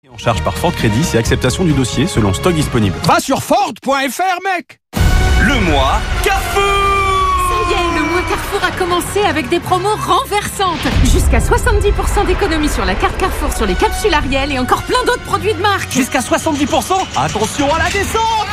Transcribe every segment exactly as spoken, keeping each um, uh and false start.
En charge par Ford Credit, c'est acceptation du dossier selon stock disponible. Va sur Ford point F R, mec. Le mois Carrefour. Ça y est, le mois Carrefour a commencé avec des promos renversantes. Jusqu'à soixante-dix pour cent d'économie sur la carte Carrefour sur les capsules Ariel et encore plein d'autres produits de marque. Jusqu'à soixante-dix pour cent. Attention à la descente.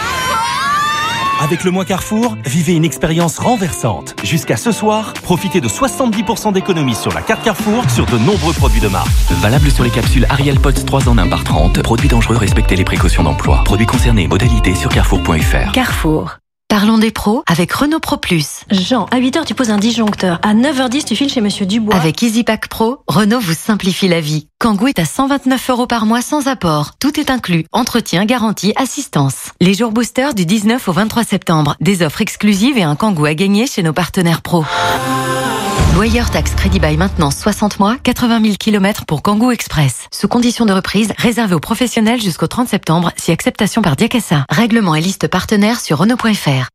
Avec le mois Carrefour, vivez une expérience renversante. Jusqu'à ce soir, profitez de soixante-dix pour cent d'économie sur la carte Carrefour sur de nombreux produits de marque. Valable sur les capsules Ariel Pods trois en un par trente. Produits dangereux, respectez les précautions d'emploi. Produits concernés, modalités sur carrefour point F R. Carrefour. Parlons des pros avec Renault Pro Plus. Jean, à huit heures tu poses un disjoncteur. À neuf heures dix tu files chez Monsieur Dubois. Avec EasyPack Pro, Renault vous simplifie la vie. Kangoo est à cent vingt-neuf euros par mois sans apport. Tout est inclus. Entretien, garantie, assistance. Les jours boosters du dix-neuf au vingt-trois septembre. Des offres exclusives et un Kangoo à gagner chez nos partenaires pro. Loyer taxe crédit bail maintenant soixante mois, quatre-vingt mille kilomètres pour Kangoo Express. Sous condition de reprise, réservé aux professionnels jusqu'au trente septembre, si acceptation par Diakassa. Règlement et liste partenaires sur Renault point F R.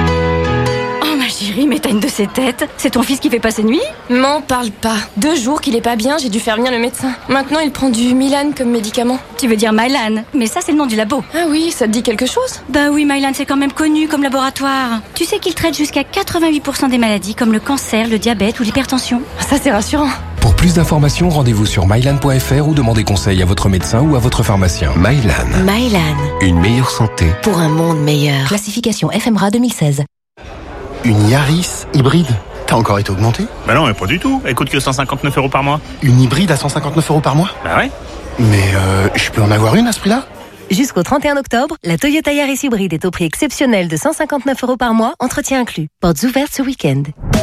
Oh ma chérie, mais t'as une de ces têtes. C'est ton fils qui fait passer nuit? M'en parle pas. Deux jours qu'il est pas bien, j'ai dû faire venir le médecin. Maintenant, il prend du Mylan comme médicament. Tu veux dire Mylan? Mais ça, c'est le nom du labo. Ah oui, ça te dit quelque chose? Bah oui, Mylan, c'est quand même connu comme laboratoire. Tu sais qu'il traite jusqu'à quatre-vingt-huit pour cent des maladies comme le cancer, le diabète ou l'hypertension. Ça, c'est rassurant. Pour plus d'informations, rendez-vous sur mylan point F R ou demandez conseil à votre médecin ou à votre pharmacien. Mylan. Mylan. Une meilleure santé. Pour un monde meilleur. Classification F M R A deux mille seize. Une Yaris hybride? T'as encore été augmenté? Bah non, mais pas du tout. Elle coûte que cent cinquante-neuf euros par mois. Une hybride à cent cinquante-neuf euros par mois? Bah ouais. Mais euh, je peux en avoir une à ce prix-là? Jusqu'au trente et un octobre, la Toyota Yaris hybride est au prix exceptionnel de cent cinquante-neuf euros par mois, entretien inclus. Portes ouvertes ce week-end.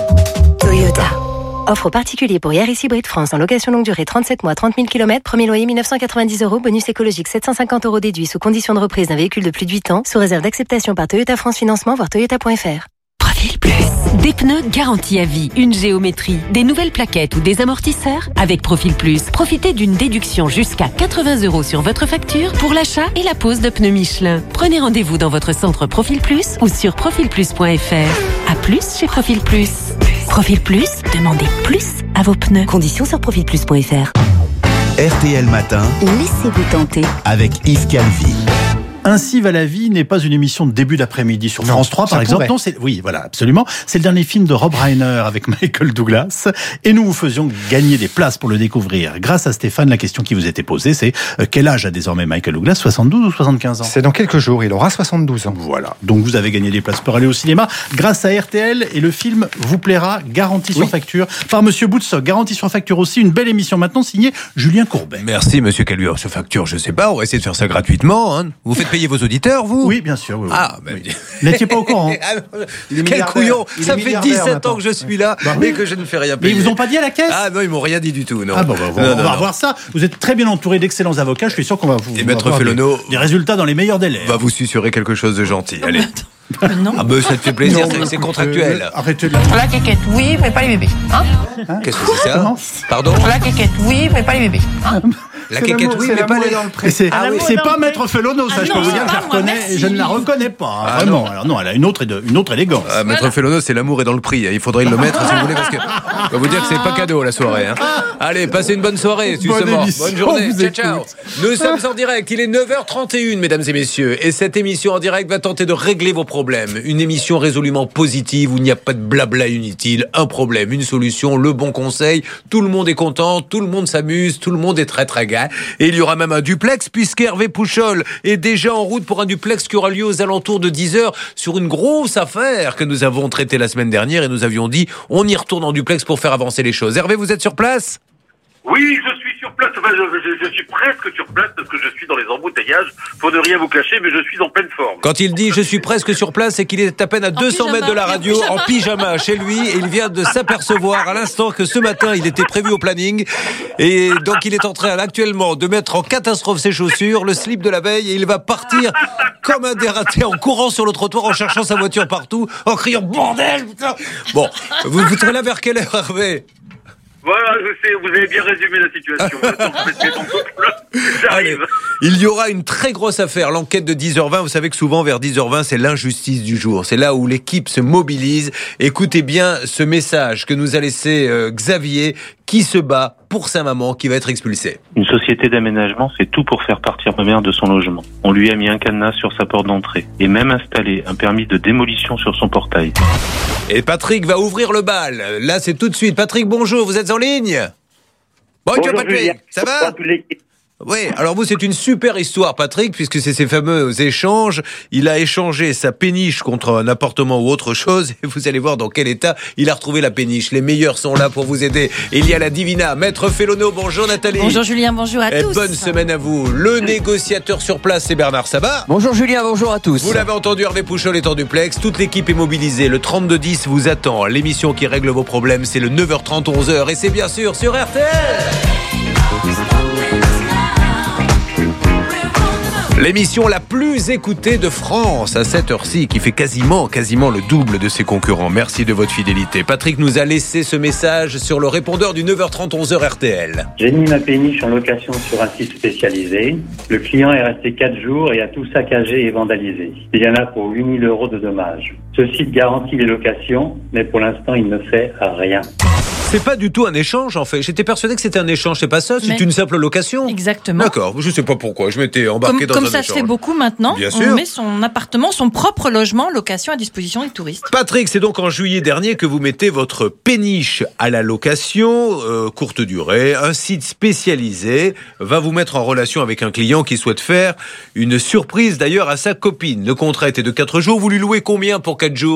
Toyota. Offre particulier pour Yaris Hybride France en location longue durée trente-sept mois, trente mille kilomètres, premier loyer mille neuf cent quatre-vingt-dix euros, bonus écologique sept cent cinquante euros déduit sous condition de reprise d'un véhicule de plus de huit ans, sous réserve d'acceptation par Toyota France Financement, voire toyota point F R. Profil Plus. Des pneus garantis à vie, une géométrie, des nouvelles plaquettes ou des amortisseurs. Avec Profil Plus, profitez d'une déduction jusqu'à quatre-vingts euros sur votre facture pour l'achat et la pose de pneus Michelin. Prenez rendez-vous dans votre centre Profil Plus ou sur profil plus point F R. À plus chez Profil Plus. Profil Plus, demandez plus à vos pneus. Conditions sur profil plus point F R. R T L Matin. Laissez-vous tenter. Avec Yves Calvi. Ainsi va la vie n'est pas une émission de début d'après-midi sur France trois, par exemple. Non, c'est, oui, voilà, absolument. C'est le dernier film de Rob Reiner avec Michael Douglas. Et nous vous faisions gagner des places pour le découvrir. Grâce à Stéphane, la question qui vous était posée, c'est euh, quel âge a désormais Michael Douglas? soixante-douze ou soixante-quinze ans? C'est dans quelques jours, il aura soixante-douze ans. Voilà. Donc vous avez gagné des places pour aller au cinéma grâce à R T L et le film vous plaira, garantie sur oui. facture, par Monsieur Boutsock. Garantie sur facture aussi, une belle émission maintenant signée Julien Courbet. Merci Monsieur Calvi. Sur facture, je sais pas, on va essayer de faire ça gratuitement. Hein. Vous faites payer vos auditeurs, vous? Oui, bien sûr. Oui, oui. Ah, ben... oui. Vous n'étiez pas au courant. Quel couillon. Ça fait dix-sept ans que je suis là bah, oui. et que je ne fais rien payer. Mais ils vous ont pas dit à la caisse? Ah non, ils m'ont rien dit du tout. Non. Ah bon, bah, bon, non, on non, va non. voir ça. Vous êtes très bien entouré d'excellents avocats. Je suis sûr qu'on va vous et Maître Fellono des, des résultats dans les meilleurs délais. Va vous susurrer quelque chose de gentil. Non, allez. Non. Ah ben ça te fait plaisir, non, c'est contractuel. Arrêtez de La quéquette, oui, mais pas les bébés. Hein hein Qu'est-ce que c'est ça? Pardon? La quéquette, oui, mais pas les bébés. Hein La quéquette, oui, mais pas les... C'est, ah, oui. c'est pas Maître Fellono, ça, ah, je non, peux vous dire, je, la reconnais, moi, je ne la reconnais pas. Ah, vraiment. Non. Alors non, elle a une autre, une autre élégance. Ah, Maître voilà. Fellono, c'est l'amour est dans le prix. Il faudrait le mettre si vous voulez, parce que je vais vous dire que c'est pas cadeau la soirée. Hein. Allez, passez une bonne soirée, justement. Bonne, bonne journée. Ciao, ciao. Nous sommes en direct. Il est neuf heures trente et une, mesdames et messieurs. Et cette émission en direct va tenter de régler vos problèmes. Une émission résolument positive où il n'y a pas de blabla inutile. Un problème, une solution, le bon conseil. Tout le monde est content, tout le monde s'amuse, tout le monde est très très gai. Et il y aura même un duplex puisque Hervé Pouchol est déjà en route pour un duplex qui aura lieu aux alentours de dix heures sur une grosse affaire que nous avons traitée la semaine dernière et nous avions dit on y retourne en duplex pour faire avancer les choses. Hervé, vous êtes sur place ? Oui, je suis sur place. Enfin, je, je, je suis presque sur place parce que je suis dans les embouteillages. Faut ne rien vous cacher, mais je suis en pleine forme. Quand il dit je suis presque sur place, c'est qu'il est à peine à deux cents mètres de la radio, en pyjama chez lui, et il vient de s'apercevoir à l'instant que ce matin il était prévu au planning, et donc il est en train actuellement de mettre en catastrophe ses chaussures, le slip de la veille, et il va partir comme un dératé en courant sur le trottoir, en cherchant sa voiture partout, en criant bordel, putain. Bon, vous vous serez là vers quelle heure, Hervé ? Voilà, je sais, vous avez bien résumé la situation. J'arrive. Allez, il y aura une très grosse affaire, l'enquête de dix heures vingt. Vous savez que souvent, vers dix heures vingt, c'est l'injustice du jour. C'est là où l'équipe se mobilise. Écoutez bien ce message que nous a laissé euh, Xavier, qui se bat pour sa maman qui va être expulsée. Une société d'aménagement fait tout pour faire partir ma mère de son logement. On lui a mis un cadenas sur sa porte d'entrée et même installé un permis de démolition sur son portail. Et Patrick va ouvrir le bal. Là, c'est tout de suite. Patrick, bonjour, vous êtes en ligne ? Bonjour, bonjour Patrick, Julien. Ça va ? Oui, alors vous, c'est une super histoire, Patrick, puisque c'est ces fameux échanges. Il a échangé sa péniche contre un appartement ou autre chose, et vous allez voir dans quel état il a retrouvé la péniche. Les meilleurs sont là pour vous aider. Il y a la Divina, Maître Félono, bonjour Nathalie. Bonjour Julien, bonjour à et tous. Bonne semaine à vous. Le négociateur sur place, c'est Bernard Sabat. Bonjour Julien, bonjour à tous. Vous l'avez entendu, Hervé Pouchol est en duplex. Toute l'équipe est mobilisée. Le trente-deux dix vous attend. L'émission qui règle vos problèmes, c'est le neuf heures trente, onze heures, et c'est bien sûr sur R T L. L'émission la plus écoutée de France à cette heure-ci, qui fait quasiment, quasiment le double de ses concurrents. Merci de votre fidélité. Patrick nous a laissé ce message sur le répondeur du neuf heures trente, onze heures R T L. J'ai mis ma péniche en location sur un site spécialisé. Le client est resté quatre jours et a tout saccagé et vandalisé. Il y en a pour huit mille euros de dommages. Ce site garantit les locations, mais pour l'instant, il ne fait rien. C'est pas du tout un échange en fait. J'étais persuadé que c'était un échange, c'est pas ça, c'est Mais une simple location. Exactement. D'accord, je sais pas pourquoi, je m'étais embarqué comme, dans comme un ça échange. se fait beaucoup maintenant, Bien on sûr. met son appartement, son propre logement en location à disposition des touristes. Patrick, c'est donc en juillet dernier que vous mettez votre péniche à la location, euh, courte durée. Un site spécialisé va vous mettre en relation avec un client qui souhaite faire une surprise d'ailleurs à sa copine. Le contrat était de quatre jours, vous lui louez combien pour quatre jours ?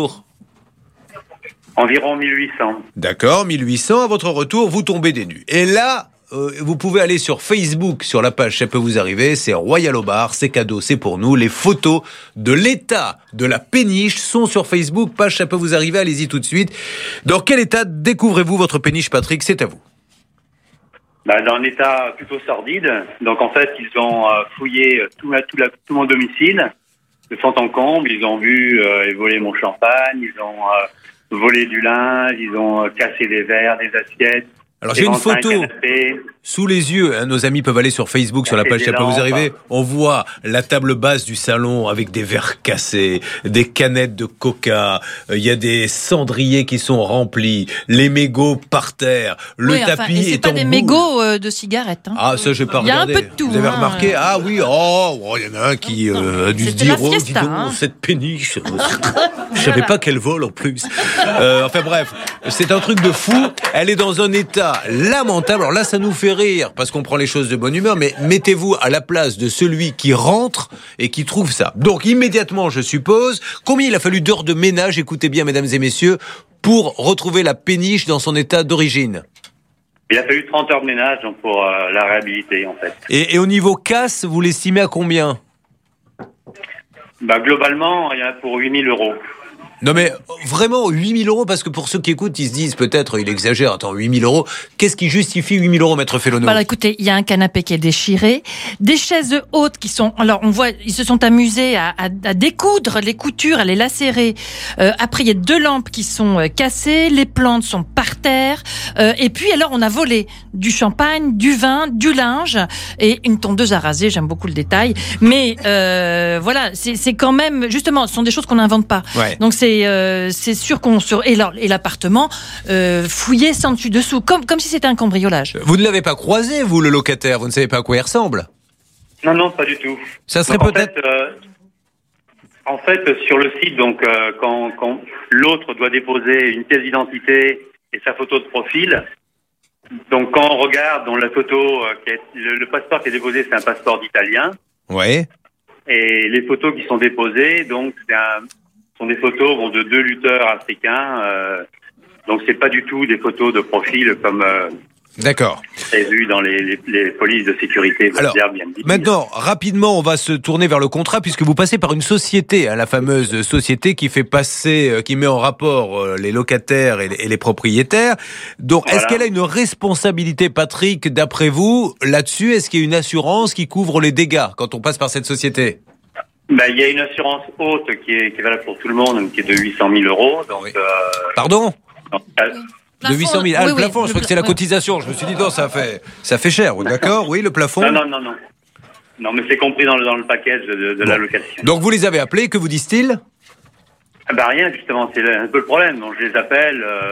Environ mille huit cents. D'accord, mille huit cents. À votre retour, vous tombez des nues. Et là, euh, vous pouvez aller sur Facebook, sur la page Ça peut vous arriver. C'est Royal au bar, c'est cadeau, c'est pour nous. Les photos de l'état de la péniche sont sur Facebook. Page Ça peut vous arriver, allez-y tout de suite. Dans quel état découvrez-vous votre péniche, Patrick ? C'est à vous. Bah, dans un état plutôt sordide. Donc en fait, ils ont euh, fouillé tout, tout, la, tout mon domicile, de fond en comble. Ils ont vu euh, et volé mon champagne. Ils ont euh, volé du linge, ils ont cassé des verres, des assiettes. Alors j'ai une photo sous les yeux, hein, nos amis peuvent aller sur Facebook, sur la page Ça peut vous arriver. On voit la table basse du salon avec des verres cassés, des canettes de coca, il euh, y a des cendriers qui sont remplis, les mégots par terre, le oui, tapis enfin, et c'est est pas en des boue. mégots euh, de cigarettes. Hein. Ah ça j'ai pas regardé. regardé. Il y a un peu de tout. Vous avez hein, remarqué euh... Ah oui, oh, il y en a un qui euh, a dû se dire, oh, dis donc, hein. Cette péniche, je savais pas qu'elle vole en plus. Euh, enfin bref, c'est un truc de fou. Elle est dans un état lamentable. Alors là, ça nous fait rire parce qu'on prend les choses de bonne humeur, mais mettez-vous à la place de celui qui rentre et qui trouve ça. Donc immédiatement, je suppose, combien il a fallu d'heures de ménage, écoutez bien mesdames et messieurs, pour retrouver la péniche dans son état d'origine ? Il a fallu trente heures de ménage donc, pour euh, la réhabiliter en fait. Et, et au niveau casse, vous l'estimez à combien ? Bah, globalement, il y en a pour huit mille euros. Non mais vraiment huit mille euros, parce que pour ceux qui écoutent, ils se disent peut-être, il exagère, attends, huit mille euros, qu'est-ce qui justifie huit mille euros, Maître Félono ? Alors écoutez, il y a un canapé qui est déchiré, des chaises hautes qui sont, alors on voit, ils se sont amusés à, à, à découdre les coutures, à les lacérer. Euh, après il y a deux lampes qui sont euh, cassées, les plantes sont par terre, euh, et puis alors on a volé du champagne, du vin, du linge et une tondeuse à raser. J'aime beaucoup le détail, mais euh, voilà, c'est, c'est quand même justement, ce sont des choses qu'on n'invente pas. Ouais. Donc c'est Euh, c'est sûr qu'on sur et, et l'appartement euh, fouillé sans dessus dessous, comme comme si c'était un cambriolage. Vous ne l'avez pas croisé, vous, le locataire, vous ne savez pas à quoi il ressemble ? Non, non, pas du tout. Ça serait donc, peut-être. En fait, euh, en fait, sur le site, donc euh, quand, quand l'autre doit déposer une pièce d'identité et sa photo de profil, donc quand on regarde dans la photo, euh, qui est, le, le passeport qui est déposé, c'est un passeport d'Italien. Ouais. Et les photos qui sont déposées, donc c'est un sont des photos bon, de deux lutteurs africains, euh, donc c'est pas du tout des photos de profil comme euh, D'accord. c'est vu dans les, les, les polices de sécurité. Alors, maintenant, rapidement, on va se tourner vers le contrat, puisque vous passez par une société, hein, la fameuse société qui fait passer, euh, qui met en rapport euh, les locataires et les, et les propriétaires. Donc, voilà. Est-ce qu'elle a une responsabilité, Patrick, d'après vous, là-dessus ? Est-ce qu'il y a une assurance qui couvre les dégâts quand on passe par cette société ? Ben, il y a une assurance haute qui est, qui est valable pour tout le monde, qui est de huit cent mille euros. Donc, euh, Pardon donc, euh, De huit cent mille. Ah, oui, le plafond, oui, je crois que c'est la cotisation. Je me suis dit, non, ça fait, ça fait cher. D'accord ? Oui, le plafond. Non, non, non, non. Non, mais c'est compris dans le, dans le package de, de bon. la location. Donc, vous les avez appelés, que vous disent-ils ? Ah ben, rien, justement. C'est un peu le problème. Donc, je les appelle, euh,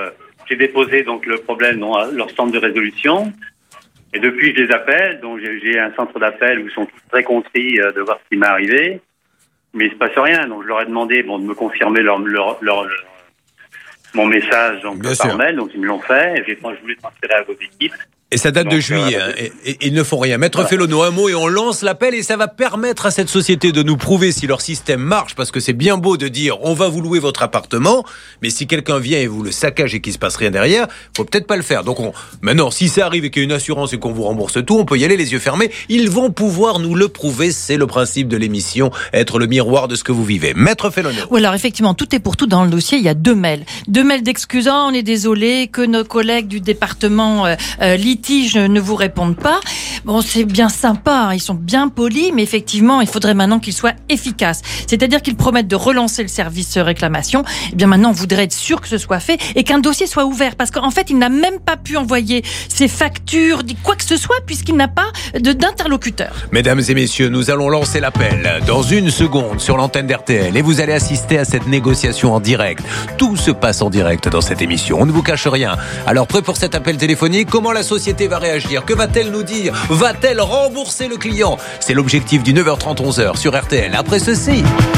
j'ai déposé donc le problème dans leur centre de résolution. Et depuis, je les appelle. Donc, j'ai, j'ai un centre d'appel où ils sont tous très contris euh, de voir ce qui m'est arrivé. Mais il se passe rien. Donc, je leur ai demandé bon, de me confirmer leur, leur, leur, leur mon message donc, par sûr. mail. Donc, ils me l'ont fait. Et j'ai, je voulais transférer à vos équipes. Et ça date donc, de juillet, euh, hein, et, et, ils ne font rien. Maître voilà. Félono, un mot et on lance l'appel et ça va permettre à cette société de nous prouver si leur système marche, parce que c'est bien beau de dire on va vous louer votre appartement, mais si quelqu'un vient et vous le saccage et qu'il ne se passe rien derrière, faut peut-être pas le faire. Donc on, maintenant, si ça arrive et qu'il y a une assurance et qu'on vous rembourse tout, on peut y aller les yeux fermés. Ils vont pouvoir nous le prouver, c'est le principe de l'émission, être le miroir de ce que vous vivez. Maître Félono. Oui, alors effectivement, tout est pour tout dans le dossier. Il y a deux mails. Deux mails d'excusant, on est désolé que nos collègues du département euh, euh, litige ne vous répondent pas. Bon, c'est bien sympa, hein, ils sont bien polis, mais effectivement, il faudrait maintenant qu'ils soient efficaces. C'est-à-dire qu'ils promettent de relancer le service réclamation. Eh bien maintenant, on voudrait être sûr que ce soit fait et qu'un dossier soit ouvert, parce qu'en fait, il n'a même pas pu envoyer ses factures, quoi que ce soit, puisqu'il n'a pas de, d'interlocuteur. Mesdames et messieurs, nous allons lancer l'appel dans une seconde sur l'antenne d'R T L et vous allez assister à cette négociation en direct. Tout se passe en direct dans cette émission, on ne vous cache rien. Alors, prêt pour cet appel téléphonique? Comment la société va réagir? Que va-t-elle nous dire? Va-t-elle rembourser le client? C'est l'objectif du neuf heures trente, onze heures sur R T L. Après ceci,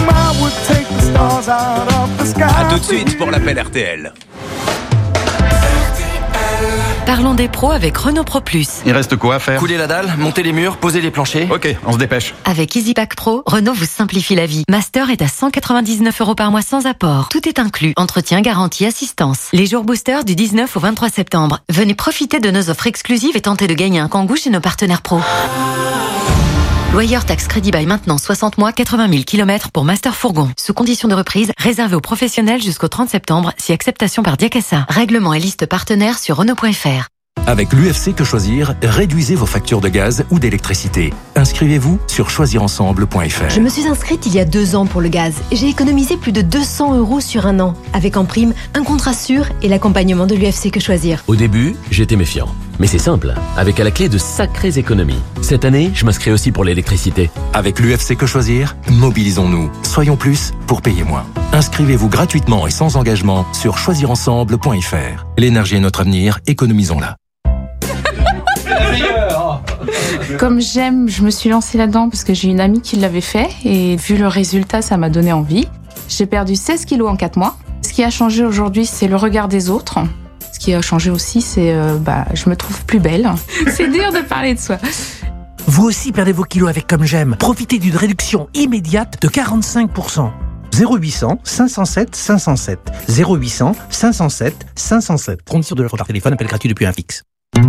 à tout de suite pour l'appel R T L. Parlons des pros avec Renault Pro Plus. Il reste quoi à faire? Couler la dalle, monter les murs, poser les planchers. Ok, on se dépêche. Avec EasyPack Pro, Renault vous simplifie la vie. Master est à cent quatre-vingt-dix-neuf euros par mois sans apport. Tout est inclus. Entretien, garantie, assistance. Les jours boosters du dix-neuf au vingt-trois septembre. Venez profiter de nos offres exclusives et tenter de gagner un Kangoo chez nos partenaires pro. Loyer taxe crédit bail maintenant soixante mois, quatre-vingt mille kilomètres pour Master Fourgon. Sous condition de reprise, réservé aux professionnels jusqu'au trente septembre, si acceptation par Diacassa. Règlement et liste partenaires sur Renault point F R. Avec l'U F C Que Choisir, réduisez vos factures de gaz ou d'électricité. Inscrivez-vous sur choisir ensemble point F R. Je me suis inscrite il y a deux ans pour le gaz. J'ai économisé plus de deux cents euros sur un an, avec en prime un contrat sûr et l'accompagnement de l'U F C Que Choisir. Au début, j'étais méfiant. Mais c'est simple, avec à la clé de sacrées économies. Cette année, je m'inscris aussi pour l'électricité. Avec l'U F C Que Choisir, mobilisons-nous. Soyons plus pour payer moins. Inscrivez-vous gratuitement et sans engagement sur choisir ensemble point F R. L'énergie est notre avenir, économisons-la. Comme j'aime, je me suis lancée là-dedans parce que j'ai une amie qui l'avait fait et vu le résultat, ça m'a donné envie. J'ai perdu seize kilos en quatre mois. Ce qui a changé aujourd'hui, c'est le regard des autres. Ce qui a changé aussi, c'est euh, bah, je me trouve plus belle. C'est dur de parler de soi. Vous aussi perdez vos kilos avec Comme J'aime. Profitez d'une réduction immédiate de quarante-cinq pour cent. zéro huit cents cinq cent sept cinq cent sept. zéro huit cents cinq cent sept cinq cent sept. Condition de l'offre par téléphone, appel gratuit depuis un fixe.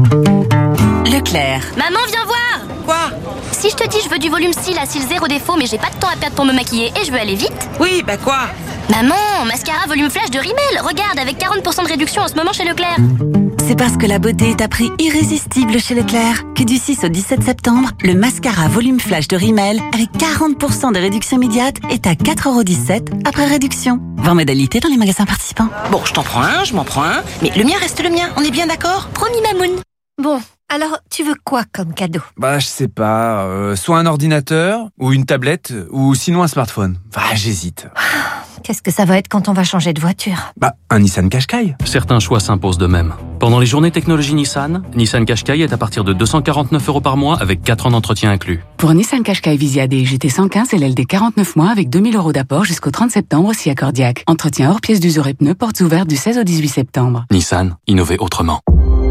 Leclerc. Maman, viens voir. Quoi? Si je te dis je veux du volume cils à cils zéro défaut, mais j'ai pas de temps à perdre pour me maquiller et je veux aller vite. Oui, bah quoi? Maman, mascara volume flash de Rimmel. Regarde, avec quarante pour cent de réduction en ce moment chez Leclerc. C'est parce que la beauté est à prix irrésistible chez Leclerc que du six au dix-sept septembre, le mascara volume flash de Rimmel avec quarante pour cent de réduction immédiate est à quatre euros dix-sept après réduction. vingt modalités dans les magasins participants. Bon, je t'en prends un, je m'en prends un, mais le mien reste le mien, on est bien d'accord? Promis, Mamoun. Bon, alors tu veux quoi comme cadeau? Bah je sais pas, euh, soit un ordinateur, ou une tablette, ou sinon un smartphone. Enfin, j'hésite. Qu'est-ce que ça va être quand on va changer de voiture? Bah, un Nissan Qashqai. Certains choix s'imposent de même. Pendant les journées technologie Nissan, Nissan Qashqai est à partir de deux cent quarante-neuf euros par mois avec quatre ans d'entretien inclus. Pour Nissan Qashqai Visia D G T cent quinze, L L D quarante-neuf mois avec deux mille euros d'apport jusqu'au trente septembre si accordiaque. Entretien hors pièces d'usure et pneus, portes ouvertes du seize au dix-huit septembre. Nissan, innover autrement.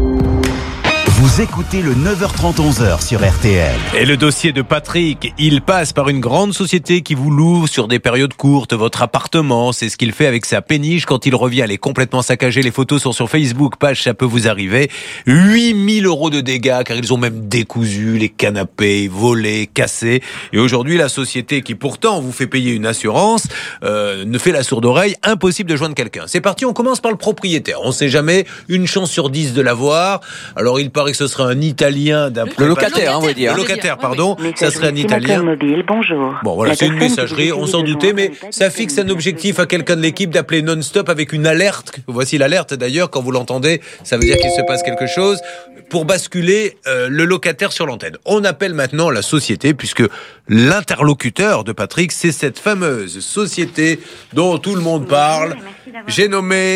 Vous écoutez le neuf heures trente, onze heures sur R T L. Et le dossier de Patrick, il passe par une grande société qui vous loue sur des périodes courtes votre appartement. C'est ce qu'il fait avec sa péniche. Quand il revient, elle est complètement saccagée. Les photos sont sur Facebook, page ça peut vous arriver. huit mille euros de dégâts, car ils ont même décousu les canapés, volé, cassé. Et aujourd'hui, la société qui pourtant vous fait payer une assurance euh, ne fait la sourde oreille. Impossible de joindre quelqu'un. C'est parti, on commence par le propriétaire. On ne sait jamais, une chance sur dix de l'avoir. Alors il paraît que ce serait un Italien d'un le locataire, hein, on va dire. Le locataire, pardon. Oui, oui. Ça serait un Italien. Mobile, bonjour. Bon, voilà, c'est une messagerie, on s'en doutait, mais ça fixe un objectif à quelqu'un de l'équipe d'appeler non-stop avec une alerte. Voici l'alerte d'ailleurs, quand vous l'entendez, ça veut dire qu'il se passe quelque chose pour basculer euh, le locataire sur l'antenne. On appelle maintenant la société, puisque l'interlocuteur de Patrick, c'est cette fameuse société dont tout le monde parle. J'ai nommé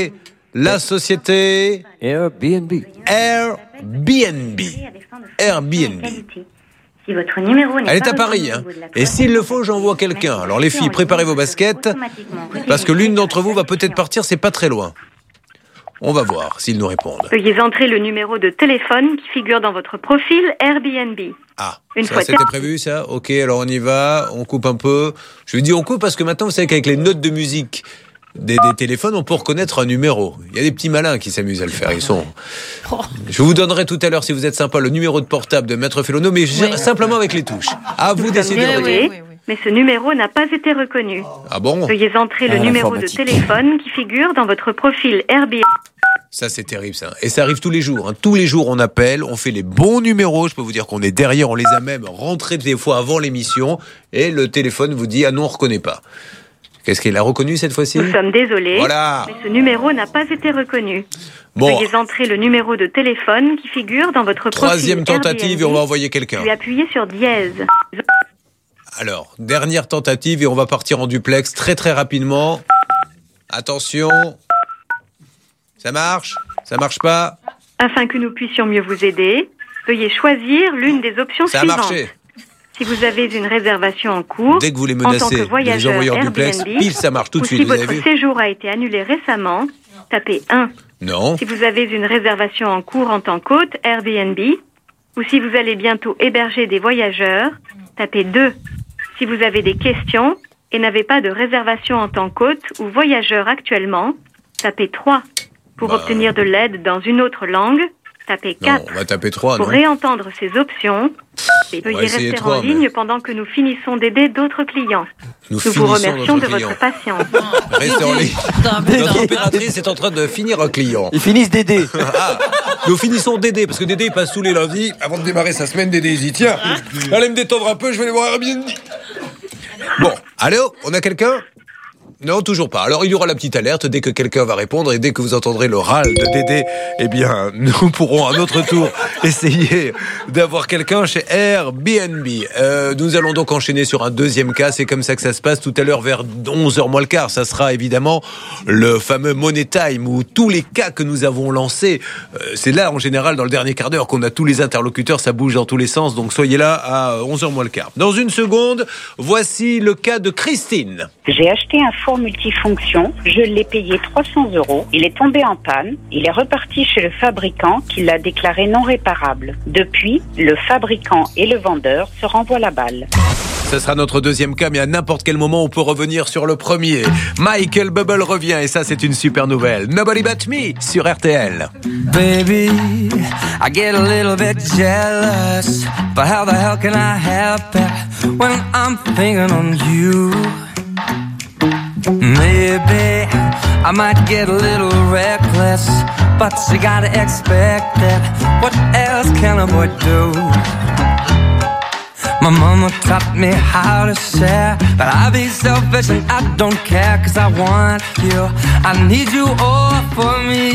La société Airbnb. Airbnb. Airbnb. Si votre numéro n'est Elle est pas à Paris, hein. Et s'il le faut, j'envoie quelqu'un. Alors les filles, préparez vos baskets, parce que l'une d'entre vous va peut-être partir, c'est pas très loin. On va voir s'ils nous répondent. Veuillez entrer le numéro de téléphone qui figure dans votre profil Airbnb. Ah, Une ça fois c'était ter- prévu ça. Ok, alors on y va, on coupe un peu. Je lui dis on coupe parce que maintenant vous savez qu'avec les notes de musique des, des téléphones, on peut reconnaître un numéro. Il y a des petits malins qui s'amusent à le faire. Ils sont. Je vous donnerai tout à l'heure, si vous êtes sympa, le numéro de portable de Maître Félono, mais je- simplement avec les touches. À vous Nous d'essayer sommes de désolés, retrouver. mais ce numéro n'a pas été reconnu. Ah bon? Veuillez entrer le Ah, numéro de l'informatique. téléphone qui figure dans votre profil Airbnb. Ça, c'est terrible, ça. Et ça arrive tous les jours. Hein. Tous les jours, on appelle, on fait les bons numéros. Je peux vous dire qu'on est derrière, on les a même rentrés des fois avant l'émission. Et le téléphone vous dit, ah non, on ne reconnaît pas. Qu'est-ce qu'il a reconnu cette fois-ci? Nous sommes désolés, Voilà. mais ce numéro n'a pas été reconnu. Bon. Veuillez entrer le numéro de téléphone qui figure dans votre Troisième profil tentative et Airbnb, on va envoyer quelqu'un. puis appuyez sur dièse. Alors, dernière tentative et on va partir en duplex très très rapidement. Attention. Ça marche? Ça marche pas? Afin que nous puissions mieux vous aider, veuillez choisir l'une des options Ça a suivantes. marché. Si vous avez une réservation en cours, Dès que vous les en tant menacez que de les voyageur envoyer en duplex, Airbnb, pile ça marche tout de ou suite. si Vous avez votre vu? séjour a été annulé récemment, tapez un. Non. Si vous avez une réservation en cours en tant qu'hôte Airbnb, ou si vous allez bientôt héberger des voyageurs, tapez deux. Si vous avez des questions et n'avez pas de réservation en tant qu'hôte ou voyageur actuellement, tapez trois. Pour Bah, obtenir de l'aide dans une autre langue, tapez Non, quatre. on va taper trois, Pour non? réentendre ces options, veuillez essayer rester trois, en mais- ligne pendant que nous finissons d'aider d'autres clients. Nous vous finissons remercions notre de client. votre patience. Restez en ligne. Notre opératrice est en train de finir un client. Ils finissent d'aider. Ah, nous finissons Dédé, parce que Dédé il passe tous les lundis. Avant de démarrer sa semaine, Dédé il dit tiens, allez me détendre un peu, je vais aller voir Airbnb. Bon, allô, on a quelqu'un? Non, toujours pas. Alors, il y aura la petite alerte dès que quelqu'un va répondre et dès que vous entendrez le râle de Dédé, eh bien, nous pourrons à notre tour essayer d'avoir quelqu'un chez Airbnb. Euh, nous allons donc enchaîner sur un deuxième cas. C'est comme ça que ça se passe tout à l'heure vers onze heures moins le quart. Ça sera évidemment le fameux Money Time où tous les cas que nous avons lancés, euh, c'est là en général dans le dernier quart d'heure qu'on a tous les interlocuteurs, ça bouge dans tous les sens. Donc, soyez là à onze heures moins le quart. Dans une seconde, voici le cas de Christine. J'ai acheté un four multifonction, je l'ai payé trois cents euros, il est tombé en panne, il est reparti chez le fabricant qui l'a déclaré non réparable. Depuis, le fabricant et le vendeur se renvoient la balle. Ce sera notre deuxième cas, mais à n'importe quel moment, on peut revenir sur le premier. Michael Bublé revient, et ça, c'est une super nouvelle. Nobody But Me, sur R T L. Baby, I get a little bit jealous, but how the hell can I help it when I'm thinking on you? Maybe I might get a little reckless, but you gotta expect it. What else can a boy do? My mama taught me how to share, but I be selfish and I don't care, cause I want you, I need you all for me.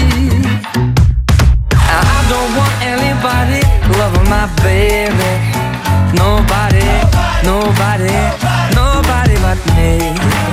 I don't want anybody loving my baby. Nobody, nobody, nobody but me.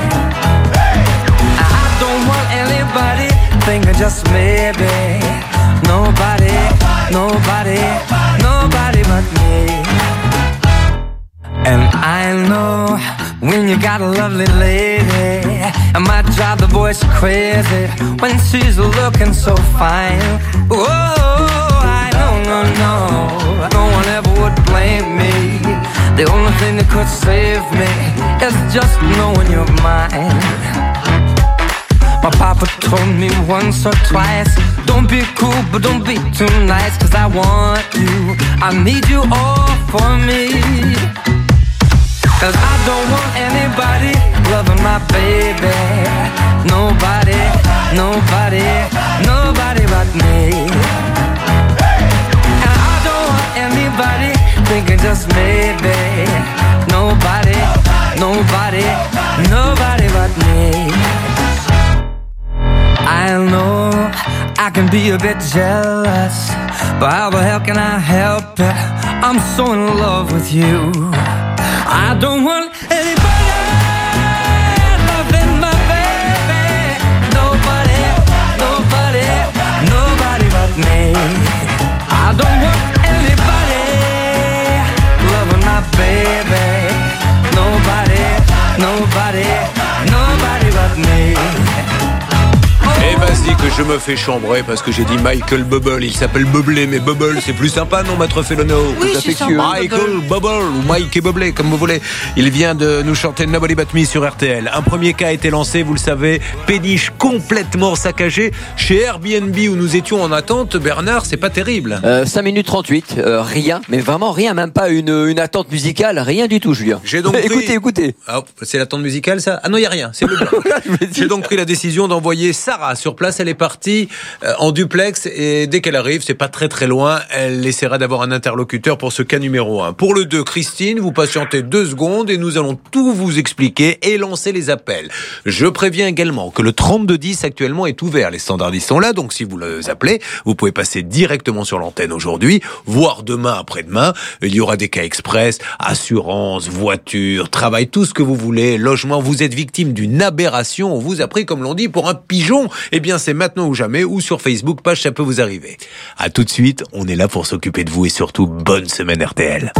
I don't want anybody thinking just maybe. Nobody, nobody, nobody but me. And I know when you got a lovely lady, it might drive the boys crazy when she's looking so fine. Oh, I know, no, no, no one ever would blame me. The only thing that could save me is just knowing you're mine. My papa told me once or twice, don't be cool, but don't be too nice, cause I want you, I need you all for me. Cause I don't want anybody loving my baby. Nobody, nobody, nobody but me. And I don't want anybody thinking just maybe. Nobody, nobody, nobody but me. I know I can be a bit jealous, but how the hell can I help it? I'm so in love with you. I don't want anybody loving my baby. Nobody, nobody, je me fais chambrer parce que j'ai dit Michael Bubble. Il s'appelle Bublé, mais Bubble, c'est plus sympa, non, Maître Félono? Oui, c'est sympa, Michael Bubble ou Mike et Bublé, comme vous voulez. Il vient de nous chanter Nobody But Me sur R T L. Un premier cas a été lancé, vous le savez, péniche complètement saccagée chez Airbnb où nous étions en attente. Bernard, c'est pas terrible. Euh, cinq minutes trente-huit, euh, rien, mais vraiment rien, même pas une, une attente musicale, rien du tout, Julien. J'ai donc pris... écoutez, écoutez. Ah, c'est l'attente musicale, ça? Ah non, il n'y a rien, c'est le blanc. J'ai donc pris la décision d'envoyer Sarah sur place. Elle est partie euh, en duplex et dès qu'elle arrive, c'est pas très très loin, elle essaiera d'avoir un interlocuteur pour ce cas numéro un. Pour le deux, Christine, vous patientez deux secondes et nous allons tout vous expliquer et lancer les appels. Je préviens également que le trente-deux dix actuellement est ouvert. Les standardistes sont là, donc si vous les appelez, vous pouvez passer directement sur l'antenne aujourd'hui, voire demain, après-demain. Il y aura des cas express, assurance, voiture, travail, tout ce que vous voulez, logement. Vous êtes victime d'une aberration, on vous a pris, comme l'on dit, pour un pigeon. Eh bien, c'est maintenant ou jamais, ou sur Facebook, page, ça peut vous arriver. À tout de suite, on est là pour s'occuper de vous et surtout, bonne semaine R T L.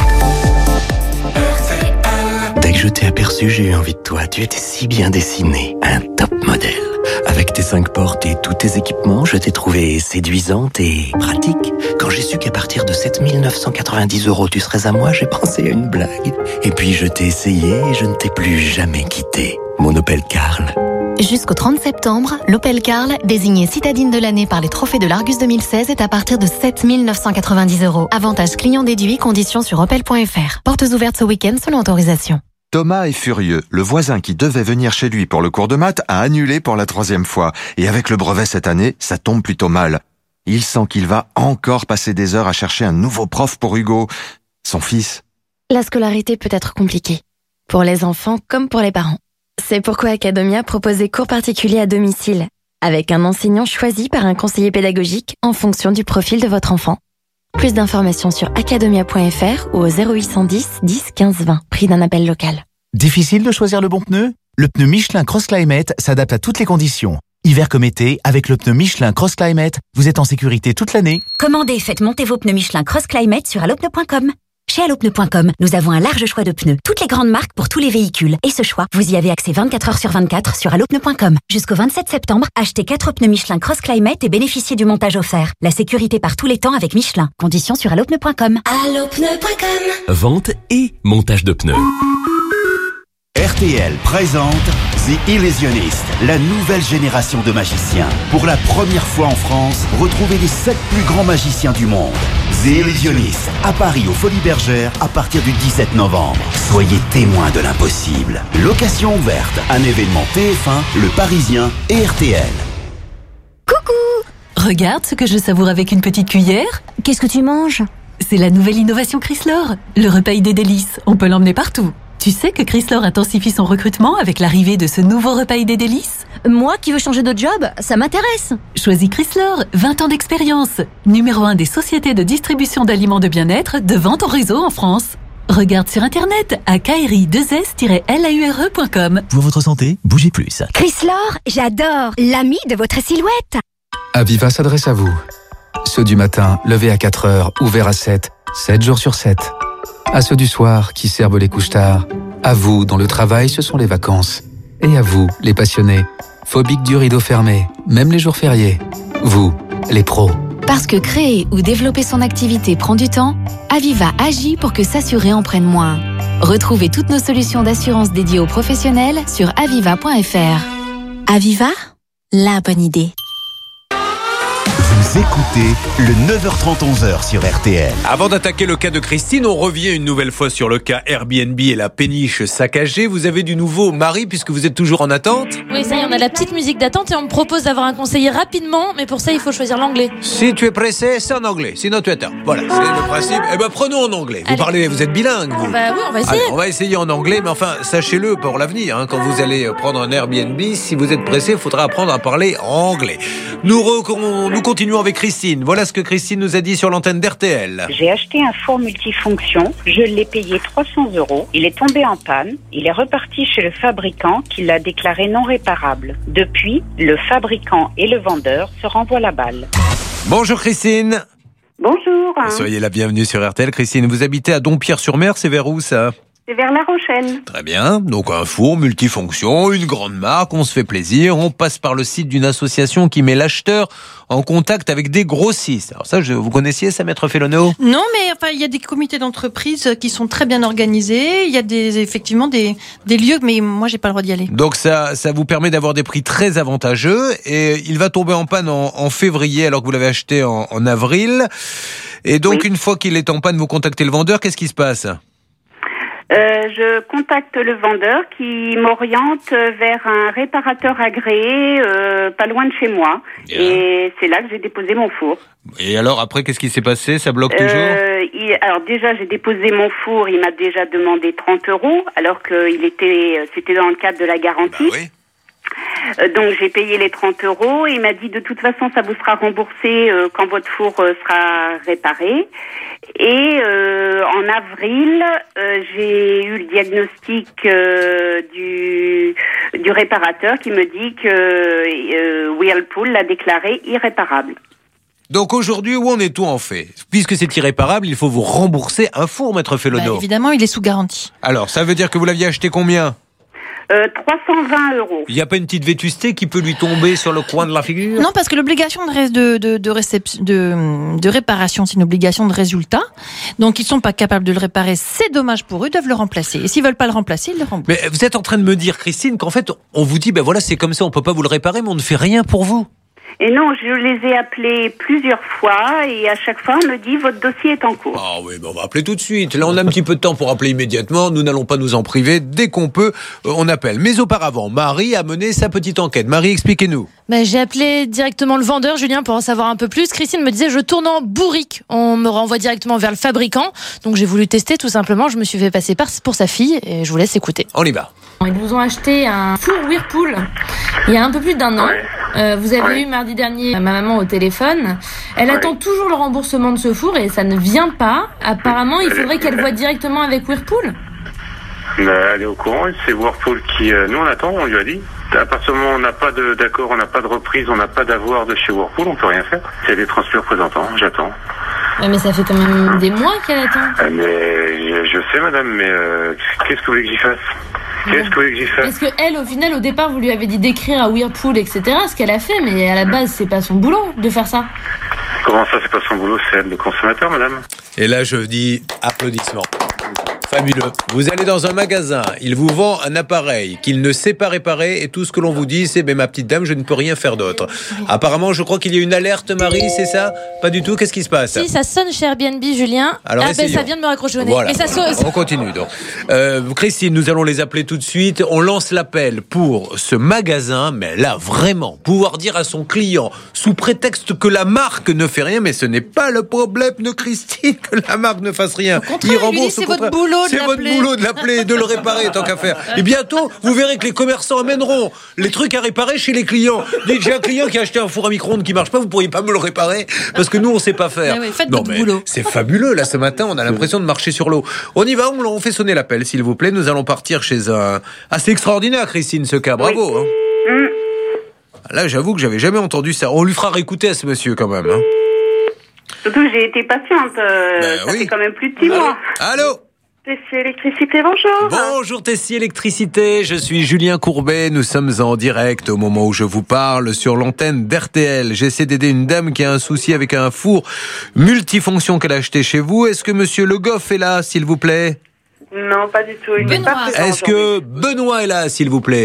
Dès que je t'ai aperçu, j'ai eu envie de toi. Tu étais si bien dessiné, un top modèle. Avec tes cinq portes et tous tes équipements, je t'ai trouvé séduisante et pratique. Quand j'ai su qu'à partir de sept mille neuf cent quatre-vingt-dix euros, tu serais à moi, j'ai pensé à une blague. Et puis je t'ai essayé et je ne t'ai plus jamais quitté. Mon Opel Karl. Jusqu'au trente septembre, l'Opel Karl, désigné citadine de l'année par les trophées de l'Argus deux mille seize, est à partir de sept mille neuf cent quatre-vingt-dix euros. Avantage client déduit, conditions sur opel point f r. Portes ouvertes ce week-end selon autorisation. Thomas est furieux. Le voisin qui devait venir chez lui pour le cours de maths a annulé pour la troisième fois. Et avec le brevet cette année, ça tombe plutôt mal. Il sent qu'il va encore passer des heures à chercher un nouveau prof pour Hugo, son fils. La scolarité peut être compliquée, pour les enfants comme pour les parents. C'est pourquoi Academia propose des cours particuliers à domicile, avec un enseignant choisi par un conseiller pédagogique en fonction du profil de votre enfant. Plus d'informations sur academia point f r ou au zéro huit cent dix dix quinze vingt, prix d'un appel local. Difficile de choisir le bon pneu? Le pneu Michelin Cross Climate s'adapte à toutes les conditions. Hiver comme été, avec le pneu Michelin Cross Climate, vous êtes en sécurité toute l'année. Commandez, faites monter vos pneus Michelin Cross Climate sur allopneu point com. Chez allopneu point com, nous avons un large choix de pneus, toutes les grandes marques pour tous les véhicules. Et ce choix, vous y avez accès vingt-quatre heures sur vingt-quatre sur allopneu point com. Jusqu'au vingt-sept septembre, achetez quatre pneus Michelin Cross Climate et bénéficiez du montage offert. La sécurité par tous les temps avec Michelin. Conditions sur allopneu point com. allopneu point com. Vente et montage de pneus. R T L présente The Illusionist, la nouvelle génération de magiciens. Pour la première fois en France, retrouvez les sept plus grands magiciens du monde. The Illusionist, à Paris aux Folies Bergères, à partir du dix-sept novembre. Soyez témoins de l'impossible. Location ouverte, un événement T F un, Le Parisien et R T L. Coucou! Regarde ce que je savoure avec une petite cuillère. Qu'est-ce que tu manges? C'est la nouvelle innovation Chryslor, le repas idée délices. On peut l'emmener partout. Tu sais que Chryslor intensifie son recrutement avec l'arrivée de ce nouveau repas idée délices? Moi qui veux changer de job, ça m'intéresse. Choisis Chryslor, vingt ans d'expérience. Numéro un des sociétés de distribution d'aliments de bien-être devant ton réseau en France. Regarde sur internet à k r i deux s tiret laure point com. Pour votre santé, bougez plus. Chryslor, j'adore. L'ami de votre silhouette. Aviva s'adresse à vous. Ceux du matin, levés à quatre heures, ouverts à sept, sept jours sur sept. À ceux du soir, qui servent les couches tard. À vous, dont le travail, ce sont les vacances. Et à vous, les passionnés, phobiques du rideau fermé, même les jours fériés. Vous, les pros. Parce que créer ou développer son activité prend du temps, Aviva agit pour que s'assurer en prenne moins. Retrouvez toutes nos solutions d'assurance dédiées aux professionnels sur aviva point f r. Aviva, la bonne idée. Vous écoutez le neuf heures trente onze heures sur R T L. Avant d'attaquer le cas de Christine, on revient une nouvelle fois sur le cas Airbnb et la péniche saccagée. Vous avez du nouveau, Marie, puisque vous êtes toujours en attente? Oui, ça y est, on a la petite musique d'attente et on me propose d'avoir un conseiller rapidement, mais pour ça, il faut choisir l'anglais. Si tu es pressé, c'est en anglais. Sinon, tu attends. Voilà, c'est le principe. Eh ben, prenons en anglais. Vous Allez. parlez, vous êtes bilingue, vous. Bah oui, on va essayer. Allez, on va essayer en anglais, mais enfin, sachez-le pour l'avenir. Hein, quand vous allez prendre un Airbnb, si vous êtes pressé, il faudra apprendre à parler anglais. Nous, re- nous continuons avec Christine. Voilà ce que Christine nous a dit sur l'antenne d'R T L. J'ai acheté un four multifonction, je l'ai payé trois cents euros, il est tombé en panne, il est reparti chez le fabricant qui l'a déclaré non réparable. Depuis, le fabricant et le vendeur se renvoient la balle. Bonjour Christine. Bonjour. Soyez la bienvenue sur R T L. Christine, vous habitez à Dompierre-sur-Mer, c'est vers où ça? C'est vers La Rochelle. Très bien. Donc un four multifonction, une grande marque, on se fait plaisir. On passe par le site d'une association qui met l'acheteur en contact avec des grossistes. Alors ça, je, vous connaissiez ça, Maître Fellono ? Non, mais enfin, il y a des comités d'entreprise qui sont très bien organisés. Il y a des, effectivement des, des lieux, mais moi, j'ai pas le droit d'y aller. Donc ça, ça vous permet d'avoir des prix très avantageux. Et il va tomber en panne en, en février, alors que vous l'avez acheté en, en avril. Et donc, oui. Une fois qu'il est en panne, vous contactez le vendeur. Qu'est-ce qui se passe ? Euh, je contacte le vendeur qui m'oriente vers un réparateur agréé euh, pas loin de chez moi. Bien. Et c'est là que j'ai déposé mon four. Et alors après, qu'est-ce qui s'est passé ? Ça bloque toujours ? euh, il, Alors déjà, j'ai déposé mon four, il m'a déjà demandé trente euros, alors que il était, c'était dans le cadre de la garantie. Bah oui. Euh, donc j'ai payé les trente euros et il m'a dit de toute façon ça vous sera remboursé euh, quand votre four euh, sera réparé. Et euh, en avril, euh, j'ai eu le diagnostic euh, du, du réparateur qui me dit que euh, Whirlpool l'a déclaré irréparable. Donc aujourd'hui, où en est-on en fait ? Puisque c'est irréparable, il faut vous rembourser un four, Maître Fellono. Bah, évidemment, il est sous garantie. Alors, ça veut dire que vous l'aviez acheté combien ? Euh, trois cent vingt euros. Il n'y a pas une petite vétusté qui peut lui tomber sur le coin de la figure ? Non, parce que l'obligation de, ré- de, de, de, récep- de, de réparation, c'est une obligation de résultat. Donc, ils ne sont pas capables de le réparer. C'est dommage pour eux, ils doivent le remplacer. Et s'ils ne veulent pas le remplacer, ils le remboursent. Mais vous êtes en train de me dire, Christine, qu'en fait, on vous dit, ben voilà, c'est comme ça, on ne peut pas vous le réparer, mais on ne fait rien pour vous. Et non, je les ai appelés plusieurs fois et à chaque fois, on me dit votre dossier est en cours. Ah oui, ben on va appeler tout de suite. Là, on a un petit peu de temps pour appeler immédiatement. Nous n'allons pas nous en priver. Dès qu'on peut, on appelle. Mais auparavant, Marie a mené sa petite enquête. Marie, expliquez-nous. Ben, j'ai appelé directement le vendeur, Julien, pour en savoir un peu plus. Christine me disait, je tourne en bourrique. On me renvoie directement vers le fabricant. Donc j'ai voulu tester tout simplement. Je me suis fait passer par pour sa fille et je vous laisse écouter. On y va. Ils nous ont acheté un four Whirlpool il y a un peu plus d'un an. Ouais. Euh, vous avez ouais. eu mardi dernier ma maman au téléphone. Elle ouais. attend toujours le remboursement de ce four et ça ne vient pas. Apparemment, il faudrait qu'elle voie directement avec Whirlpool. Bah, elle est au courant, c'est Whirlpool qui... Euh, nous, on attend, on lui a dit. À partir du moment où on n'a pas de, d'accord, on n'a pas de reprise, on n'a pas d'avoir de chez Whirlpool, on peut rien faire. C'est des transferts représentants, j'attends. Ouais, mais ça fait quand même des mois qu'elle attend. Euh, mais je sais, madame, mais euh, qu'est-ce que vous voulez que j'y fasse ? Qu'est-ce que vous voulez que j'y fasse ? Parce que elle, au final, au départ, vous lui avez dit d'écrire à Whirlpool, et cetera. Ce qu'elle a fait, mais à la base, c'est pas son boulot de faire ça. Comment ça, c'est pas son boulot ? C'est elle le consommateur, madame. Et là, je dis applaudissements. Fabuleux. Vous allez dans un magasin, il vous vend un appareil qu'il ne sait pas réparer et tout ce que l'on vous dit, c'est ben, ma petite dame, je ne peux rien faire d'autre. Apparemment, je crois qu'il y a une alerte, Marie, c'est ça ? Pas du tout, qu'est-ce qui se passe ? Si, ça sonne chez Airbnb, Julien. Alors, ah ben ça vient de me raccrocher au nez. Voilà. Mais ça sonne... On continue donc. Euh, Christine, nous allons les appeler tout de suite. On lance l'appel pour ce magasin, mais là, vraiment, pouvoir dire à son client, sous prétexte que la marque ne fait rien, mais ce n'est pas le problème de Christine que la marque ne fasse rien. Il rembourse, c'est votre boulot. C'est votre boulot de l'appeler et de le réparer tant qu'à faire. Et bientôt, vous verrez que les commerçants amèneront les trucs à réparer chez les clients. Dites, j'ai un client qui a acheté un four à micro-ondes qui marche pas, vous pourriez pas me le réparer parce que nous on sait pas faire. Mais oui, faites non votre mais boulot. C'est fabuleux là ce matin, on a l'impression de marcher sur l'eau. On y va, on, on fait sonner l'appel s'il vous plaît. Nous allons partir chez un assez extraordinaire, Christine, ce cas. Bravo. Oui. Hein. Mmh. Là, j'avoue que j'avais jamais entendu ça. On lui fera réécouter à ce monsieur quand même. Hein. Surtout que j'ai été patiente. Euh, ben ça oui. fait quand même plus de six mois. Allô. Tessie Électricité, bonjour. Bonjour Tessie Électricité, je suis Julien Courbet, nous sommes en direct au moment où je vous parle sur l'antenne d'R T L. J'essaie d'aider une dame qui a un souci avec un four multifonction qu'elle a acheté chez vous. Est-ce que monsieur Le Goff est là, s'il vous plaît ? Non, pas du tout, il n'est pas présent. Est-ce que Benoît est là, s'il vous plaît ?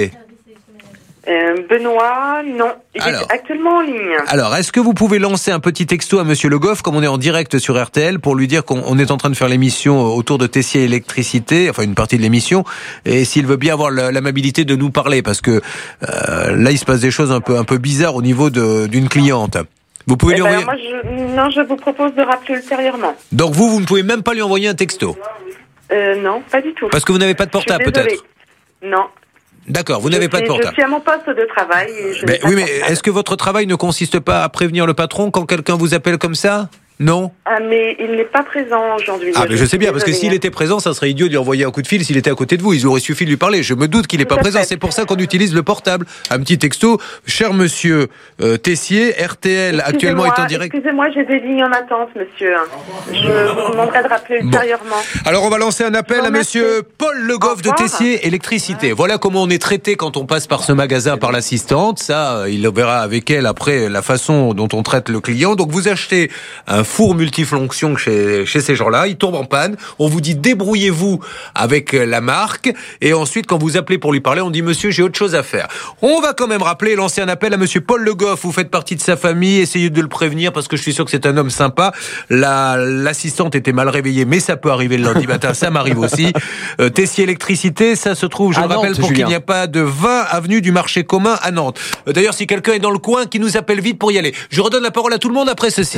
Euh, Benoît, non. Il Alors. est actuellement en ligne. Alors, est-ce que vous pouvez lancer un petit texto à monsieur Le Goff, comme on est en direct sur R T L, pour lui dire qu'on on est en train de faire l'émission autour de Tessie Électricité, enfin une partie de l'émission, et s'il veut bien avoir l'amabilité de nous parler, parce que euh, là, il se passe des choses un peu, un peu bizarres au niveau de, d'une cliente. Vous pouvez Eh lui ben, envoyer... moi, je, non, je vous propose de rappeler ultérieurement. Donc vous, vous ne pouvez même pas lui envoyer un texto ? Euh, non, pas du tout. Parce que vous n'avez pas de portable, peut-être ? Non. D'accord, vous n'avez pas de portable. Je suis à mon poste de travail. Et je mais, n'ai pas oui, de mais portable. est-ce que votre travail ne consiste pas à prévenir le patron quand quelqu'un vous appelle comme ça ? Non. Ah, mais il n'est pas présent aujourd'hui. Ah, mais je sais bien, parce que Désolée. s'il était présent, ça serait idiot de lui envoyer un coup de fil s'il était à côté de vous. Il aurait suffi de lui parler. Je me doute qu'il n'est pas Tout à présent. fait. C'est pour ça qu'on utilise le portable. Un petit texto. Cher monsieur euh, Tessier, R T L actuellement est en direct. Excusez-moi, j'ai des lignes en attente, monsieur. Je vous demanderai de rappeler Bon. ultérieurement. Alors on va lancer un appel à monsieur Paul Le Goff de Tessier Électricité. Voilà comment on est traité quand on passe par ce magasin par l'assistante. Ça, euh, il verra avec elle après la façon dont on traite le client. Donc vous achetez un four multifonction chez, chez ces gens-là, il tombe en panne. On vous dit débrouillez-vous avec la marque. Et ensuite, quand vous appelez pour lui parler, on dit monsieur, j'ai autre chose à faire. On va quand même rappeler et lancer un appel à monsieur Paul Le Goff. Vous faites partie de sa famille. Essayez de le prévenir parce que je suis sûr que c'est un homme sympa. La, l'assistante était mal réveillée, mais ça peut arriver le lundi matin. Ça m'arrive aussi. Euh, Tessier Électricité, ça se trouve, je À le rappelle, Nantes, pour Julien. qu'il n'y a pas de vingt avenue du Marché commun à Nantes. Euh, D'ailleurs, si quelqu'un est dans le coin, qui nous appelle vite pour y aller. Je redonne la parole à tout le monde après ceci.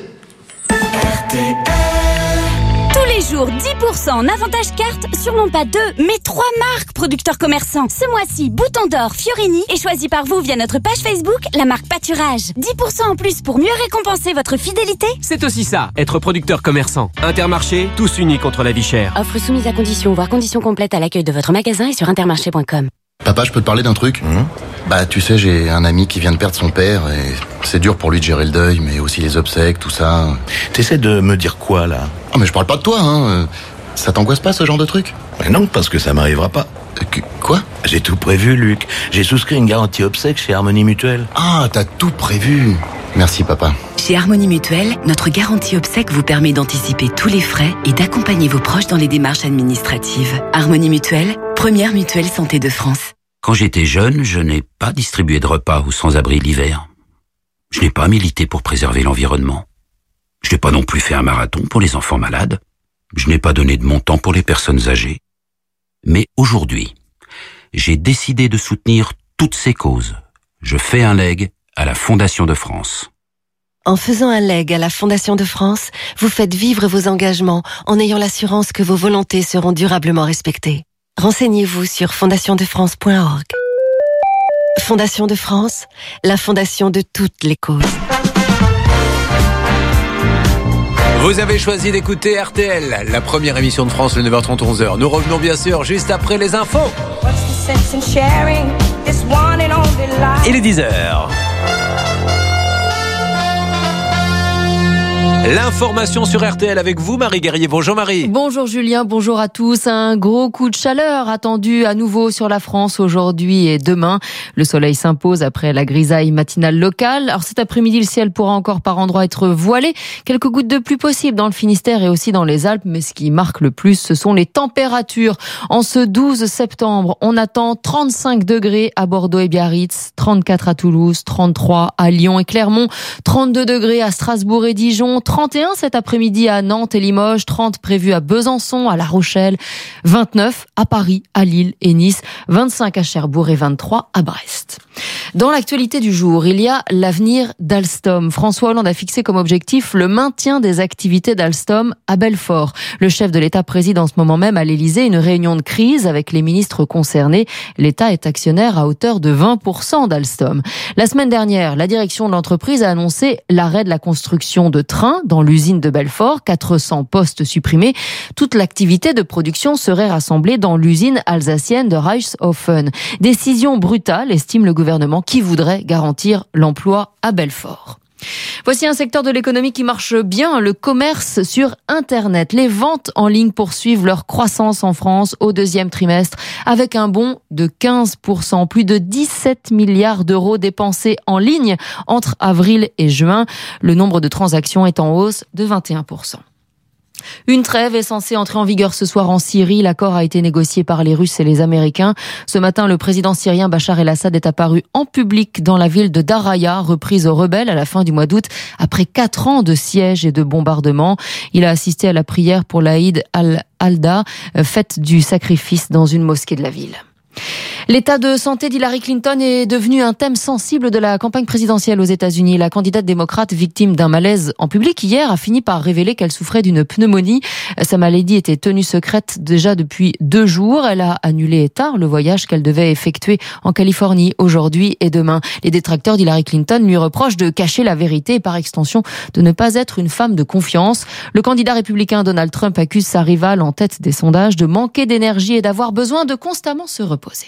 Tous les jours, dix pour cent en avantage carte sur non pas deux, mais trois marques producteurs commerçants. Ce mois-ci, Bouton d'Or, Fiorini est choisi par vous via notre page Facebook, la marque Pâturage. dix pour cent en plus pour mieux récompenser votre fidélité. C'est aussi ça, être producteur commerçant. Intermarché, tous unis contre la vie chère. Offre soumise à conditions, voire conditions complètes à l'accueil de votre magasin et sur intermarché point com. Papa, je peux te parler d'un truc ? Mmh. Bah, tu sais, j'ai un ami qui vient de perdre son père et c'est dur pour lui de gérer le deuil, mais aussi les obsèques, tout ça. T'essaies de me dire quoi, là ? Ah, mais je parle pas de toi, hein. Ça t'angoisse pas, ce genre de truc ? Mais non, parce que ça m'arrivera pas. Euh, quoi ? J'ai tout prévu, Luc. J'ai souscrit une garantie obsèque chez Harmonie Mutuelle. Ah, t'as tout prévu. Merci, papa. Chez Harmonie Mutuelle, notre garantie obsèque vous permet d'anticiper tous les frais et d'accompagner vos proches dans les démarches administratives. Harmonie Mutuelle, première mutuelle santé de France. Quand j'étais jeune, je n'ai pas distribué de repas aux sans-abri l'hiver. Je n'ai pas milité pour préserver l'environnement. Je n'ai pas non plus fait un marathon pour les enfants malades. Je n'ai pas donné de montant pour les personnes âgées. Mais aujourd'hui, j'ai décidé de soutenir toutes ces causes. Je fais un leg à la Fondation de France. En faisant un leg à la Fondation de France, vous faites vivre vos engagements en ayant l'assurance que vos volontés seront durablement respectées. Renseignez-vous sur fondation de france point org. Fondation de France, la fondation de toutes les causes. Vous avez choisi d'écouter R T L, la première émission de France, le neuf heures trente, onze heures. Nous revenons bien sûr juste après les infos. Il est dix heures. L'information sur R T L avec vous, Marie Guerrier. Bonjour Marie. Bonjour Julien, bonjour à tous. Un gros coup de chaleur attendu à nouveau sur la France aujourd'hui et demain. Le soleil s'impose après la grisaille matinale locale. Alors cet après-midi, le ciel pourra encore par endroits être voilé. Quelques gouttes de pluie possibles dans le Finistère et aussi dans les Alpes. Mais ce qui marque le plus, ce sont les températures. En ce douze septembre, on attend trente-cinq degrés à Bordeaux et Biarritz, trente-quatre à Toulouse, trente-trois à Lyon et Clermont, trente-deux degrés à Strasbourg et Dijon, trente et un cet après-midi à Nantes et Limoges, trente prévus à Besançon, à La Rochelle, vingt-neuf à Paris, à Lille et Nice, vingt-cinq à Cherbourg et vingt-trois à Brest. Dans l'actualité du jour, il y a l'avenir d'Alstom. François Hollande a fixé comme objectif le maintien des activités d'Alstom à Belfort. Le chef de l'État préside en ce moment même à l'Élysée une réunion de crise avec les ministres concernés. L'État est actionnaire à hauteur de vingt pour cent d'Alstom. La semaine dernière, la direction de l'entreprise a annoncé l'arrêt de la construction de trains dans l'usine de Belfort, quatre cents postes supprimés. Toute l'activité de production serait rassemblée dans l'usine alsacienne de Reichshofen. Décision brutale, estime le gouvernement, qui voudrait garantir l'emploi à Belfort. Voici un secteur de l'économie qui marche bien, le commerce sur Internet. Les ventes en ligne poursuivent leur croissance en France au deuxième trimestre avec un bond de quinze pour cent. Plus de dix-sept milliards d'euros dépensés en ligne entre avril et juin. Le nombre de transactions est en hausse de vingt et un pour cent. Une trêve est censée entrer en vigueur ce soir en Syrie. L'accord a été négocié par les Russes et les Américains. Ce matin, le président syrien Bachar el-Assad est apparu en public dans la ville de Daraya, reprise aux rebelles à la fin du mois d'août, après quatre ans de siège et de bombardements. Il a assisté à la prière pour l'Aïd al-Alda, fête du sacrifice dans une mosquée de la ville. L'état de santé d'Hillary Clinton est devenu un thème sensible de la campagne présidentielle aux États-Unis. La candidate démocrate victime d'un malaise en public hier a fini par révéler qu'elle souffrait d'une pneumonie. Sa maladie était tenue secrète déjà depuis deux jours. Elle a annulé tard le voyage qu'elle devait effectuer en Californie aujourd'hui et demain. Les détracteurs d'Hillary Clinton lui reprochent de cacher la vérité et par extension de ne pas être une femme de confiance. Le candidat républicain Donald Trump accuse sa rivale en tête des sondages de manquer d'énergie et d'avoir besoin de constamment se reposer.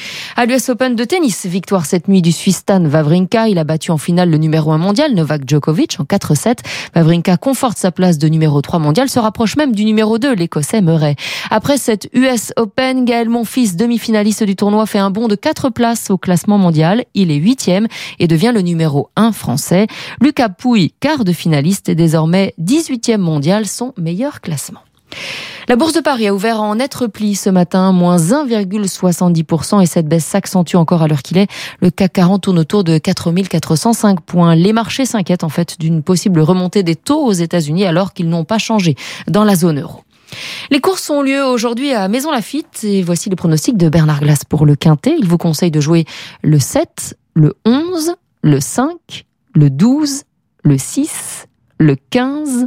À l'U S Open de tennis, victoire cette nuit du Suisse Stan Wawrinka. Il a battu en finale le numéro un mondial, Novak Djokovic, en quatre sept. Wawrinka conforte sa place de numéro trois mondial, se rapproche même du numéro deux, l'Écossais Murray. Après cette U S Open, Gaël Monfils, demi-finaliste du tournoi, fait un bond de quatre places au classement mondial. Il est huitième et devient le numéro un français. Lucas Pouille, quart de finaliste, est désormais dix-huitième mondial, son meilleur classement. La Bourse de Paris a ouvert en net repli ce matin, moins un virgule soixante-dix pour cent et cette baisse s'accentue encore à l'heure qu'il est. Le C A C quarante tourne autour de quatre mille quatre cent cinq points. Les marchés s'inquiètent en fait d'une possible remontée des taux aux États-Unis alors qu'ils n'ont pas changé dans la zone euro. Les courses ont lieu aujourd'hui à Maison Lafitte et voici les pronostics de Bernard Glass pour le Quintet. Il vous conseille de jouer le sept, le onze, le cinq, le douze, le six, le quinze,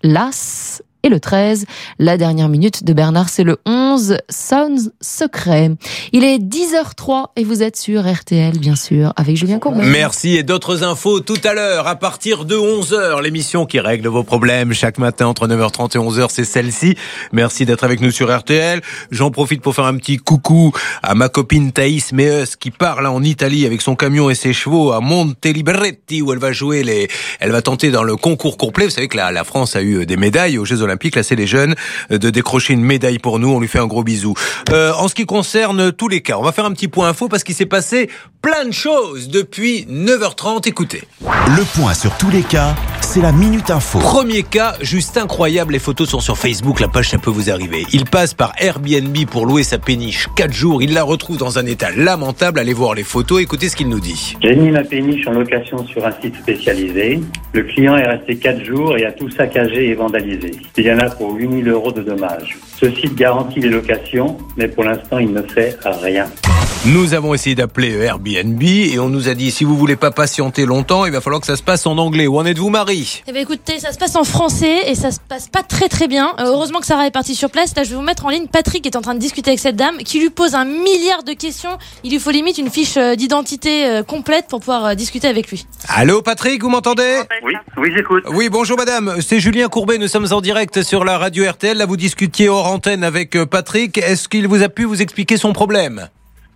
l'As et le treize. La dernière minute de Bernard, c'est le onze, Sounds Secret. Il est dix heures trois et vous êtes sur R T L, bien sûr, avec Julien Courbet. Merci et d'autres infos tout à l'heure, à partir de onze heures. L'émission qui règle vos problèmes chaque matin entre neuf heures trente et onze heures, c'est celle-ci. Merci d'être avec nous sur R T L. J'en profite pour faire un petit coucou à ma copine Thaïs Meus qui part là en Italie avec son camion et ses chevaux à Montelibretti où elle va jouer les, elle va tenter dans le concours complet. Vous savez que la, la France a eu des médailles aux Jeux Olympiques. Là, c'est les jeunes de décrocher une médaille pour nous. On lui fait un gros bisou. Euh, en ce qui concerne tous les cas, on va faire un petit point info parce qu'il s'est passé plein de choses depuis neuf heures trente. Écoutez. Le point sur tous les cas, c'est la Minute Info. Premier cas, juste incroyable. Les photos sont sur Facebook. La page, ça peut vous arriver. Il passe par Airbnb pour louer sa péniche quatre jours. Il la retrouve dans un état lamentable. Allez voir les photos. Écoutez ce qu'il nous dit. J'ai mis ma péniche en location sur un site spécialisé. Le client est resté quatre jours et a tout saccagé et vandalisé. Il y en a pour huit mille euros de dommages. Ce site garantit les locations, mais pour l'instant, il ne fait rien. Nous avons essayé d'appeler Airbnb et on nous a dit si vous voulez pas patienter longtemps, il va falloir que ça se passe en anglais. Où en êtes-vous, Marie ? Eh bien, écoutez, ça se passe en français et ça se passe pas très très bien. Euh, heureusement que Sarah est partie sur place. Là, je vais vous mettre en ligne Patrick qui est en train de discuter avec cette dame qui lui pose un milliard de questions. Il lui faut limite une fiche d'identité euh, complète pour pouvoir euh, discuter avec lui. Allô, Patrick, vous m'entendez ? Oui, oui, j'écoute. Oui, bonjour madame, c'est Julien Courbet. Nous sommes en direct sur la radio R T L. Là, vous discutiez hors antenne avec Patrick. Est-ce qu'il vous a pu vous expliquer son problème ?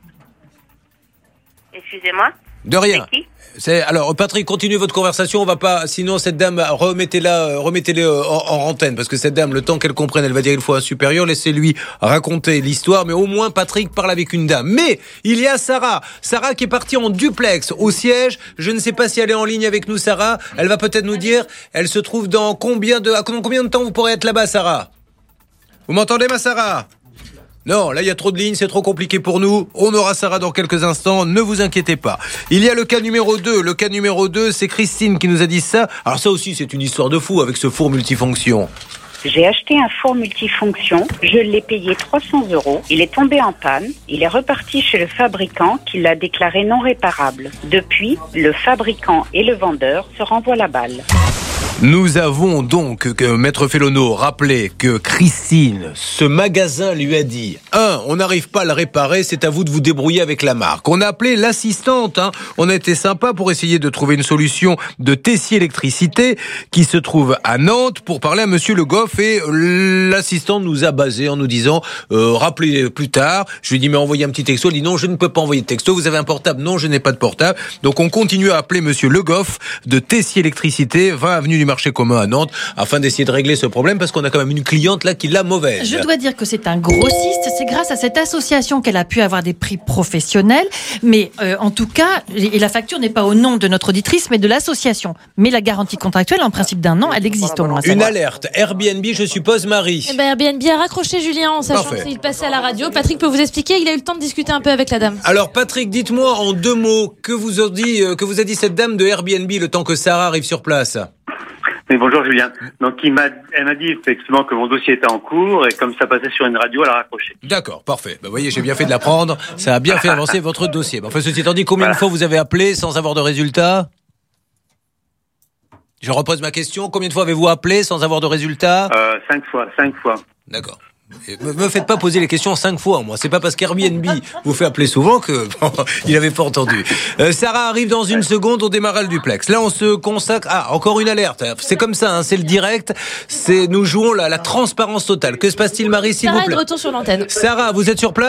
Excusez-moi. De rien. C'est qui ? C'est, alors, Patrick, continuez votre conversation. On va pas, sinon, cette dame, remettez-la, remettez-les en, en antenne. Parce que cette dame, le temps qu'elle comprenne, elle va dire il faut un supérieur. Laissez-lui raconter l'histoire. Mais au moins, Patrick parle avec une dame. Mais, il y a Sarah. Sarah qui est partie en duplex au siège. Je ne sais pas si elle est en ligne avec nous, Sarah. Elle va peut-être nous dire, elle se trouve dans combien de, à combien de temps vous pourrez être là-bas, Sarah? Vous m'entendez, ma Sarah? Non, là, il y a trop de lignes, c'est trop compliqué pour nous. On aura Sarah dans quelques instants, ne vous inquiétez pas. Il y a le cas numéro deux. Le cas numéro deux, c'est Christine qui nous a dit ça. Alors ça aussi, c'est une histoire de fou avec ce four multifonction. J'ai acheté un four multifonction, je l'ai payé trois cents euros, il est tombé en panne, il est reparti chez le fabricant qui l'a déclaré non réparable. Depuis, le fabricant et le vendeur se renvoient la balle. Nous avons donc, que Maître Fellono rappelé que Christine, ce magasin lui a dit un, on n'arrive pas à le réparer, c'est à vous de vous débrouiller avec la marque. On a appelé l'assistante, hein. On a été sympa pour essayer de trouver une solution de Tessier Électricité qui se trouve à Nantes pour parler à Monsieur Le Goff et l'assistante nous a basé en nous disant euh, rappelez plus tard. Je lui ai dit mais envoyez un petit texto. Elle dit non, je ne peux pas envoyer de texto. Vous avez un portable? Non, je n'ai pas de portable. Donc on continue à appeler Monsieur Le Goff de Tessier Électricité, vingt avenue du Marché commun à Nantes, afin d'essayer de régler ce problème parce qu'on a quand même une cliente là qui l'a mauvaise. Je dois dire que c'est un grossiste. C'est grâce à cette association qu'elle a pu avoir des prix professionnels. Mais euh, en tout cas, et la facture n'est pas au nom de notre auditrice, mais de l'association. Mais la garantie contractuelle, en principe d'un an, elle existe au moins. Une alerte. Airbnb, je suppose, Marie. Eh ben, Airbnb a raccroché Julien en sachant Parfait. qu'il passait à la radio. Patrick peut vous expliquer. Il a eu le temps de discuter un peu avec la dame. Alors Patrick, dites-moi en deux mots que vous a dit, que vous a dit cette dame de Airbnb le temps que Sarah arrive sur place. Oui, bonjour Julien. Donc il m'a, elle m'a dit effectivement que mon dossier était en cours et comme ça passait sur une radio, elle a raccroché. D'accord, parfait. Bah, vous voyez, j'ai bien fait de l'apprendre. Ça a bien fait avancer votre dossier. Bah, enfin, ceci étant dit, combien voilà. de fois vous avez appelé sans avoir de résultat ? Je repose ma question. Combien de fois avez-vous appelé sans avoir de résultat ? euh, Cinq fois, cinq fois. D'accord. Me, me faites pas poser les questions cinq fois, moi. C'est pas parce qu'Airbnb vous fait appeler souvent que bon, il avait pas entendu. Euh, Sarah arrive dans une seconde. On démarre le duplex. Là, on se consacre. Ah, encore une alerte. C'est comme ça. Hein, c'est le direct. C'est nous jouons la, la transparence totale. Que se passe-t-il, Marie, s'il Sarah vous plaît ? Est de retour sur l'antenne. Sarah, vous êtes sur place ?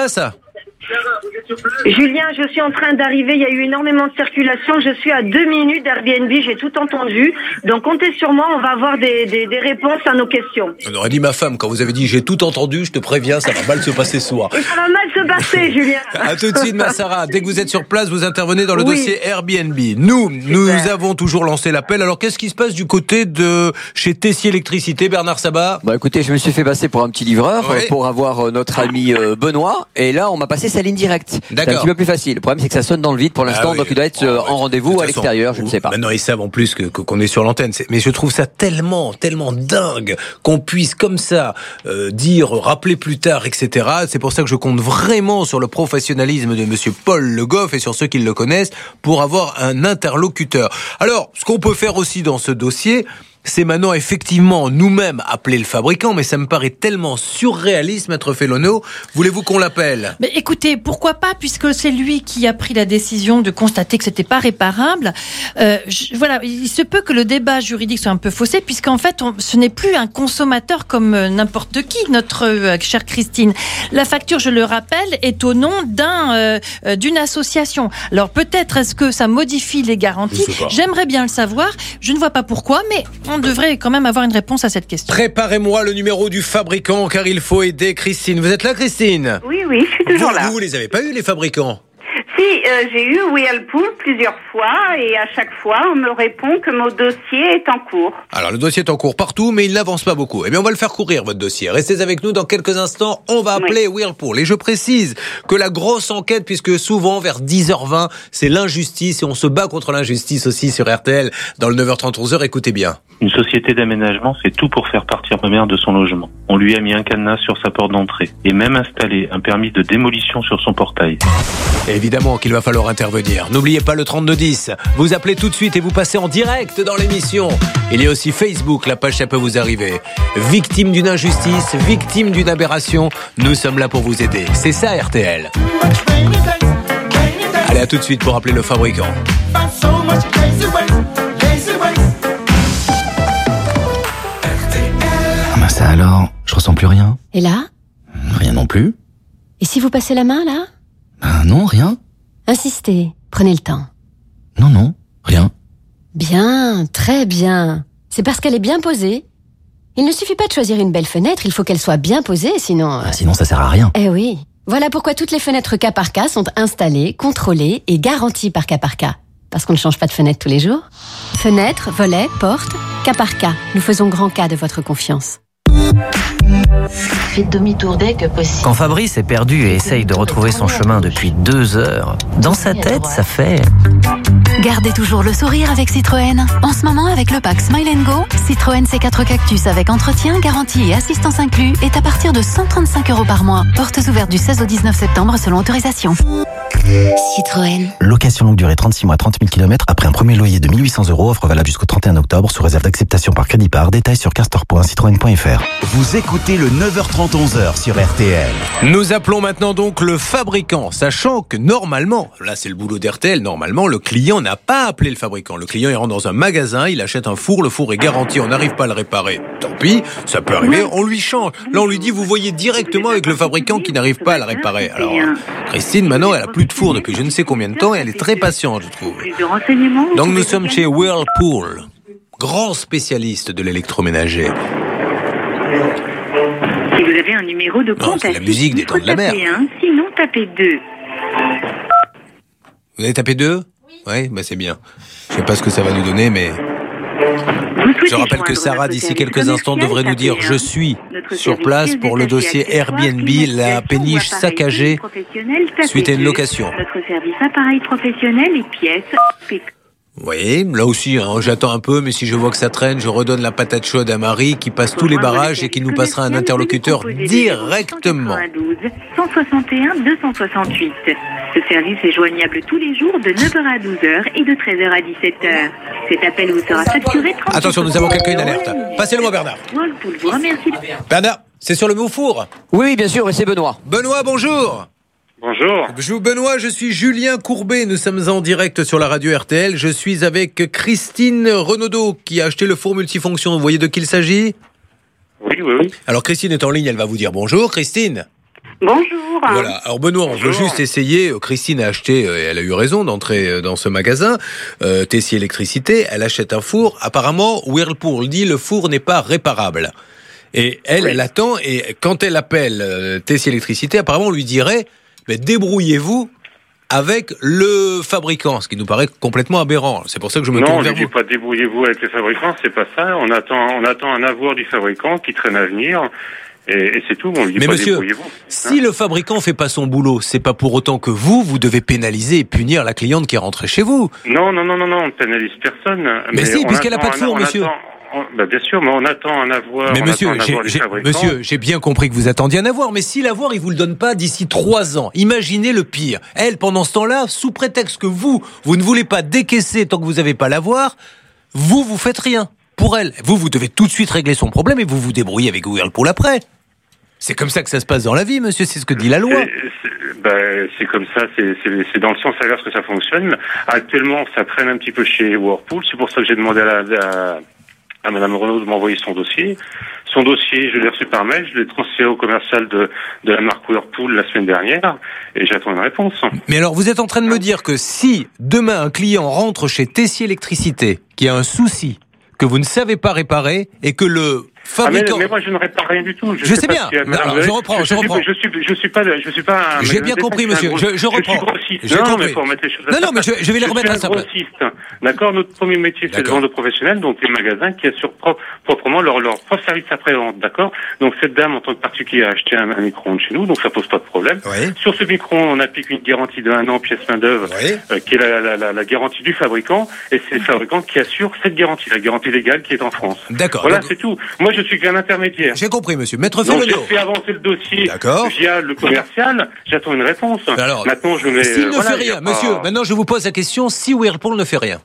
Julien, je suis en train d'arriver. Il y a eu énormément de circulation. Je suis à deux minutes d'Airbnb. J'ai tout entendu. Donc, comptez sur moi. On va avoir des, des, des réponses à nos questions. On aurait dit ma femme quand vous avez dit j'ai tout entendu. Je te préviens, ça va mal se passer ce soir. Et ça va mal se passer, Julien. À tout de suite, ma Sarah. Dès que vous êtes sur place, vous intervenez dans le oui. dossier Airbnb. Nous, Super. nous avons toujours lancé l'appel. Alors, qu'est-ce qui se passe du côté de chez Tessier Électricité, Bernard Sabat ? Bah, écoutez, je me suis fait passer pour un petit livreur ouais. pour avoir notre ami euh, Benoît. Et là, on m'a passé sa ligne directe. D'accord. C'est un petit peu plus facile. Le problème, c'est que ça sonne dans le vide pour l'instant, ah oui. donc il doit être euh, en rendez-vous à l'extérieur, je ne sais pas. Maintenant, ils savent en plus que, que, qu'on est sur l'antenne. C'est, mais je trouve ça tellement, tellement dingue qu'on puisse comme ça euh, dire, rappeler plus tard, et cetera. C'est pour ça que je compte vraiment sur le professionnalisme de Monsieur Paul Le Goff et sur ceux qui le connaissent pour avoir un interlocuteur. Alors, ce qu'on peut faire aussi dans ce dossier, c'est maintenant effectivement nous-mêmes appeler le fabricant, mais ça me paraît tellement surréaliste, Maître Fellono. Voulez-vous qu'on l'appelle ? Mais écoutez, pourquoi pas, puisque c'est lui qui a pris la décision de constater que c'était pas réparable. Euh, je, voilà, il se peut que le débat juridique soit un peu faussé, puisqu'en fait, on, ce n'est plus un consommateur comme n'importe qui, notre euh, chère Christine. La facture, je le rappelle, est au nom d'un euh, d'une association. Alors peut-être est-ce que ça modifie les garanties ? J'aimerais bien le savoir. Je ne vois pas pourquoi, mais on devrait quand même avoir une réponse à cette question. Préparez-moi le numéro du fabricant, car il faut aider Christine. Vous êtes là, Christine ? Oui, oui, je suis toujours vous, là. Vous, vous les avez pas eu, les fabricants ? Si, euh, j'ai eu Whirlpool plusieurs fois et à chaque fois, on me répond que mon dossier est en cours. Alors, le dossier est en cours partout, mais il n'avance pas beaucoup. Eh bien, on va le faire courir, votre dossier. Restez avec nous dans quelques instants. On va appeler oui. Whirlpool. Et je précise que la grosse enquête, puisque souvent, vers dix heures vingt, c'est l'injustice et on se bat contre l'injustice aussi sur R T L dans le neuf heures trente, onze heures. Écoutez bien. Une société d'aménagement, c'est tout pour faire partir ma mère de son logement. On lui a mis un cadenas sur sa porte d'entrée et même installé un permis de démolition sur son portail. Évidemment qu'il va falloir intervenir. N'oubliez pas le trente-deux dix. Vous appelez tout de suite et vous passez en direct dans l'émission. Il y a aussi Facebook, la page ça peut vous arriver. Victime d'une injustice, victime d'une aberration, nous sommes là pour vous aider. C'est ça R T L. Allez, à tout de suite pour appeler le fabricant. Ah ben ça alors, je ressens plus rien. Et là ? Rien non plus. Et si vous passez la main là ? Ben non, rien. Insistez, prenez le temps. Non, non, rien. Bien, très bien. C'est parce qu'elle est bien posée. Il ne suffit pas de choisir une belle fenêtre, il faut qu'elle soit bien posée, sinon... Ah, sinon ça sert à rien. Eh oui. Voilà pourquoi toutes les fenêtres cas par cas sont installées, contrôlées et garanties par cas par cas. Parce qu'on ne change pas de fenêtre tous les jours. Fenêtres, volets, portes, cas par cas. Nous faisons grand cas de votre confiance. Faites demi-tour dès que possible. Quand Fabrice est perdu et essaye de retrouver son chemin depuis deux heures, dans sa tête, ça fait... Gardez toujours le sourire avec Citroën. En ce moment, avec le pack Smile and Go, Citroën C quatre Cactus avec entretien, garantie et assistance inclus est à partir de cent trente-cinq euros par mois. Portes ouvertes du seize au dix-neuf septembre selon autorisation. Citroën. Location longue durée trente-six mois, trente mille kilomètres après un premier loyer de mille huit cents euros. Offre valable jusqu'au trente et un octobre sous réserve d'acceptation par crédit par. Détails sur carstore point citroën point f r. Vous écoutez le neuf heures trente, onze heures sur R T L. Nous appelons maintenant donc le fabricant, sachant que normalement, là c'est le boulot d'R T L, normalement le client n'a pas appelé le fabricant. Le client il rentre dans un magasin, il achète un four, le four est garanti, on n'arrive pas à le réparer. Tant pis, ça peut arriver, on lui change. Là on lui dit vous voyez directement avec le fabricant qui n'arrive pas à le réparer. Alors Christine maintenant elle a plus de four depuis je ne sais combien de temps et elle est très patiente je trouve. Donc nous sommes chez Whirlpool, grand spécialiste de l'électroménager. Si vous avez un numéro de compte, c'est la musique des Dents de la Mer. Un, sinon tapez deux. Vous avez tapé deux ? Oui, bah c'est bien. Je sais pas ce que ça va nous donner, mais... Je rappelle que Sarah, d'ici quelques instants, devrait nous dire « Je suis sur place pour le dossier Airbnb, la péniche saccagée suite à une location. » Notre service appareil professionnel et pièces... Oui, là aussi, hein, j'attends un peu, mais si je vois que ça traîne, je redonne la patate chaude à Marie qui passe tous les barrages et qui nous passera un interlocuteur directement. cent soixante et un deux cent soixante-huit. Ce service est joignable tous les jours de neuf heures à douze heures et de treize heures à dix-sept heures. Cet appel vous sera facturé trente. Attention, nous avons quelqu'un une alerte. Passez-le-moi, Bernard. Whirlpool vous remercie. Bernard, c'est sur le mot four? Oui, bien sûr, et c'est Benoît. Benoît, bonjour. Bonjour. Je, Benoît, je suis Julien Courbet. Nous sommes en direct sur la radio R T L. Je suis avec Christine Renaudot qui a acheté le four multifonction. Vous voyez de qui il s'agit? Oui, oui, oui. Alors Christine est en ligne, elle va vous dire bonjour. Christine. Bonjour. Voilà. Alors Benoît, on veut juste essayer. Christine a acheté, elle a eu raison d'entrer dans ce magasin. Euh, Tessier Électricité, elle achète un four. Apparemment, Whirlpool dit le four n'est pas réparable. Et elle, oui. elle attend. Et quand elle appelle euh, Tessier Électricité, apparemment, on lui dirait mais débrouillez-vous avec le fabricant, ce qui nous paraît complètement aberrant. C'est pour ça que je me non, tourne vers vous. Non, on ne dit pas débrouillez-vous avec les fabricants, c'est pas ça. On attend, on attend un avoir du fabricant qui traîne à venir. Et, et c'est tout, on lui dit mais pas monsieur, débrouillez-vous. Si hein le fabricant fait pas son boulot, c'est pas pour autant que vous, vous devez pénaliser et punir la cliente qui est rentrée chez vous. Non, non, non, non, non, on ne pénalise personne. Mais, mais si, puisqu'elle n'a pas de four, on monsieur. Attend, on, bah bien sûr, mais on attend un avoir. Mais monsieur, j'ai, j'ai, monsieur, j'ai bien compris que vous attendiez un avoir, mais si l'avoir, il vous le donne pas d'ici trois ans, imaginez le pire. Elle, pendant ce temps-là, sous prétexte que vous, vous ne voulez pas décaisser tant que vous n'avez pas l'avoir, vous, vous faites rien. Pour elle, vous, vous devez tout de suite régler son problème et vous vous débrouillez avec Whirlpool après. C'est comme ça que ça se passe dans la vie, monsieur, c'est ce que dit la loi. C'est, c'est, ben, c'est comme ça, c'est, c'est, c'est dans le sens inverse que ça fonctionne. Actuellement, ça traîne un petit peu chez Whirlpool, c'est pour ça que j'ai demandé à, la, à, à Madame Renaud de m'envoyer son dossier. Son dossier, je l'ai reçu par mail, je l'ai transféré au commercial de, de la marque Whirlpool la semaine dernière, et j'attends une réponse. Mais alors, vous êtes en train de me dire que si demain un client rentre chez Tessier Électricité, qui a un souci, que vous ne savez pas réparer, et que le fabricant... Ah mais, mais moi je ne répare rien du tout. Je, je sais, sais bien. Si alors, je reprends, je, je reprends. Je suis, je suis pas, je suis pas. Un J'ai bien compris, monsieur. Je, je reprends. Je suis grossiste. J'ai non, compris. mais faut remettre les choses à non, non, mais je, je vais les remettre à sa place. D'accord. Notre premier métier, c'est de vendre aux professionnels, donc les magasins qui assurent propre, proprement leur leur propre service après-vente. D'accord. Donc cette dame, en tant que particulier, a acheté un, un micro-ondes chez nous, donc ça pose pas de problème. Oui. Sur ce micro-ondes, on applique une garantie de un an pièce main d'œuvre, oui. euh, qui est la, la, la, la garantie du fabricant, et c'est le fabricant qui assure cette garantie, la garantie légale qui est en France. D'accord. Voilà, donc... c'est tout. Moi, je suis qu'un intermédiaire. J'ai compris, monsieur. Maître Donc, Félono. j'ai fait avancer le dossier D'accord. via le commercial. J'attends une réponse. Alors, maintenant, je mets. S'il euh, ne voilà, fait rien, pas... monsieur, maintenant je vous pose la question, si Whirlpool ne fait rien.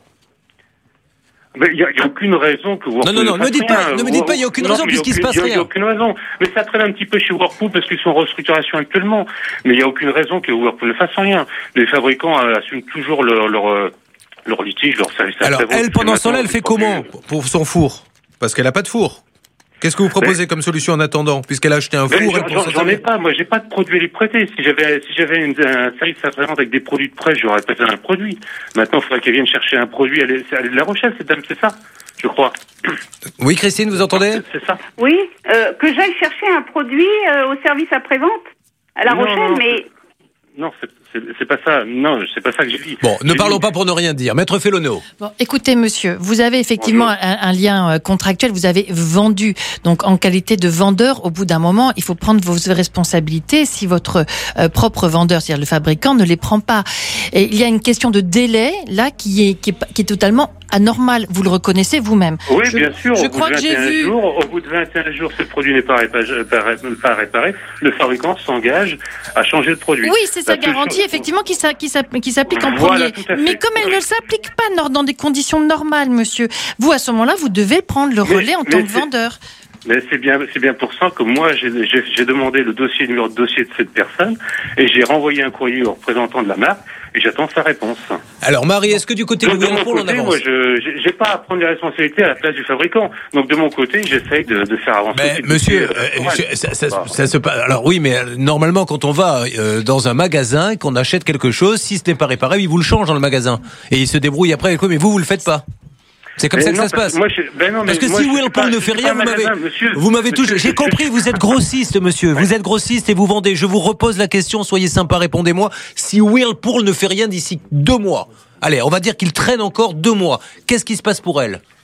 Mais il n'y a, a aucune raison que Whirlpool. Non, non, non, ne, ne dites pas, ne me dites pas, il n'y a aucune non, raison puisqu'il ne se passe rien. Il n'y a aucune raison. Mais ça traîne un petit peu chez Whirlpool parce qu'ils sont en restructuration actuellement. Mais il n'y a aucune raison que Whirlpool ne fasse rien. Les fabricants euh, assument toujours leur, leur, leur litige, leur service après-vente. Alors, elle, pendant ce temps-là, elle fait comment pour son four? Parce qu'elle n'a pas de four. Qu'est-ce que vous proposez mais, comme solution en attendant, puisqu'elle a acheté un four? J'en, j'en, j'en ai pas, moi j'ai pas de produit à lui prêter. Si j'avais, si j'avais une, un service après-vente avec des produits de prêt, j'aurais prêté un produit. Maintenant, il faudrait qu'elle vienne chercher un produit. Elle est, elle est de La Rochelle, cette dame, c'est ça, je crois. Oui, Christine, vous entendez? C'est ça. Oui, euh, que j'aille chercher un produit euh, au service après-vente à La non, Rochelle, non, mais... Non, c'est, c'est, c'est pas ça. Non, c'est pas ça que j'ai dit. Bon, ne j'ai parlons dit... pas pour ne rien dire. Maître Félono. Bon, écoutez, monsieur, vous avez effectivement un, un lien contractuel. Vous avez vendu. Donc, en qualité de vendeur, au bout d'un moment, il faut prendre vos responsabilités si votre euh, propre vendeur, c'est-à-dire le fabricant, ne les prend pas. Et il y a une question de délai, là, qui est, qui est, qui est totalement anormal. Vous le reconnaissez vous-même. Oui, je, bien sûr. Je au crois bout de que j'ai vu. Jours, au bout de vingt et un jours, si le produit n'est pas réparé, pas réparé, le fabricant s'engage à changer le produit. Oui, c'est sa garantie, chose... effectivement, qui, s'a, qui, s'applique, qui s'applique en voilà, premier. Mais comme elle ne s'applique pas dans des conditions normales, monsieur, vous, à ce moment-là, vous devez prendre le relais mais, en tant que c'est... vendeur. Mais c'est bien, c'est bien pour ça que moi, j'ai, j'ai, j'ai demandé le dossier, le numéro de dossier de cette personne, et j'ai renvoyé un courrier au représentant de la marque, et j'attends sa réponse. Alors, Marie, est-ce que du côté donc, de Whirlpool, on avance? Moi, je, j'ai pas à prendre les responsabilités à la place du fabricant. Donc, de mon côté, j'essaye de, de faire avancer. Mais, monsieur, euh, je, ça, ça, ça, ça se passe. Alors oui, mais normalement, quand on va euh, dans un magasin et qu'on achète quelque chose, si ce n'est pas réparé, il vous le change dans le magasin, et il se débrouille après avec quoi. Mais vous, vous le faites pas. C'est comme mais ça que non, ça se passe. Moi, je, ben non, parce que moi, si Whirlpool ne fait rien, vous m'avez, vous m'avez touché. J'ai compris, vous êtes grossiste, monsieur. Vous êtes grossiste et vous vendez. Je vous repose la question, soyez sympa, répondez-moi. Si Whirlpool ne fait rien d'ici deux mois, allez, on va dire qu'il traîne encore deux mois, qu'est-ce qui se passe pour elle?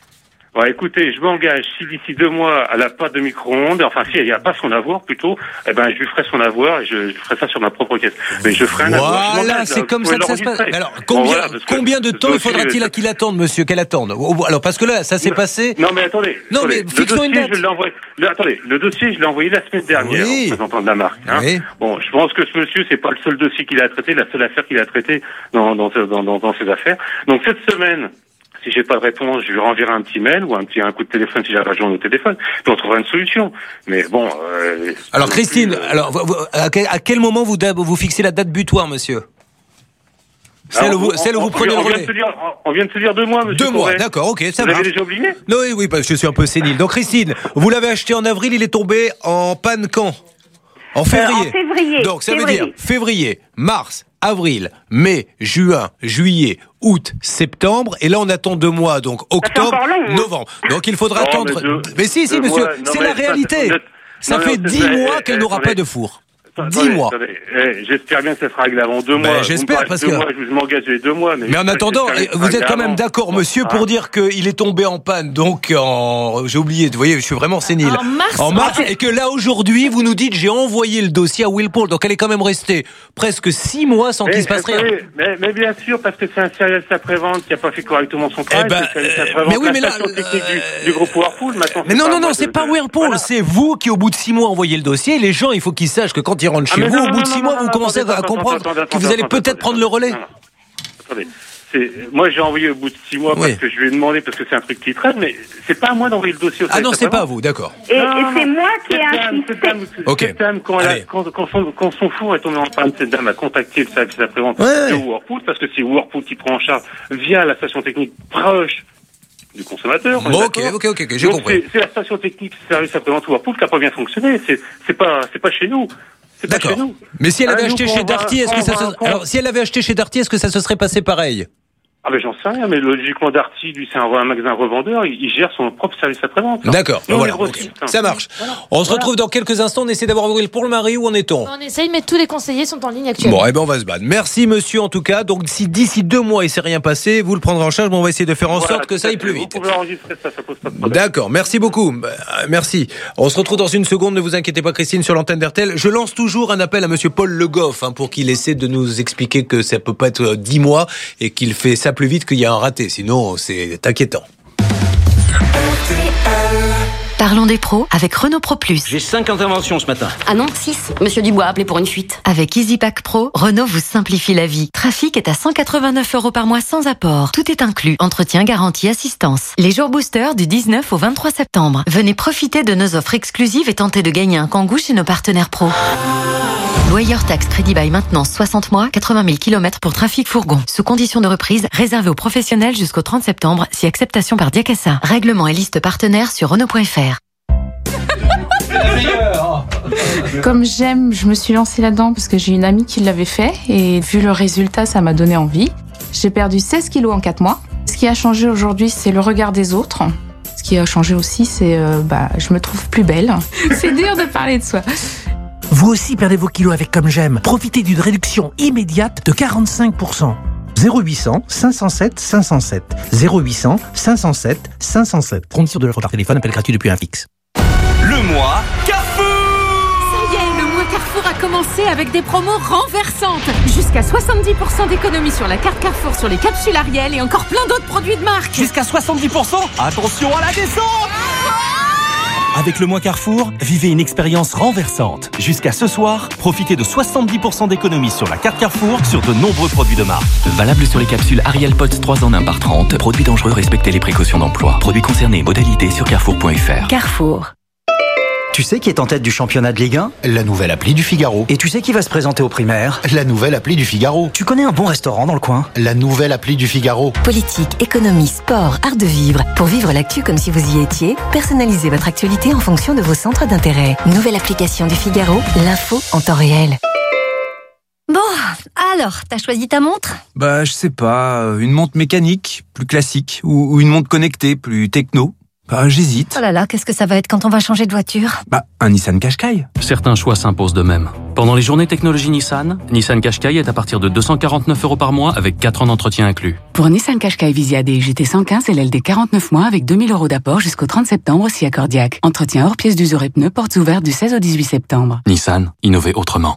Ouais, écoutez, je m'engage, si d'ici deux mois, elle n'a pas de micro-ondes, enfin, si elle n'a pas son avoir, plutôt, eh ben, je lui ferai son avoir et je, je ferai ça sur ma propre caisse. Mais je ferai un avoir. Voilà, c'est comme ça que ça se passe. Alors, combien, bon, voilà, combien de temps il faudra-t-il à qu'il attende, monsieur, qu'elle attende? Alors, parce que là, ça s'est passé. Non, mais attendez. Non, attendez, mais fixons une date. Je envoyé, le, attendez, le dossier, je l'ai envoyé la semaine dernière, oui. au représentant de la marque, hein. Oui. Bon, je pense que ce monsieur, c'est pas le seul dossier qu'il a traité, la seule affaire qu'il a traitée dans, dans, dans, dans, dans ses affaires. Donc, cette semaine, si j'ai pas de réponse, je lui renverrai un petit mail ou un petit un coup de téléphone si j'ai pas joindre au téléphone. Puis on trouvera une solution. Mais bon. Euh, alors Christine, plus, euh... alors vous, à, quel, à quel moment vous vous fixez la date butoir, monsieur? Celle où vous, celle où vous prenez on le relais. Vient dire, on vient de se dire deux mois, monsieur. Deux mois, d'accord, ok, ça va. Vous marche. l'avez déjà oublié? Non, oui, oui, parce que je suis un peu sénile. Donc Christine, vous l'avez acheté en avril, il est tombé en panne quand? En février. Euh, en février. Donc ça février. veut dire février, mars, avril, mai, juin, juillet, août, septembre, et là on attend deux mois, donc octobre, long, hein. novembre. Donc il faudra non, attendre. Mais, deux, mais si, si, monsieur, c'est la réalité. Ça, ça non, fait non, dix mois eh, qu'elle eh, n'aura pas de four. Dix mois. Eh, j'espère bien que ça sera réglé avant deux mois. Ben, j'espère parce que. Mois, je m'engage les deux mois. Mais, mais en attendant, vous êtes quand même d'accord, monsieur, pour dire qu'il est tombé en panne. Donc, en... j'ai oublié. Vous voyez, je suis vraiment sénile. En mars. En mars, et que là aujourd'hui, vous nous dites, j'ai envoyé le dossier à Whirlpool. Donc, elle est quand même restée presque six mois sans qu'il se passe rien. Mais, mais bien sûr, parce que c'est un service après-vente qui n'a pas fait correctement son travail. Eh ben, euh, mais oui, mais là, euh, du, du groupe Whirlpool. Maintenant, mais non, non, non, c'est pas Whirlpool. Voilà. C'est vous qui, au bout de six mois, envoyez le dossier. Les gens, il faut qu'ils sachent que quand ils rentrent chez ah, vous, non, au bout de six mois, vous commencez à comprendre que vous allez peut-être prendre le relais. Attendez. C'est, moi, j'ai envoyé au bout de six mois oui. parce que je lui ai demandé, parce que c'est un truc qui traîne, mais c'est pas à moi d'envoyer le dossier au Ah non, c'est pas à vous, d'accord. Et, et c'est moi qui ai insisté. Ok. Cette dame, quand, elle a, quand, quand, son, quand son four est tombé en panne, cette dame a contacté le service après-vente ouais. de Whirlpool, parce que c'est Whirlpool qui prend en charge via la station technique proche du consommateur. Bon, ok, ok, ok, ok, j'ai Donc compris. C'est, c'est la station technique, le service après-vente Whirlpool qui a pas bien fonctionné. C'est, c'est pas, c'est pas chez nous. D'accord. Mais si elle avait ah, acheté chez Darty, est-ce que ça se... Alors, si elle avait acheté chez Darty, est-ce que ça se serait passé pareil? Ah ben j'en sais rien, mais logiquement Darty, lui c'est un, un magasin revendeur, il, il gère son propre service après-vente. D'accord, ben voilà, okay. Ça marche. Voilà. On se voilà. retrouve dans quelques instants, on essaie d'avoir pour le mari, où en est-on? On essaye, mais tous les conseillers sont en ligne actuellement. Bon, et eh ben on va se battre. Merci monsieur en tout cas. Donc si d'ici deux mois il s'est rien passé, vous le prendrez en charge, mais on va essayer de faire en voilà, sorte que ça aille plus vite. Vous pouvez enregistrer ça, ça pose pas de problème. D'accord, merci beaucoup. Euh, merci. On se retrouve dans une seconde, ne vous inquiétez pas Christine, sur l'antenne d'R T L. Je lance toujours un appel à monsieur Paul Le Goff hein, pour qu'il essaie de nous expliquer que ça peut pas être dix mois et qu'il fait ça plus vite qu'il y a un raté. Sinon, c'est inquiétant. Parlons des pros avec Renault Pro Plus. J'ai cinq interventions ce matin. Ah non, six. Monsieur Dubois a appelé pour une fuite. Avec EasyPack Pro, Renault vous simplifie la vie. Trafic est à cent quatre-vingt-neuf euros par mois sans apport. Tout est inclus. Entretien, garantie, assistance. Les jours boosters du dix-neuf au vingt-trois septembre. Venez profiter de nos offres exclusives et tenter de gagner un Kangoo chez nos partenaires pro. Loyer tax crédit by maintenance soixante mois, quatre-vingt mille kilomètres pour trafic fourgon. Sous condition de reprise, réservé aux professionnels jusqu'au trente septembre, si acceptation par Diacassa. Règlement et liste partenaires sur Renault point F R. Comme j'aime, je me suis lancée là-dedans parce que j'ai une amie qui l'avait fait et vu le résultat, ça m'a donné envie. J'ai perdu seize kilos en quatre mois. Ce qui a changé aujourd'hui, c'est le regard des autres. Ce qui a changé aussi, c'est euh, bah, je me trouve plus belle. C'est dur de parler de soi. Vous aussi perdez vos kilos avec Comme J'aime. Profitez d'une réduction immédiate de quarante-cinq pour cent. zéro huit cents cinq cent sept cinq cent sept. zéro huit cents cinq cent sept cinq cent sept. Condition de l'offre par téléphone, appel gratuit depuis un fixe. Le mois Carrefour. Ça y est, le mois Carrefour a commencé avec des promos renversantes. Jusqu'à soixante-dix pour cent d'économie sur la carte Carrefour sur les capsules Ariel et encore plein d'autres produits de marque. Jusqu'à soixante-dix pour cent. Attention à la descente. Avec le mois Carrefour, vivez une expérience renversante. Jusqu'à ce soir, profitez de soixante-dix pour cent d'économie sur la carte Carrefour sur de nombreux produits de marque. Valable sur les capsules Ariel Pods trois en un par trente. Produits dangereux, respectez les précautions d'emploi. Produits concernés, modalités sur carrefour point F R. Carrefour. Tu sais qui est en tête du championnat de Ligue un? La nouvelle appli du Figaro. Et tu sais qui va se présenter aux primaires? La nouvelle appli du Figaro. Tu connais un bon restaurant dans le coin? La nouvelle appli du Figaro. Politique, économie, sport, art de vivre. Pour vivre l'actu comme si vous y étiez, personnalisez votre actualité en fonction de vos centres d'intérêt. Nouvelle application du Figaro, l'info en temps réel. Bon, alors, t'as choisi ta montre? Bah, je sais pas, une montre mécanique, plus classique, ou, ou une montre connectée, plus techno. Bah, j'hésite. Oh là là, qu'est-ce que ça va être quand on va changer de voiture? Bah, un Nissan Qashqai. Certains choix s'imposent de même. Pendant les journées technologie Nissan, Nissan Qashqai est à partir de deux cent quarante-neuf euros par mois avec quatre ans d'entretien inclus. Pour Nissan Qashqai Visia D G T cent quinze, L L D quarante-neuf mois avec deux mille euros d'apport jusqu'au trente septembre si accordiaque. Entretien hors pièces d'usure et pneus, portes ouvertes du seize au dix-huit septembre. Nissan, innover autrement.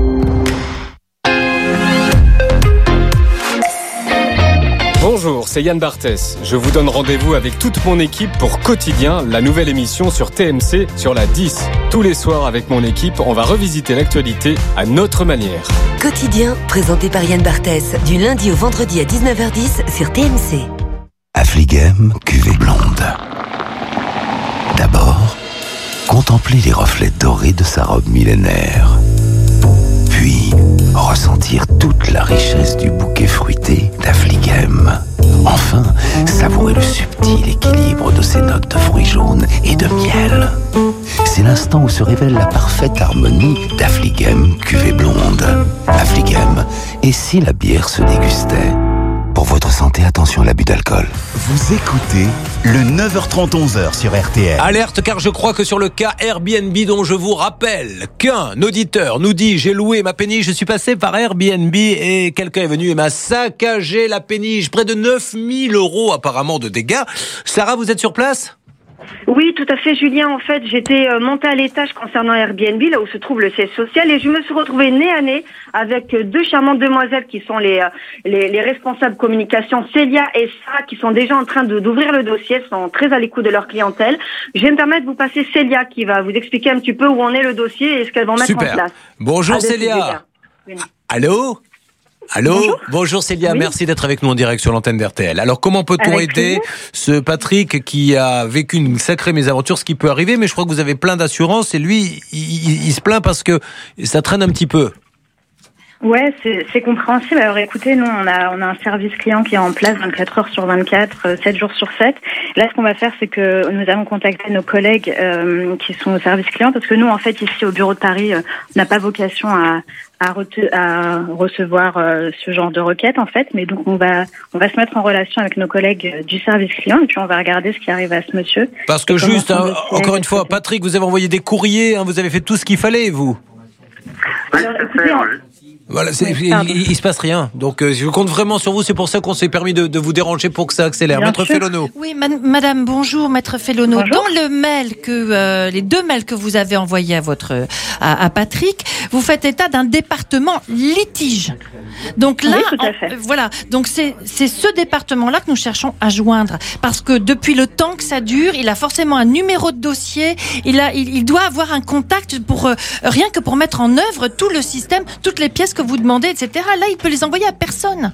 Bonjour, c'est Yann Barthès. Je vous donne rendez-vous avec toute mon équipe pour Quotidien, la nouvelle émission sur T M C sur la dix. Tous les soirs avec mon équipe, on va revisiter l'actualité à notre manière. Quotidien, présenté par Yann Barthès, du lundi au vendredi à dix-neuf heures dix sur T M C. Affligem cuvée blonde. D'abord, contemplez les reflets dorés de sa robe millénaire. Puis, ressentir toute la richesse du bouquet fruité d'Affligem. Enfin, savourer le subtil équilibre de ses notes de fruits jaunes et de miel. C'est l'instant où se révèle la parfaite harmonie d'Affligem cuvée blonde. Affligem, et si la bière se dégustait? Pour votre santé, attention à l'abus d'alcool. Vous écoutez le neuf heures trente onze heures sur R T L. Alerte, car je crois que sur le cas Airbnb dont je vous rappelle qu'un auditeur nous dit « J'ai loué ma péniche, je suis passé par Airbnb et quelqu'un est venu et m'a saccagé la péniche. » Près de neuf mille euros apparemment de dégâts. Sarah, vous êtes sur place ? Oui, tout à fait, Julien. En fait, j'étais euh, montée à l'étage concernant Airbnb, là où se trouve le siège social, et je me suis retrouvée nez à nez avec euh, deux charmantes demoiselles qui sont les, euh, les les responsables communication, Célia et Sarah, qui sont déjà en train de, d'ouvrir le dossier, sont très à l'écoute de leur clientèle. Je vais me permettre de vous passer Célia, qui va vous expliquer un petit peu où en est le dossier et ce qu'elles vont mettre Super. en place. Bonjour Allez, Célia. Allô ? Allô, bonjour, bonjour Célia, oui. Merci d'être avec nous en direct sur l'antenne d'R T L. Alors comment peut-on avec aider plaisir. Ce Patrick qui a vécu une sacrée mésaventure, ce qui peut arriver, mais je crois que vous avez plein d'assurances et lui, il, il, il se plaint parce que ça traîne un petit peu. Ouais, c'est, c'est compréhensible. Alors écoutez, nous on a on a un service client qui est en place vingt-quatre heures sur vingt-quatre, sept jours sur sept. Là, ce qu'on va faire, c'est que nous allons contacter nos collègues euh, qui sont au service client, parce que nous, en fait, ici au bureau de Paris, euh, on n'a pas vocation à à, re- à recevoir euh, ce genre de requête, en fait. Mais donc on va on va se mettre en relation avec nos collègues du service client et puis on va regarder ce qui arrive à ce monsieur. Parce que juste, hein, encore une fois, Patrick, vous avez envoyé des courriers, hein, vous avez fait tout ce qu'il fallait, vous. Alors, écoutez, on... Voilà, c'est, oui, il, il, il se passe rien. Donc, euh, je compte vraiment sur vous. C'est pour ça qu'on s'est permis de, de vous déranger pour que ça accélère. Bien Maître sûr. Félono. Oui, ma- Madame, bonjour, Maître Félono. Bonjour. Dans le mail que euh, les deux mails que vous avez envoyés à votre à, à Patrick, vous faites état d'un département litige. Donc là, oui, tout à fait. En, voilà. Donc c'est c'est ce département-là que nous cherchons à joindre, parce que depuis le temps que ça dure, il a forcément un numéro de dossier. Il a, il, il doit avoir un contact pour euh, rien que pour mettre en œuvre tout le système, toutes les pièces que vous demandez, et cetera. Là, il peut les envoyer à personne.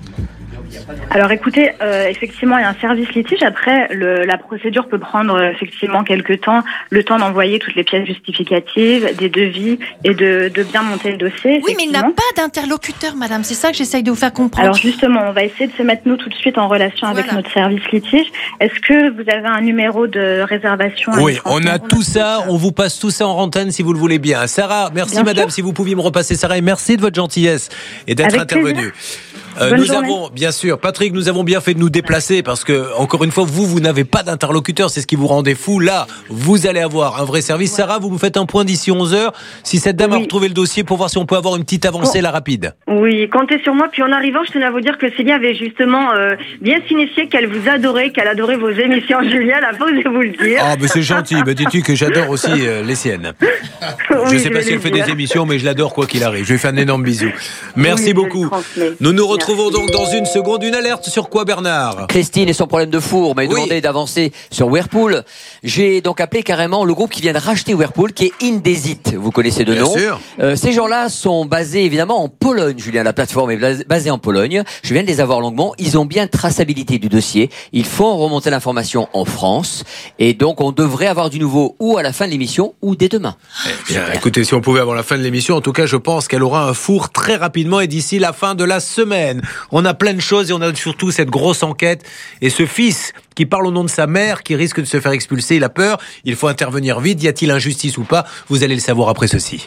Alors écoutez, euh, effectivement, il y a un service litige. Après, le, la procédure peut prendre euh, effectivement quelques temps, le temps d'envoyer toutes les pièces justificatives, des devis et de, de bien monter le dossier. Oui, mais il n'a pas d'interlocuteur, madame. C'est ça que j'essaye de vous faire comprendre. Alors justement, on va essayer de se mettre nous tout de suite en relation voilà. avec notre service litige. Est-ce que vous avez un numéro de réservation? Oui, on a tout ça. On vous passe tout ça en antenne si vous le voulez bien. Sarah, merci bien madame. Sûr. Si vous pouviez me repasser Sarah, et merci de votre gentillesse et d'être intervenue. Euh, nous journée. avons, bien sûr, Patrick, nous avons bien fait de nous déplacer parce que, encore une fois, vous, vous n'avez pas d'interlocuteur, c'est ce qui vous rendait fou. Là, vous allez avoir un vrai service. Ouais. Sarah, vous me faites un point d'ici onze heures. Si cette dame oui. a retrouvé le dossier pour voir si on peut avoir une petite avancée, bon. la rapide. Oui, comptez sur moi. Puis en arrivant, je tenais à vous dire que Célia avait justement euh, bien signifié qu'elle vous adorait, qu'elle adorait vos émissions. Julien, la pause de vous le dire. Ah, mais c'est gentil. Mais dis-tu que j'adore aussi euh, les siennes. Oui, je ne sais pas si elle fait des émissions, mais je l'adore quoi qu'il arrive. Je lui fais un énorme bisou. Merci oui, beaucoup. Nous nous retrouvons Merci. donc dans une seconde. Une alerte sur quoi, Bernard? Christine et son problème de four m'a oui. demandé d'avancer sur Whirlpool. J'ai donc appelé carrément le groupe qui vient de racheter Whirlpool, qui est Indesit. Vous connaissez de Bien nom. Sûr. Euh, ces gens-là sont basés évidemment en Pologne, Julien. La plateforme est basée en Pologne. Je viens de les avoir longuement. Ils ont bien traçabilité du dossier. Ils font remonter l'information en France. Et donc, on devrait avoir du nouveau ou à la fin de l'émission ou dès demain. Eh bien, écoutez, si on pouvait avoir la fin de l'émission, en tout cas, je pense qu'elle aura un four très rapidement et d'ici la fin de la semaine. On a plein de choses et on a surtout cette grosse enquête et ce fils qui parle au nom de sa mère qui risque de se faire expulser, il a peur, il faut intervenir vite, y a-t-il injustice ou pas? Vous allez le savoir après ceci.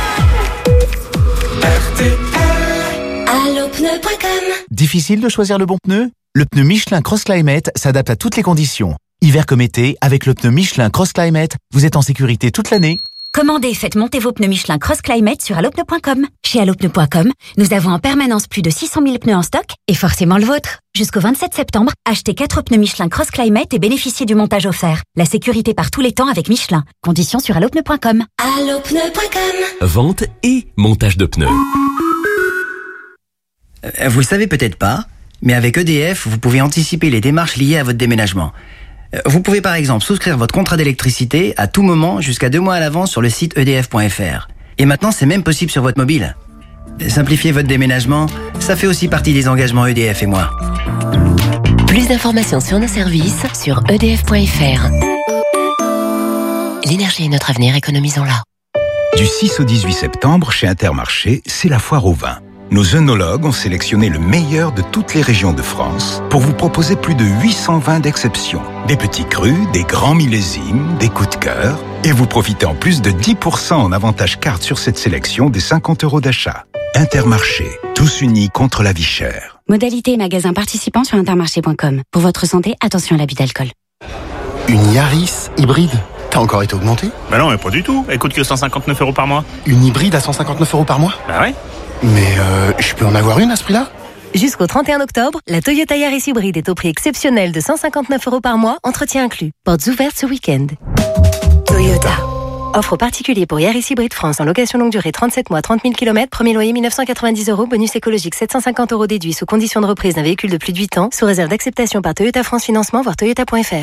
allo pneu point com. Difficile de choisir le bon pneu? Le pneu Michelin Cross Climate s'adapte à toutes les conditions. Hiver comme été, avec le pneu Michelin Cross Climate, vous êtes en sécurité toute l'année. Commandez, faites monter vos pneus Michelin Cross Climate sur allopneu point com. Chez allopneu point com, nous avons en permanence plus de six cent mille pneus en stock et forcément le vôtre. Jusqu'au vingt-sept septembre, achetez quatre pneus Michelin Cross Climate et bénéficiez du montage offert. La sécurité par tous les temps avec Michelin. Conditions sur allopneu point com. allopneu point com. Vente et montage de pneus. Euh, Vous le savez peut-être pas, mais avec E D F, vous pouvez anticiper les démarches liées à votre déménagement. Euh, Vous pouvez par exemple souscrire votre contrat d'électricité à tout moment jusqu'à deux mois à l'avance sur le site e d f point f r. Et maintenant, c'est même possible sur votre mobile. Simplifier votre déménagement, ça fait aussi partie des engagements E D F et moi. Plus d'informations sur nos services sur e d f point f r. L'énergie est notre avenir, économisons-la. Du six au dix-huit septembre, chez Intermarché, c'est la foire au vin. Nos œnologues ont sélectionné le meilleur de toutes les régions de France pour vous proposer plus de huit cents vins d'exception. Des petits crus, des grands millésimes, des coups de cœur. Et vous profitez en plus de dix pour cent en avantage carte sur cette sélection des cinquante euros d'achat. Intermarché, tous unis contre la vie chère. Modalité et magasin participants sur intermarché point com. Pour votre santé, attention à l'abus d'alcool. Une Yaris hybride? T'as encore été augmenté? Bah non, mais pas du tout. Elle coûte que cent cinquante-neuf euros par mois. Une hybride à cent cinquante-neuf euros par mois? Bah ouais. Mais euh, je peux en avoir une à ce prix-là? Jusqu'au trente et un octobre, la Toyota Yaris hybride est au prix exceptionnel de cent cinquante-neuf euros par mois, entretien inclus. Portes ouvertes ce week-end. Toyota. Offre particulier pour Yaris hybride France en location longue durée trente-sept mois, trente mille kilomètres, premier loyer mille neuf cent quatre-vingt-dix euros, bonus écologique sept cent cinquante euros déduit sous condition de reprise d'un véhicule de plus de huit ans, sous réserve d'acceptation par Toyota France Financement, voire toyota point f r.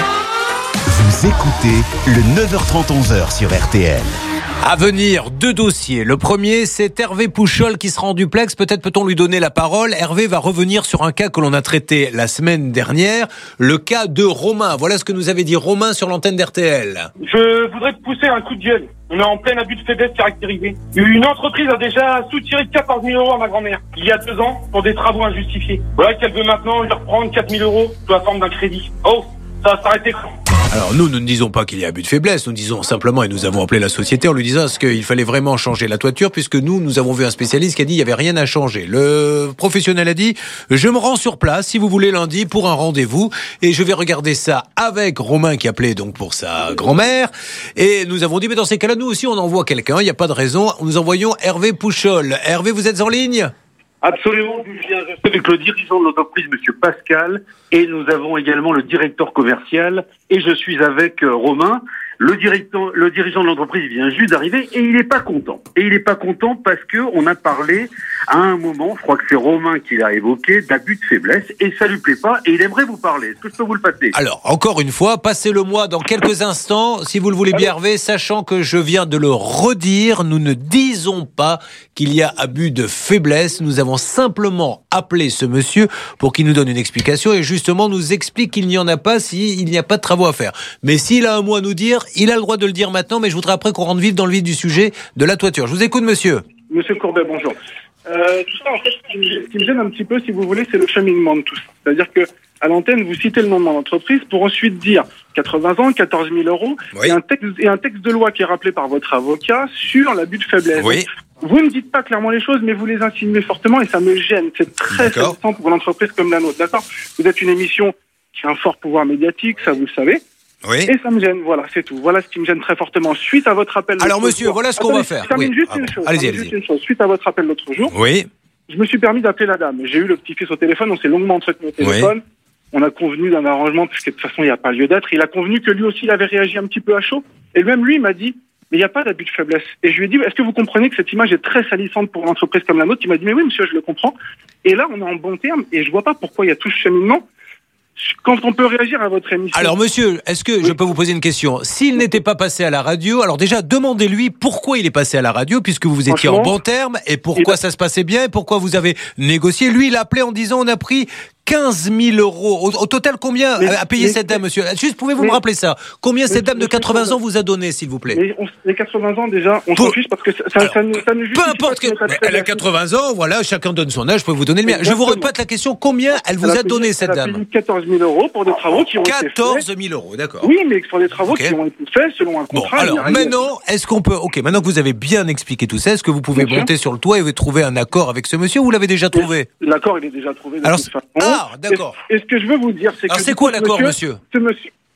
Vous écoutez le neuf heures trente onze heures sur R T L. À venir, deux dossiers. Le premier, c'est Hervé Pouchol qui sera en duplex. Peut-être peut-on lui donner la parole. Hervé va revenir sur un cas que l'on a traité la semaine dernière, le cas de Romain. Voilà ce que nous avait dit Romain sur l'antenne d'R T L. Je voudrais te pousser un coup de gueule. On est en plein abus de faiblesse caractérisé. Une entreprise a déjà soutiré quatorze mille euros à ma grand-mère, il y a deux ans, pour des travaux injustifiés. Voilà qu'elle veut maintenant lui reprendre quatre mille euros sous la forme d'un crédit. Oh, ça va s'arrêter quand ? Alors nous, nous ne disons pas qu'il y a abus de faiblesse, nous disons simplement, et nous avons appelé la société en lui disant qu'il fallait vraiment changer la toiture, puisque nous, nous avons vu un spécialiste qui a dit qu'il n'y avait rien à changer. Le professionnel a dit, je me rends sur place, si vous voulez, lundi, pour un rendez-vous, et je vais regarder ça avec Romain qui appelait donc pour sa grand-mère, et nous avons dit, mais dans ces cas-là, nous aussi, on envoie quelqu'un, il n'y a pas de raison, nous envoyons Hervé Pouchol. Hervé, vous êtes en ligne ? Absolument, Julien. Je suis avec le dirigeant de l'entreprise, Monsieur Pascal, et nous avons également le directeur commercial, et je suis avec euh, Romain. Le directeur, le dirigeant de l'entreprise vient juste d'arriver et il n'est pas content. Et il n'est pas content parce que on a parlé à un moment, je crois que c'est Romain qui l'a évoqué, d'abus de faiblesse et ça lui plaît pas et il aimerait vous parler. Est-ce que je peux vous le passer ? Alors, encore une fois, passez-le-moi dans quelques instants, si vous le voulez bien, Hervé, sachant que je viens de le redire, nous ne disons pas qu'il y a abus de faiblesse. Nous avons simplement appelé ce monsieur pour qu'il nous donne une explication et justement nous explique qu'il n'y en a pas s'il n'y a pas de travaux à faire. Mais s'il a un mot à nous dire, il a le droit de le dire maintenant, mais je voudrais après qu'on rentre vite dans le vif du sujet de la toiture. Je vous écoute, monsieur. Monsieur Courbet, bonjour. Euh, tout ça, en fait, ce qui, me, ce qui me gêne un petit peu, si vous voulez, c'est le cheminement de tout ça. C'est-à-dire que à l'antenne, vous citez le nom de mon entreprise pour ensuite dire quatre-vingts ans, quatorze mille euros, oui. et, un texte, et un texte de loi qui est rappelé par votre avocat sur l'abus de faiblesse. Oui. Vous ne dites pas clairement les choses, mais vous les insinuez fortement et ça me gêne. C'est très important pour une entreprise comme la nôtre. D'accord ? Vous êtes une émission qui a un fort pouvoir médiatique, ça vous le savez. Oui. Et ça me gêne, voilà, c'est tout. Voilà ce qui me gêne très fortement. Suite à votre appel... Alors monsieur, jour, voilà ce qu'on attendez, va faire. Je termine oui. juste ah une bon. chose. Allez-y, allez-y. allez-y. Juste une chose. Suite à votre appel l'autre jour, oui. je me suis permis d'appeler la dame. J'ai eu le petit-fils au téléphone, on s'est longuement entretenu au téléphone. Oui. On a convenu d'un arrangement, parce que de toute façon, il n'y a pas lieu d'être. Il a convenu que lui aussi, il avait réagi un petit peu à chaud. Et même lui, il m'a dit, mais il n'y a pas d'abus de faiblesse. Et je lui ai dit, est-ce que vous comprenez que cette image est très salissante pour une entreprise comme la nôtre ? Il m'a dit, mais oui, monsieur, je le comprends. Et là, on est en bon terme, et je vois pas pourquoi il y a tout ce cheminement. Quand on peut réagir à votre émission. Alors monsieur, est-ce que oui. je peux vous poser une question ? S'il n'était pas passé à la radio, alors déjà demandez-lui pourquoi il est passé à la radio, puisque vous étiez en bon terme, et pourquoi a... ça se passait bien, et pourquoi vous avez négocié. Lui, il a appelé en disant on a pris quinze mille euros. Au, au total, combien mais, a payé mais, cette dame, monsieur ? Juste, pouvez-vous mais, me rappeler ça ? Combien cette dame de quatre-vingts ans vous a donné, s'il vous plaît ? mais on, Les quatre-vingts ans, déjà, on s'en fiche parce que ça, alors, ça, ça, ça ne justifie peu importe que... Elle a quatre-vingts ans, voilà, chacun donne son âge, je peux vous donner le mien. Je vous répète la question, combien elle vous elle a, a payé, donné, cette elle dame ? Elle a payé quatorze mille euros pour des travaux qui ont été faits. quatorze mille euros, d'accord. Oui, mais sur des travaux okay. qui ont été faits selon un contrat. Bon, alors, maintenant, est-ce qu'on peut... Ok, maintenant que vous avez bien expliqué tout ça, est-ce que vous pouvez bien monter sûr. sur le toit et trouver un accord avec ce monsieur, ou vous l'avez déjà trouvé ? L'accord, il est déjà trouvé. Alors, ah, d'accord. Et ce que je veux vous dire, c'est que... Alors, c'est quoi l'accord, monsieur ? Ce monsieur...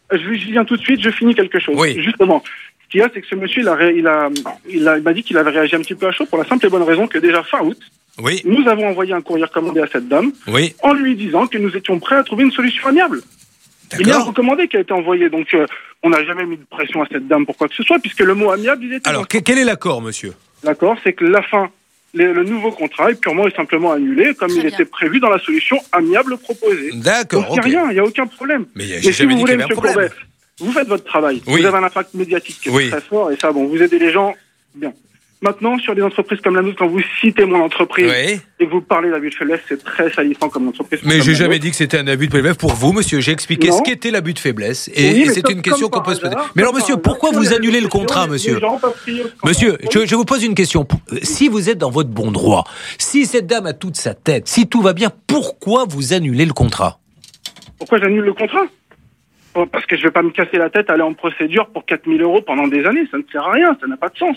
je, je viens tout de suite, je finis quelque chose. Oui. Justement, ce qu'il y a, c'est que ce monsieur, il, a, ré- il, a, il, a, il m'a dit qu'il avait réagi un petit peu à chaud pour la simple et bonne raison que déjà fin août, oui. nous avons envoyé un courrier commandé à cette dame oui. en lui disant que nous étions prêts à trouver une solution amiable. D'accord. Il y a un recommandé qui a été envoyé, donc euh, on n'a jamais mis de pression à cette dame pour quoi que ce soit, puisque le mot amiable, il était... Alors, que- quel est l'accord, monsieur ? L'accord, c'est que la fin, les- le nouveau contrat est purement et simplement annulé, comme Très il bien. était prévu dans la solution amiable proposée. D'accord, Donc il n'y a ok. rien, il n'y a aucun problème. Mais j'ai Et jamais si vous dit qu'il y voulez, avait un monsieur problème. Courbet, vous faites votre travail. Oui. Vous avez un impact médiatique qui est Oui. très fort, et ça, bon, vous aidez les gens, bien. Maintenant, sur des entreprises comme la nôtre, quand vous citez mon entreprise Oui. et que vous parlez d'abus de faiblesse, c'est très salissant comme entreprise. Mais comme j'ai la jamais nôtre. dit que c'était un abus de faiblesse pour vous, monsieur. J'ai expliqué Non. ce qu'était l'abus de faiblesse. Et, Oui, et mais c'est comme- une question comme qu'on peut se par poser. hasard, Mais alors, comme monsieur, par pourquoi hasard, vous sur les annulez le réseaux contrat, sociaux, monsieur les gens peuvent crier au scandale. Monsieur, Oui. je, je vous pose une question. Si vous êtes dans votre bon droit, si cette dame a toute sa tête, si tout va bien, pourquoi vous annulez le contrat ? Pourquoi j'annule le contrat? Oh, parce que je vais pas me casser la tête à aller en procédure pour quatre mille euros pendant des années. Ça ne sert à rien, ça n'a pas de sens.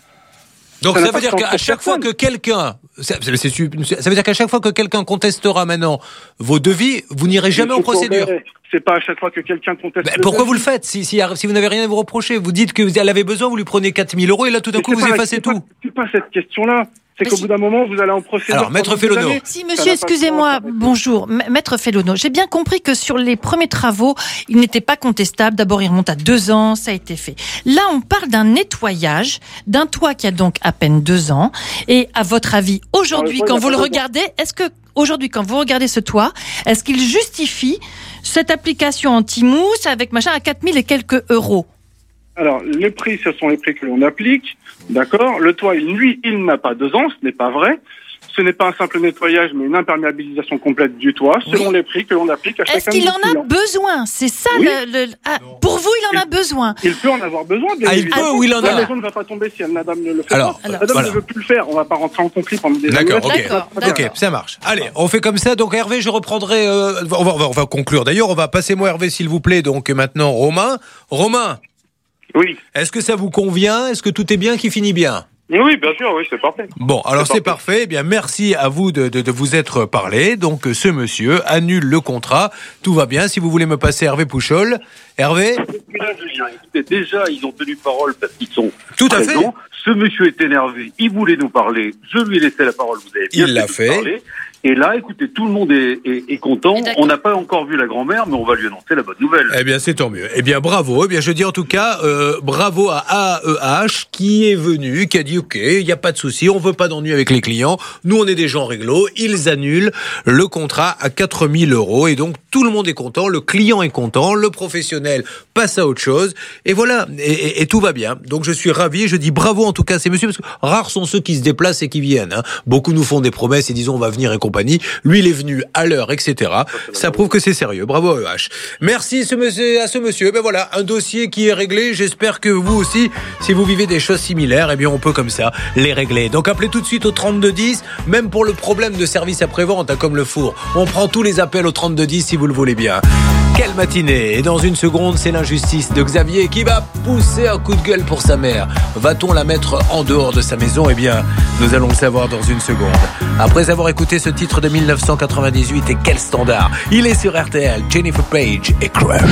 Donc Ça ça, n'a pas veut de dire sens qu'à pour chaque fois personne. que quelqu'un, ça, c'est- c'est su- ça veut dire qu'à chaque fois que quelqu'un contestera maintenant vos devis, vous n'irez jamais en Monsieur procédure. Courbet, c'est pas à chaque fois que quelqu'un conteste. Ben, le pourquoi devis. vous le faites si, si, si vous n'avez rien à vous reprocher? Vous dites que vous elle avait besoin, vous lui prenez quatre mille euros et là tout d'un Mais coup c'est vous pas la- effacez c'est tout. pas- C'est pas cette question-là. C'est Mais qu'au si- bout d'un moment, vous allez en procédure. Alors, Maître pendant des Félono. années. Si, Ça monsieur, n'a pas de excusez-moi, sens, bonjour, M- Maître Félono. J'ai bien compris que sur les premiers travaux, il n'était pas contestable. D'abord, il remonte à deux ans, ça a été fait. Là, on parle d'un nettoyage d'un toit qui a donc à peine deux ans. Et à votre avis, aujourd'hui, Alors, le toit, quand il a vous pas le deux ans. regardez, est-ce que, aujourd'hui, quand vous regardez ce toit, est-ce qu'il justifie cette application anti-mousse avec machin à quatre mille et quelques euros? Alors, les prix, ce sont les prix que l'on applique. D'accord. Le toit, il, lui, il n'a pas deux ans, ce n'est pas vrai. Ce n'est pas un simple nettoyage, mais une imperméabilisation complète du toit, selon Oui. les prix que l'on applique à chacun Est-ce qu'il des en a clients. besoin? C'est ça Oui. le, le- ah, pour vous, il en a besoin. Il peut en avoir besoin. bien Ah, il évidemment. peut ou il en La a maison ne va pas tomber si elle, la dame ne le fait Alors, pas. alors, La dame voilà. ne veut plus le faire. On va pas rentrer en conflit pendant des années. D'accord, ok, D'accord, ok, d'accord. ça marche. Allez, on fait comme ça. Donc Hervé, je reprendrai. euh, on, va, on va- on va conclure. D'ailleurs, on va passer moi Hervé, s'il vous plaît. Donc maintenant, Romain. Romain. Oui. Est-ce que ça vous convient? Est-ce que tout est bien, qui finit bien? Oui, bien sûr, oui, c'est parfait. Bon, alors c'est parfait. Eh bien, merci à vous de, de, de vous être parlé. Donc, ce monsieur annule le contrat. Tout va bien. Si vous voulez me passer Hervé Pouchol. Hervé? Écoutez, déjà, ils ont tenu parole parce qu'ils sont Tout à fait. présents. Ce monsieur est énervé, il voulait nous parler. Je lui ai laissé la parole, vous avez bien Il l'a de fait. parler. Et là, écoutez, tout le monde est, est, est content. On n'a pas encore vu la grand-mère, mais on va lui annoncer la bonne nouvelle. Eh bien, c'est tant mieux. Eh bien, bravo. Eh bien, je dis en tout cas, euh, bravo à A E H qui est venu, qui a dit, OK, il n'y a pas de souci, on veut pas d'ennui avec les clients. Nous, on est des gens réglo. Ils annulent le contrat à quatre mille euros. Et donc, tout le monde est content. Le client est content. Le professionnel passe à autre chose. Et voilà. Et, et, et tout va bien. Donc, je suis ravi. Je dis bravo en tout cas à ces messieurs, parce que rares sont ceux qui se déplacent et qui viennent. Hein. Beaucoup nous font des promesses et disent, on va venir et compagnie. Lui, il est venu à l'heure, et cetera. Ça prouve que c'est sérieux. Bravo à E H. Merci ce monsieur, à ce monsieur. Ben voilà, un dossier qui est réglé. J'espère que vous aussi, si vous vivez des choses similaires, eh bien, on peut comme ça les régler. Donc, appelez tout de suite au trente-deux dix, même pour le problème de service après-vente, hein, comme le four. On prend tous les appels au trente-deux dix si vous le voulez bien. Quelle matinée! Et dans une seconde, c'est l'injustice de Xavier qui va pousser un coup de gueule pour sa mère. Va-t-on la mettre en dehors de sa maison? Eh bien, nous allons le savoir dans une seconde. Après avoir écouté ce titre de mille neuf cent quatre-vingt-dix-huit, et quel standard! Il est sur R T L, Jennifer Page et Crush.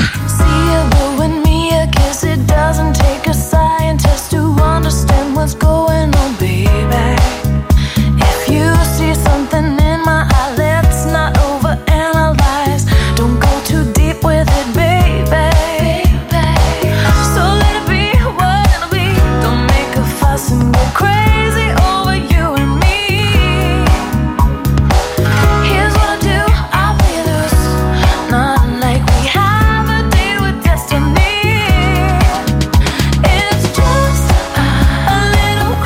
It's just a little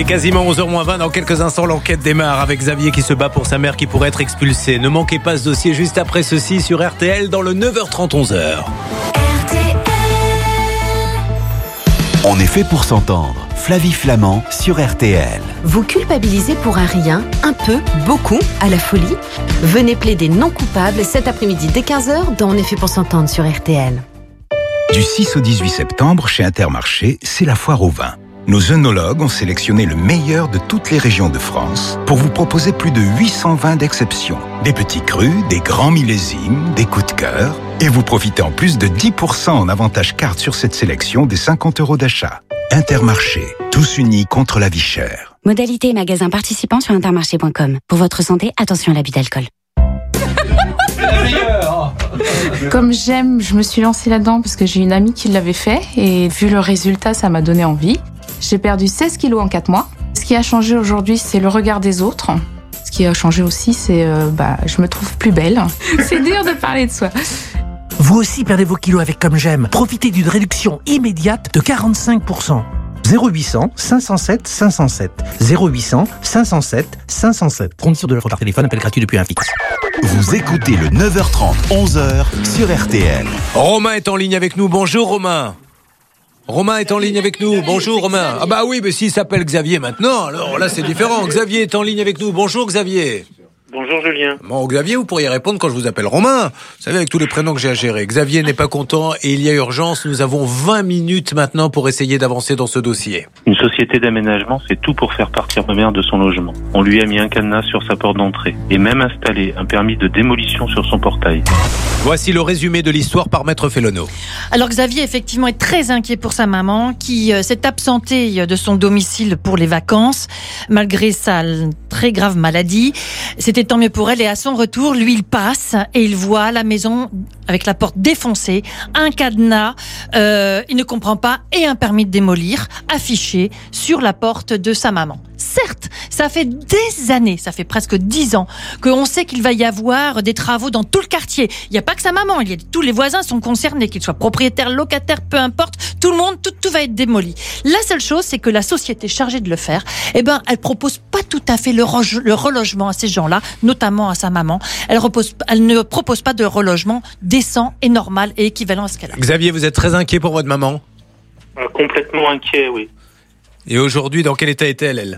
Quasiment onze heures moins vingt, dans quelques instants, l'enquête démarre avec Xavier qui se bat pour sa mère qui pourrait être expulsée. Ne manquez pas ce dossier juste après ceci sur R T L dans le neuf heures trente, onze heures. On est fait pour s'entendre. Flavie Flamand sur R T L. Vous culpabilisez pour un rien, un peu, beaucoup, à la folie? Venez plaider non coupable cet après-midi dès quinze heures dans On est fait pour s'entendre sur R T L. Du six au dix-huit septembre, chez Intermarché, c'est la foire au vin. Nos œnologues ont sélectionné le meilleur de toutes les régions de France pour vous proposer plus de huit cents vins d'exception. Des petits crus, des grands millésimes, des coups de cœur. Et vous profitez en plus de dix pour cent en avantage carte sur cette sélection des cinquante euros d'achat. Intermarché, tous unis contre la vie chère. Modalité et magasins participants sur intermarché point com. Pour votre santé, attention à l'abus d'alcool. Comme j'aime, je me suis lancée là-dedans parce que j'ai une amie qui l'avait fait et vu le résultat, ça m'a donné envie. J'ai perdu seize kilos en quatre mois. Ce qui a changé aujourd'hui, c'est le regard des autres. Ce qui a changé aussi, c'est euh, bah, je me trouve plus belle. C'est dur de parler de soi. Vous aussi perdez vos kilos avec Comme J'aime. Profitez d'une réduction immédiate de quarante-cinq pour cent. zéro huit cents cinq cent sept cinq cent sept. zéro huit cents cinq cent sept cinq cent sept. Condition de l'offre par téléphone, appel gratuit depuis un fixe. Vous écoutez le neuf heures trente, onze heures sur R T L. Romain est en ligne avec nous. Bonjour Romain. Romain est en ligne avec nous. Bonjour Romain. Ah bah oui, mais s'il s'appelle Xavier maintenant, alors là c'est différent. Xavier est en ligne avec nous. Bonjour Xavier. Bonjour Julien. Bon, Xavier, vous pourriez répondre quand je vous appelle Romain. Vous savez, avec tous les prénoms que j'ai à gérer. Xavier n'est pas content et il y a urgence. Nous avons vingt minutes maintenant pour essayer d'avancer dans ce dossier. Une société d'aménagement fait tout pour faire partir ma mère de son logement. On lui a mis un cadenas sur sa porte d'entrée et même installé un permis de démolition sur son portail. Voici le résumé de l'histoire par Maître Félono. Alors Xavier, effectivement, est très inquiet pour sa maman qui euh, s'est absentée de son domicile pour les vacances, malgré sa très grave maladie. C'était tant mieux pour elle et à son retour, lui, il passe et il voit la maison avec la porte défoncée, un cadenas, euh, il ne comprend pas, et un permis de démolir affiché sur la porte de sa maman. Certes, ça fait des années, ça fait presque dix ans qu'on sait qu'il va y avoir des travaux dans tout le quartier. Il n'y a pas que sa maman, il y a, tous les voisins sont concernés, qu'ils soient propriétaires, locataires, peu importe, tout le monde, tout, tout va être démoli. La seule chose, c'est que la société chargée de le faire, eh ben, elle propose pas tout à fait le, re- le relogement à ces gens-là, notamment à sa maman. Elle, repose, elle ne propose pas de relogement décent et normal et équivalent à ce qu'elle a. Xavier, vous êtes très inquiet pour votre maman ? euh, Complètement inquiet, oui. Et aujourd'hui, dans quel état est-elle, elle ?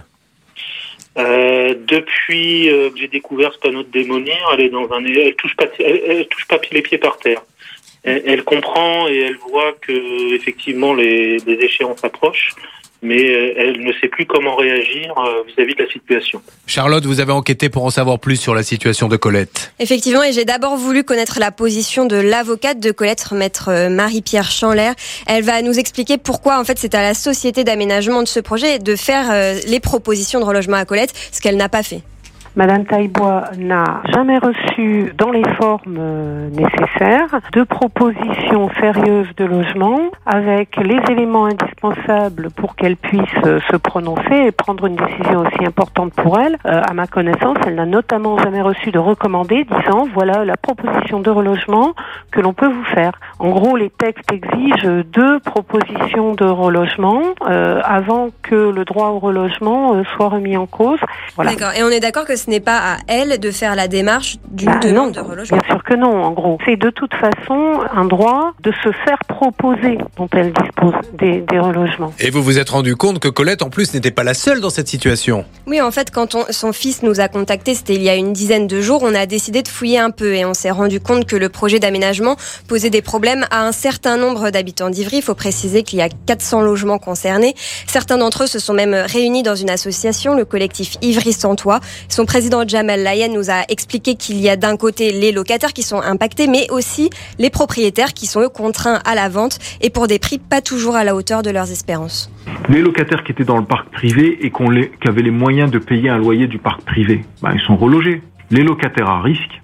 Euh, depuis euh, que j'ai découvert ce panneau de démolir, elle est dans un, elle touche pas, elle, elle touche pas les pieds par terre. Elle, elle comprend et elle voit que effectivement les, les échéances approchent, mais elle ne sait plus comment réagir vis-à-vis de la situation. Charlotte, vous avez enquêté pour en savoir plus sur la situation de Colette. Effectivement, et j'ai d'abord voulu connaître la position de l'avocate de Colette, maître Marie-Pierre Chanler. Elle va nous expliquer pourquoi en fait c'est à la société d'aménagement de ce projet de faire les propositions de relogement à Colette, ce qu'elle n'a pas fait. Madame Taillebois n'a jamais reçu, dans les formes euh, nécessaires, de propositions sérieuses de logement avec les éléments indispensables pour qu'elle puisse euh, se prononcer et prendre une décision aussi importante pour elle. Euh, à ma connaissance, elle n'a notamment jamais reçu de recommandé disant voilà la proposition de relogement que l'on peut vous faire. En gros, les textes exigent deux propositions de relogement euh, avant que le droit au relogement euh, soit remis en cause. Voilà. D'accord. Et on est d'accord que ce n'est pas à elle de faire la démarche d'une bah, demande non, de relogement. Bien sûr que non, en gros. C'est de toute façon un droit de se faire proposer dont elle dispose des, des relogements. Et vous vous êtes rendu compte que Colette, en plus, n'était pas la seule dans cette situation. Oui, en fait, quand on, son fils nous a contactés, c'était il y a une dizaine de jours, on a décidé de fouiller un peu et on s'est rendu compte que le projet d'aménagement posait des problèmes à un certain nombre d'habitants d'Ivry. Il faut préciser qu'il y a quatre cents logements concernés. Certains d'entre eux se sont même réunis dans une association, le collectif Ivry Sans Toit. Son président Jamel Layen nous a expliqué qu'il y a d'un côté les locataires qui sont impactés, mais aussi les propriétaires qui sont eux contraints à la vente et pour des prix pas toujours à la hauteur de leurs espérances. Les locataires qui étaient dans le parc privé et qu'on les, qui avaient les moyens de payer un loyer du parc privé, ben, ils sont relogés. Les locataires à risque,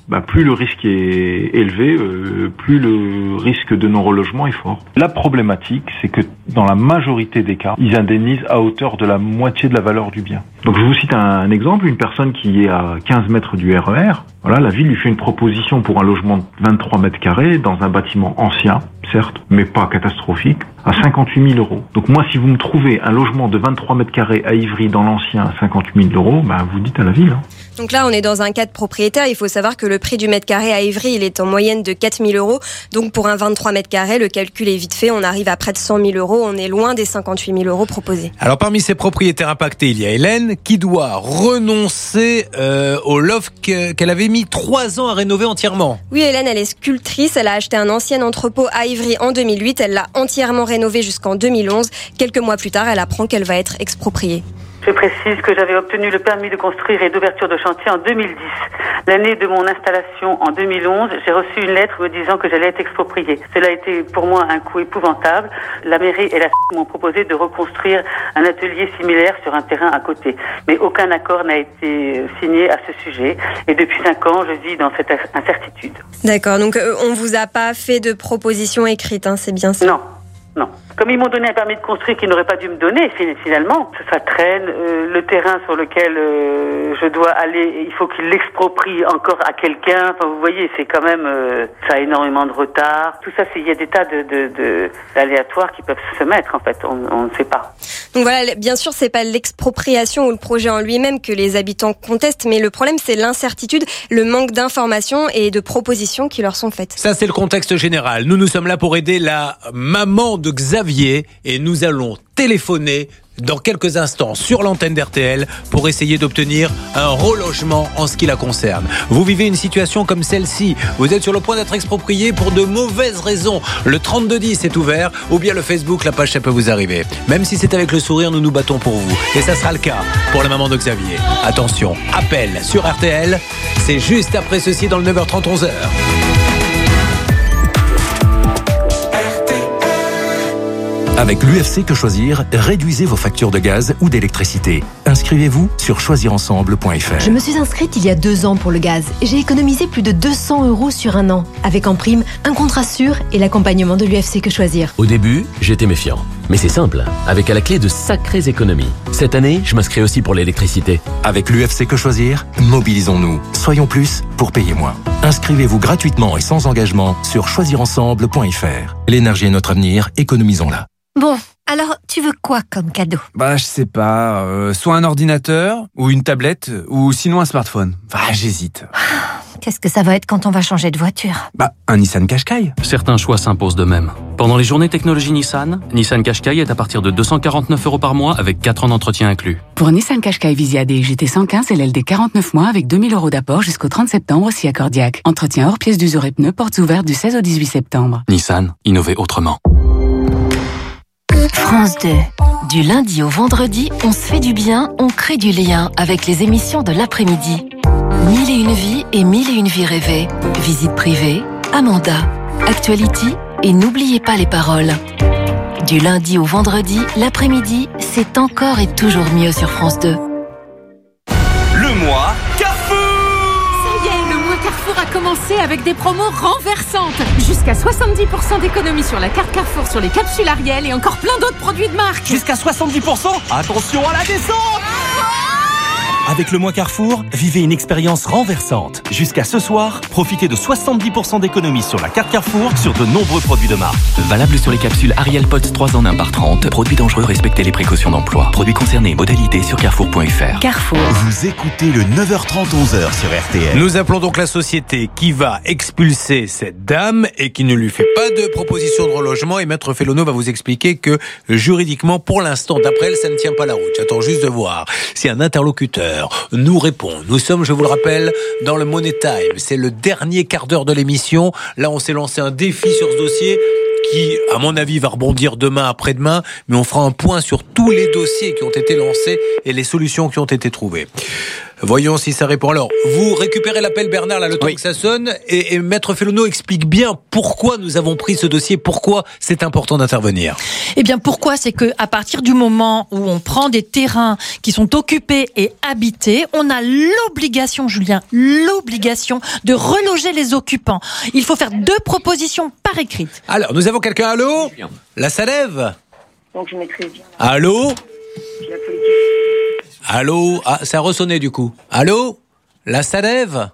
bah, plus le risque est élevé, euh, plus le risque de non-relogement est fort. La problématique, c'est que dans la majorité des cas, ils indemnisent à hauteur de la moitié de la valeur du bien. Donc je vous cite un, un exemple, une personne qui est à quinze mètres du R E R, voilà, la ville lui fait une proposition pour un logement de vingt-trois mètres carrés dans un bâtiment ancien, certes, mais pas catastrophique, à cinquante-huit mille euros. Donc moi, si vous me trouvez un logement de vingt-trois mètres carrés à Ivry dans l'ancien à cinquante mille euros, bah, vous dites à la ville. Hein. Donc là, on est dans un cas de propriétaire. Il faut savoir que le prix du mètre carré à Ivry, il est en moyenne de quatre mille euros. Donc pour un vingt-trois mètres carrés, le calcul est vite fait. On arrive à près de cent mille euros. On est loin des cinquante-huit mille euros proposés. Alors parmi ces propriétaires impactés, il y a Hélène qui doit renoncer euh, au loft que, qu'elle avait mis trois ans à rénover entièrement. Oui, Hélène, elle est sculptrice. Elle a acheté un ancien entrepôt à Ivry en deux mille huit. Elle l'a entièrement rénové jusqu'en deux mille onze. Quelques mois plus tard, elle apprend qu'elle va être expropriée. Je précise que j'avais obtenu le permis de construire et d'ouverture de chantier en deux mille dix. L'année de mon installation en deux mille onze, j'ai reçu une lettre me disant que j'allais être expropriée. Cela a été pour moi un coup épouvantable. La mairie et la m'ont proposé de reconstruire un atelier similaire sur un terrain à côté. Mais aucun accord n'a été signé à ce sujet. Et depuis cinq ans, je vis dans cette incertitude. D'accord, donc euh, on vous a pas fait de proposition écrite, hein, c'est bien ça? Non. Non. Comme ils m'ont donné un permis de construire qu'ils n'auraient pas dû me donner, finalement, ça traîne. Euh, le terrain sur lequel euh, je dois aller, il faut qu'ils l'exproprient encore à quelqu'un. Enfin, vous voyez, c'est quand même, euh, ça a énormément de retard. Tout ça, c'est, il y a des tas de, de, de, d'aléatoires qui peuvent se mettre, en fait. On, on ne sait pas. Donc voilà, bien sûr, c'est pas l'expropriation ou le projet en lui-même que les habitants contestent, mais le problème, c'est l'incertitude, le manque d'informations et de propositions qui leur sont faites. Ça, c'est le contexte général. Nous, nous sommes là pour aider la maman de Xavier et nous allons téléphoner dans quelques instants sur l'antenne d'R T L pour essayer d'obtenir un relogement en ce qui la concerne. Vous vivez une situation comme celle-ci, vous êtes sur le point d'être exproprié pour de mauvaises raisons. Le trente-deux dix est ouvert ou bien le Facebook, la page, ça peut vous arriver. Même si c'est avec le sourire, nous nous battons pour vous. Et ça sera le cas pour la maman de Xavier. Attention, appel sur R T L, c'est juste après ceci dans le neuf heures trente, onze heures. Avec l'U F C Que Choisir, réduisez vos factures de gaz ou d'électricité. Inscrivez-vous sur choisir ensemble point f r. Je me suis inscrite il y a deux ans pour le gaz. J'ai économisé plus de deux cents euros sur un an, avec en prime un contrat sûr et l'accompagnement de l'U F C Que Choisir. Au début, j'étais méfiant. Mais c'est simple, avec à la clé de sacrées économies. Cette année, je m'inscris aussi pour l'électricité. Avec l'U F C Que Choisir, mobilisons-nous. Soyons plus pour payer moins. Inscrivez-vous gratuitement et sans engagement sur choisir ensemble point f r. L'énergie est notre avenir, économisons-la. Bon, alors tu veux quoi comme cadeau? Bah je sais pas, euh, soit un ordinateur, ou une tablette, ou sinon un smartphone. Enfin, j'hésite. Qu'est-ce que ça va être quand on va changer de voiture? Bah, un Nissan Qashqai. Certains choix s'imposent d'eux-mêmes. Pendant les journées technologie Nissan, Nissan Qashqai est à partir de deux cent quarante-neuf euros par mois avec quatre ans d'entretien inclus. Pour Nissan Qashqai Visia D G T cent quinze, L L D quarante-neuf mois avec deux mille euros d'apport jusqu'au trente septembre, si accordiaque. Entretien hors pièces d'usure et pneus, portes ouvertes du seize au dix-huit septembre. Nissan, innover autrement. France deux. Du lundi au vendredi, on se fait du bien, on crée du lien avec les émissions de l'après-midi. Mille et une vies et mille et une vies rêvées. Visite privée, Amanda, Actuality et n'oubliez pas les paroles. Du lundi au vendredi, l'après-midi, c'est encore et toujours mieux sur France deux. Le mois Carrefour! Ça y est, le mois Carrefour a commencé avec des promos renversantes. Jusqu'à soixante-dix pour cent d'économie sur la carte Carrefour sur les capsules Ariel et encore plein d'autres produits de marque. Jusqu'à soixante-dix pour cent? Attention à la descente! Avec le mois Carrefour, vivez une expérience renversante. Jusqu'à ce soir, profitez de soixante-dix pour cent d'économie sur la carte Carrefour sur de nombreux produits de marque. Valable sur les capsules Ariel Pods trois en un par trente. Produits dangereux, respectez les précautions d'emploi. Produits concernés, modalités sur carrefour point f r. Carrefour. Vous écoutez le neuf heures trente, onze heures sur R T L. Nous appelons donc la société qui va expulser cette dame et qui ne lui fait pas de proposition de relogement. Et Maître Fellono va vous expliquer que juridiquement, pour l'instant, d'après elle, ça ne tient pas la route. J'attends juste de voir si un interlocuteur nous répond. Nous sommes, je vous le rappelle, dans le Money Time. C'est le dernier quart d'heure de l'émission. Là, on s'est lancé un défi sur ce dossier qui, à mon avis, va rebondir demain, après-demain. Mais on fera un point sur tous les dossiers qui ont été lancés et les solutions qui ont été trouvées. Voyons si ça répond. Alors, vous récupérez l'appel, Bernard, là, le temps oui. que ça sonne, et, et Maître Fellono explique bien pourquoi nous avons pris ce dossier, pourquoi c'est important d'intervenir. Eh bien, pourquoi? C'est que à partir du moment où on prend des terrains qui sont occupés et habités, on a l'obligation, Julien, l'obligation de reloger les occupants. Il faut faire deux propositions par écrite. Alors, nous avons quelqu'un. Allô? La Sadève? Donc, je maîtrise bien. Allô? Allô? Ah, ça a ressonné du coup. Allô? La Sadève?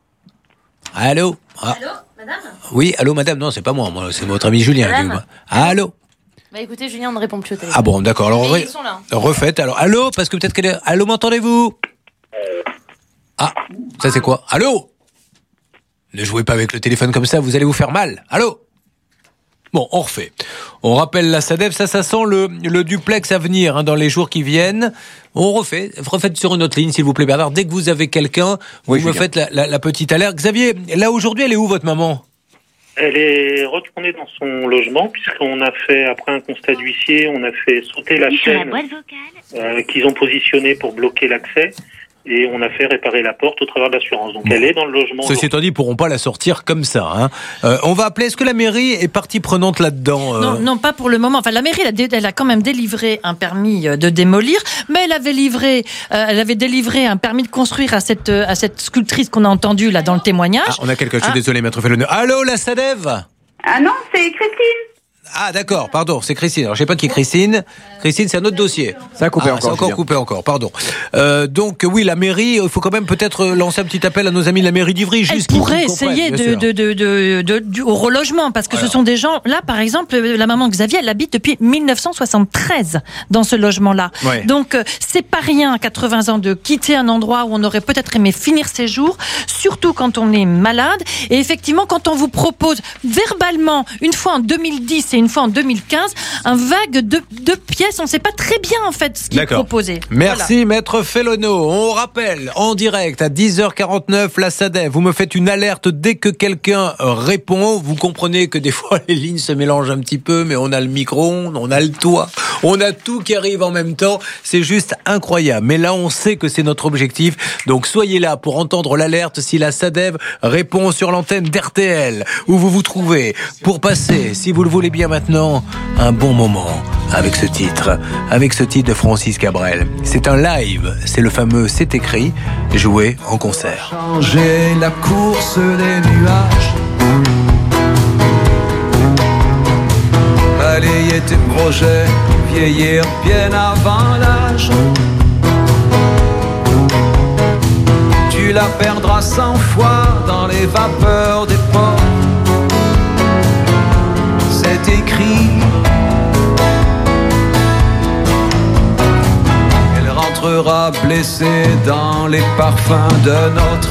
Allô? Ah. Allô, madame? Oui, allô, madame? Non, c'est pas moi, moi c'est votre ami Julien. Madame? Allô? Bah écoutez, Julien ne répond plus au téléphone. Ah bon, d'accord. Alors, re... refaites. Alors, allô? Parce que peut-être qu'elle est... Allô, m'entendez-vous? Ah, ça c'est quoi? Allô? Ne jouez pas avec le téléphone comme ça, vous allez vous faire mal. Allô? Bon, on refait. On rappelle la Sadève, ça, ça sent le, le duplex à venir hein, dans les jours qui viennent. On refait. Refaites sur une autre ligne, s'il vous plaît, Bernard. Dès que vous avez quelqu'un, oui, vous me faites la, la, la petite alerte. Xavier, là aujourd'hui, elle est où votre maman? Elle est retournée dans son logement, puisqu'on a fait, après un constat d'huissier, on a fait sauter la chaîne euh, qu'ils ont positionnée pour bloquer l'accès. Et on a fait réparer la porte au travers de l'assurance. Donc bon. Elle est dans le logement. Ceci étant dit, ils ne pourront pas la sortir comme ça. Hein. Euh, on va appeler, est-ce que la mairie est partie prenante là-dedans euh... non, non, pas pour le moment. Enfin, la mairie, elle a, dé- elle a quand même délivré un permis de démolir, mais elle avait, livré, euh, elle avait délivré un permis de construire à cette, à cette sculptrice qu'on a entendue là dans le témoignage. Ah, on a quelqu'un, je suis ah. désolé, maître Fellono. Allô, la Sadève? Ah non, c'est Christine. Ah d'accord, pardon, c'est Christine. Alors je sais pas qui est Christine. Christine, c'est un autre dossier. Ça a coupé ah, encore. Ça a encore coupé encore, pardon. Euh, donc oui, la mairie, il faut quand même peut-être lancer un petit appel à nos amis de la mairie d'Ivry. Elle pourrait essayer de, de, de, de, de, de, au relogement, parce que voilà. Ce sont des gens, là par exemple, la maman Xavier, elle habite depuis dix-neuf cent soixante-treize dans ce logement-là. Ouais. Donc c'est pas rien à quatre-vingts ans de quitter un endroit où on aurait peut-être aimé finir ses jours, surtout quand on est malade. Et effectivement, quand on vous propose verbalement, une fois en deux mille dix et une fois en deux mille quinze, un vague de, de pièces, on ne sait pas très bien en fait ce qui D'accord. est proposé. Merci voilà. maître Fellono. On rappelle en direct à dix heures quarante-neuf la Sadève. Vous me faites une alerte dès que quelqu'un répond. Vous comprenez que des fois les lignes se mélangent un petit peu, mais on a le micro, on a le toit, on a tout qui arrive en même temps. C'est juste incroyable. Mais là, on sait que c'est notre objectif. Donc soyez là pour entendre l'alerte si la Sadève répond sur l'antenne d'R T L où vous vous trouvez pour passer, si vous le voulez bien maintenant, un bon moment avec ce titre, avec ce titre de Francis Cabrel. C'est un live, c'est le fameux C'est écrit, joué en concert. Changer la course des nuages, balayer tes projets, vieillir bien avant l'âge. Tu la perdras cent fois dans les vapeurs des ports. C'est écrit. Elle rentrera blessée dans les parfums d'un autre.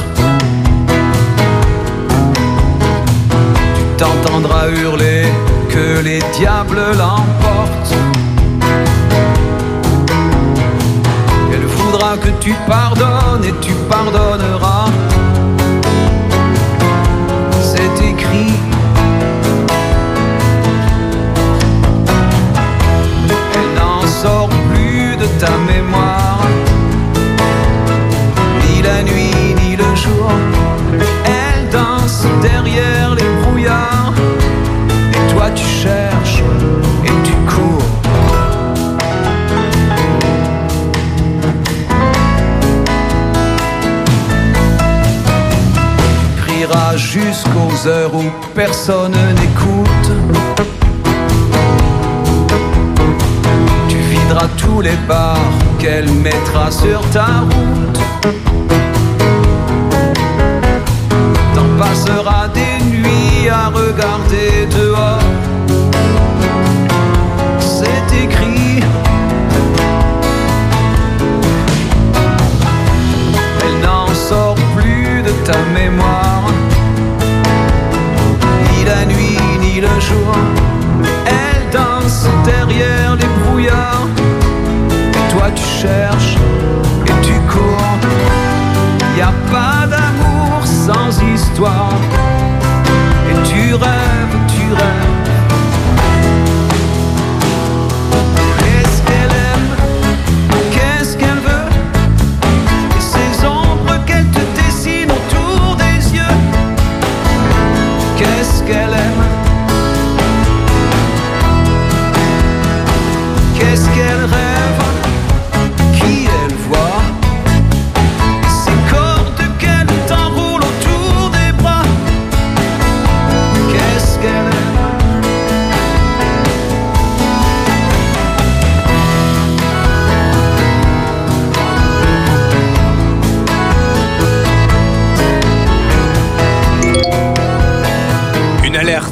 Tu t'entendras hurler que les diables l'emportent. Elle voudra que tu pardonnes et tu pardonneras. C'est écrit. Sors plus de ta mémoire, ni la nuit ni le jour. Elle danse derrière les brouillards, et toi tu cherches et tu cours. Tu crieras jusqu'aux heures où personne n'écoute. Tous les bars qu'elle mettra sur ta route. T'en passeras des nuits à regarder dehors. C'est écrit. Elle n'en sort plus de ta mémoire, ni la nuit ni le jour. Elle danse derrière les brouillards. Toi tu cherches et tu cours. Y a pas d'amour sans histoire. Et tu rêves, tu rêves. Qu'est-ce qu'elle aime, qu'est-ce qu'elle veut. Et ses ombres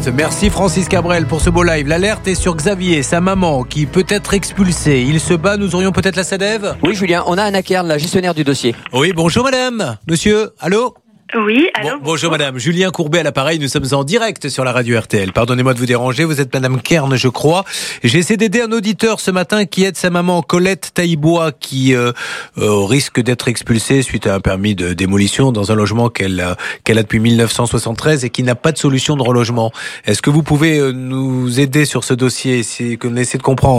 l'alerte. Merci Francis Cabrel pour ce beau live. L'alerte est sur Xavier, sa maman, qui peut être expulsée. Il se bat, nous aurions peut-être la SADEV ? Oui Julien, on a Anna Kern, la gestionnaire du dossier. Oui, bonjour madame. Monsieur, allô ? Oui, allô. Bon, bonjour madame, Julien Courbet à l'appareil, nous sommes en direct sur la radio R T L. Pardonnez-moi de vous déranger, vous êtes madame Kern, je crois. J'ai essayé d'aider un auditeur ce matin qui aide sa maman Colette Tailbois qui euh, euh, risque d'être expulsée suite à un permis de démolition dans un logement qu'elle a, qu'elle a depuis mille neuf cent soixante-treize et qui n'a pas de solution de relogement. Est-ce que vous pouvez euh, nous aider sur ce dossier, si qu'on essaie de comprendre ?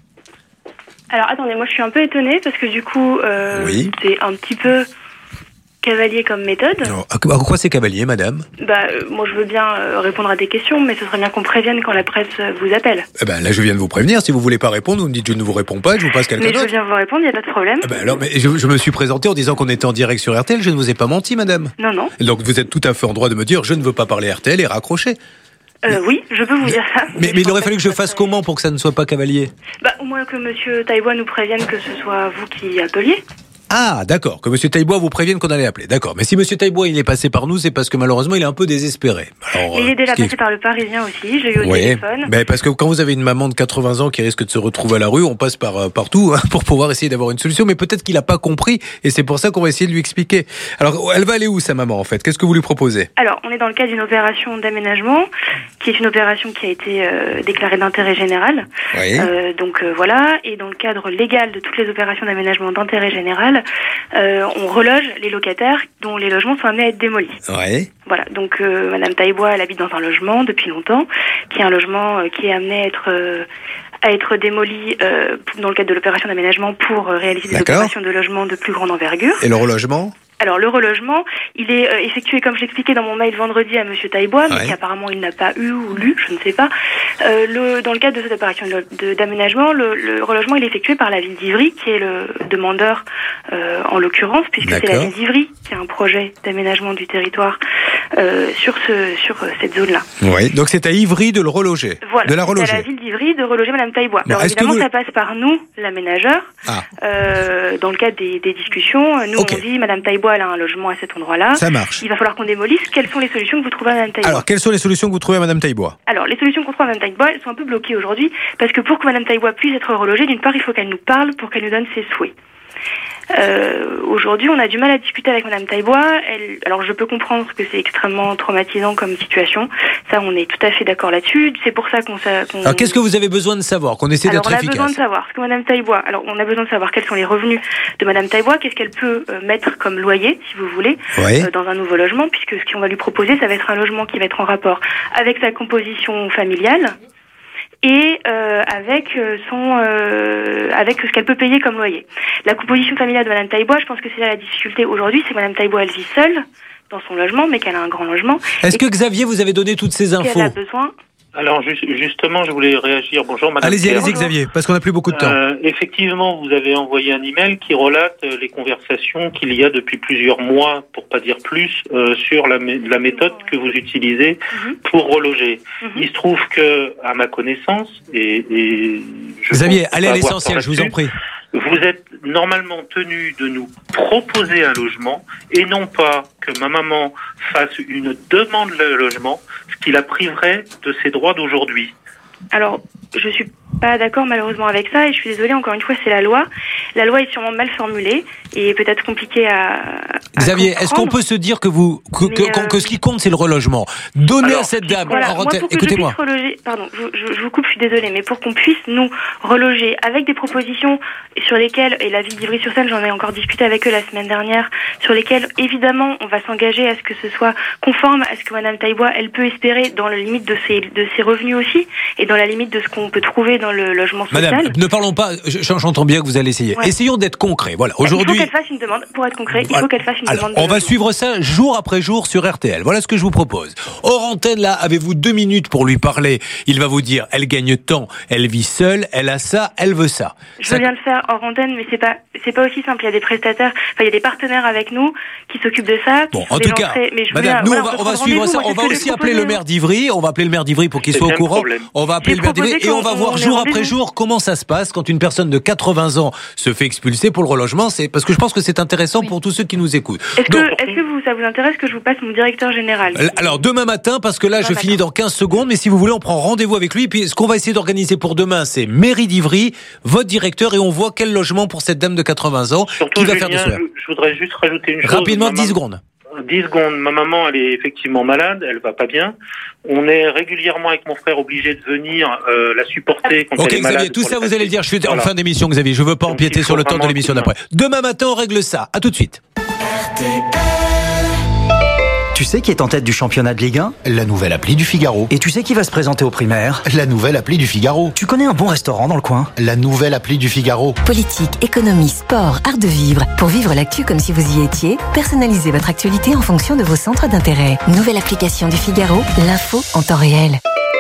Alors attendez, moi je suis un peu étonnée parce que du coup euh, oui. c'est un petit peu cavalier comme méthode. Non. À quoi c'est cavalier, madame ? Bah, euh, moi je veux bien euh, répondre à des questions, mais ce serait bien qu'on prévienne quand la presse euh, vous appelle. Eh ben, là, je viens de vous prévenir. Si vous voulez pas répondre, vous me dites je ne vous réponds pas et je vous passe quelqu'un d'autre. Mais d'autre. je viens vous répondre, il n'y a pas de problème. Eh ben, alors, mais je, je me suis présenté en disant qu'on était en direct sur R T L. Je ne vous ai pas menti, madame. Non, non. Donc vous êtes tout à fait en droit de me dire je ne veux pas parler R T L et raccrocher. Euh, oui, je peux vous mais, dire ça. Mais, mais il aurait fallu que je fasse comment pour que ça ne soit pas cavalier ? Bah, au moins que monsieur Tailbois nous prévienne que ce soit vous qui appeliez. Ah, d'accord, que monsieur Tailbois vous prévienne qu'on allait appeler. D'accord, mais si monsieur Tailbois il est passé par nous, c'est parce que malheureusement il est un peu désespéré. Alors, il est déjà passé est... par le Parisien aussi, j'ai eu au oui, téléphone. Mais parce que quand vous avez une maman de quatre-vingts ans qui risque de se retrouver à la rue, on passe par partout hein, pour pouvoir essayer d'avoir une solution, mais peut-être qu'il n'a pas compris et c'est pour ça qu'on va essayer de lui expliquer. Alors, elle va aller où sa maman en fait ? Qu'est-ce que vous lui proposez ? Alors, on est dans le cadre d'une opération d'aménagement, qui est une opération qui a été euh, déclarée d'intérêt général. Oui. Euh, donc euh, voilà, et dans le cadre légal de toutes les opérations d'aménagement d'intérêt général, euh, on reloge les locataires dont les logements sont amenés à être démolis. Ouais. Voilà, donc euh, Madame Tailbois, elle habite dans un logement depuis longtemps, qui est un logement euh, qui est amené à être euh, à être démoli euh, dans le cadre de l'opération d'aménagement pour euh, réaliser des D'accord. opérations de logement de plus grande envergure. Et le relogement ? Alors le relogement, il est euh, effectué comme je l'expliquais dans mon mail vendredi à Monsieur Tailbois, mais ouais. qu'apparemment il n'a pas eu ou lu, je ne sais pas. Euh, le, dans le cadre de cette opération de, de, d'aménagement, le, le relogement il est effectué par la ville d'Ivry, qui est le demandeur euh, en l'occurrence, puisque D'accord. c'est la ville d'Ivry qui a un projet d'aménagement du territoire euh, sur ce sur cette zone-là. Oui, donc c'est à Ivry de le reloger, voilà, de la reloger. C'est à la ville d'Ivry de reloger Madame Tailbois. Bon, Alors évidemment, vous... ça passe par nous, l'aménageur. Ah. Euh, dans le cadre des, des discussions, nous okay. on dit Madame Tailbois elle a un logement à cet endroit-là. Ça marche. Il va falloir qu'on démolisse. Quelles sont les solutions que vous trouvez à Madame Tailbois ? Alors, quelles sont les solutions que vous trouvez à Madame Tailbois ? Alors, les solutions qu'on trouve à Madame Tailbois, elles sont un peu bloquées aujourd'hui, parce que pour que Madame Tailbois puisse être relogée, d'une part, il faut qu'elle nous parle pour qu'elle nous donne ses souhaits. Euh, aujourd'hui, on a du mal à discuter avec Madame Tailbois. Elle, alors, je peux comprendre que c'est extrêmement traumatisant comme situation. Ça, on est tout à fait d'accord là-dessus. C'est pour ça qu'on... qu'on... Alors, qu'est-ce que vous avez besoin de savoir ? Qu'on essaie alors, d'être efficace. On a besoin de savoir ce que Madame Tailbois... Alors, on a besoin de savoir quels sont les revenus de Madame Tailbois, qu'est-ce qu'elle peut euh, mettre comme loyer, si vous voulez, oui. euh, dans un nouveau logement, puisque ce qu'on va lui proposer, ça va être un logement qui va être en rapport avec sa composition familiale et euh, avec son euh, avec ce qu'elle peut payer comme loyer. La composition familiale de Madame Tailbois, je pense que c'est là la difficulté aujourd'hui, c'est que Madame Tailbois elle vit seule dans son logement, mais qu'elle a un grand logement. Est-ce que Xavier vous avez donné toutes ces infos ? Elle a besoin. Alors justement, je voulais réagir. Bonjour Madame. Allez-y, Pierre. allez-y Xavier, parce qu'on n'a plus beaucoup de temps. Euh, effectivement, vous avez envoyé un email qui relate euh, les conversations qu'il y a depuis plusieurs mois, pour pas dire plus, euh, sur la, mé- la méthode que vous utilisez mm-hmm. pour reloger. Mm-hmm. Il se trouve que, à ma connaissance, et, et je Xavier, allez à l'essentiel, je vous en prie. Vous êtes normalement tenu de nous proposer un logement et non pas que ma maman fasse une demande de logement, ce qui la priverait de ses droits d'aujourd'hui. Alors, je suis pas d'accord malheureusement avec ça et je suis désolée, encore une fois, c'est la loi. La loi est sûrement mal formulée et peut-être compliquée à, à Xavier, comprendre. Est-ce qu'on peut se dire que vous que, que, euh... que ce qui compte c'est le relogement ? Donnez Alors, à cette dame. Voilà, moi, pour que écoutez-moi. Je puisse reloger, pardon, je, je, je vous coupe, je suis désolée, mais pour qu'on puisse nous reloger avec des propositions sur lesquelles, et la ville d'Ivry-sur-Seine, j'en ai encore discuté avec eux la semaine dernière, sur lesquelles évidemment on va s'engager à ce que ce soit conforme à ce que Madame Tailbois elle peut espérer dans la limite de ses de ses revenus aussi et dans la limite de ce qu'on peut trouver dans le logement social. Madame, ne parlons pas, j'entends bien que vous allez essayer. Ouais. Essayons d'être concrets. Voilà, aujourd'hui. Il faut qu'elle fasse une demande, pour être concret, il faut qu'elle fasse une Alors, demande. De on va logement. suivre ça jour après jour sur R T L. Voilà ce que je vous propose. Hors antenne, là, avez-vous deux minutes pour lui parler. Il va vous dire, elle gagne tant, elle vit seule, elle a ça, elle veut ça. Je ça... veux bien le faire hors antenne, mais c'est pas, c'est pas aussi simple. Il y a des prestataires, enfin, il y a des partenaires avec nous qui s'occupent de ça. Bon, en tout cas, mais je Madame, bien, nous, voilà, on va, on va suivre ça. On va aussi appeler le maire d'Ivry. On va appeler le maire d'Ivry pour qu'il soit au courant. On va appeler le maire d'Ivry et on va voir jour jour après jour, comment ça se passe quand une personne de quatre-vingts ans se fait expulser pour le relogement? C'est parce que je pense que c'est intéressant oui. pour tous ceux qui nous écoutent. Est-ce Donc, que, est-ce que vous, ça vous intéresse que je vous passe mon directeur général? Alors demain matin, parce que là demain je matin. finis dans quinze secondes, mais si vous voulez, on prend rendez-vous avec lui. Et puis ce qu'on va essayer d'organiser pour demain, c'est mairie d'Ivry, votre directeur, et on voit quel logement pour cette dame de quatre-vingts ans Surtout, qui va Julien, faire de cela. Je, je voudrais juste rajouter une chose. Rapidement, maman, dix secondes. dix secondes. Ma maman, elle est effectivement malade, elle va pas bien. On est régulièrement avec mon frère obligé de venir euh, la supporter quand okay, elle est malade. Ok Xavier, tout ça vous allez le dire. Je suis voilà. en fin d'émission, Xavier. Je veux pas Donc, empiéter sur le temps de l'émission d'après. Demain matin, on règle ça. À tout de suite. R T L. Tu sais qui est en tête du championnat de Ligue un? La nouvelle appli du Figaro. Et tu sais qui va se présenter aux primaires? La nouvelle appli du Figaro. Tu connais un bon restaurant dans le coin? La nouvelle appli du Figaro. Politique, économie, sport, art de vivre. Pour vivre l'actu comme si vous y étiez, personnalisez votre actualité en fonction de vos centres d'intérêt. Nouvelle application du Figaro, l'info en temps réel.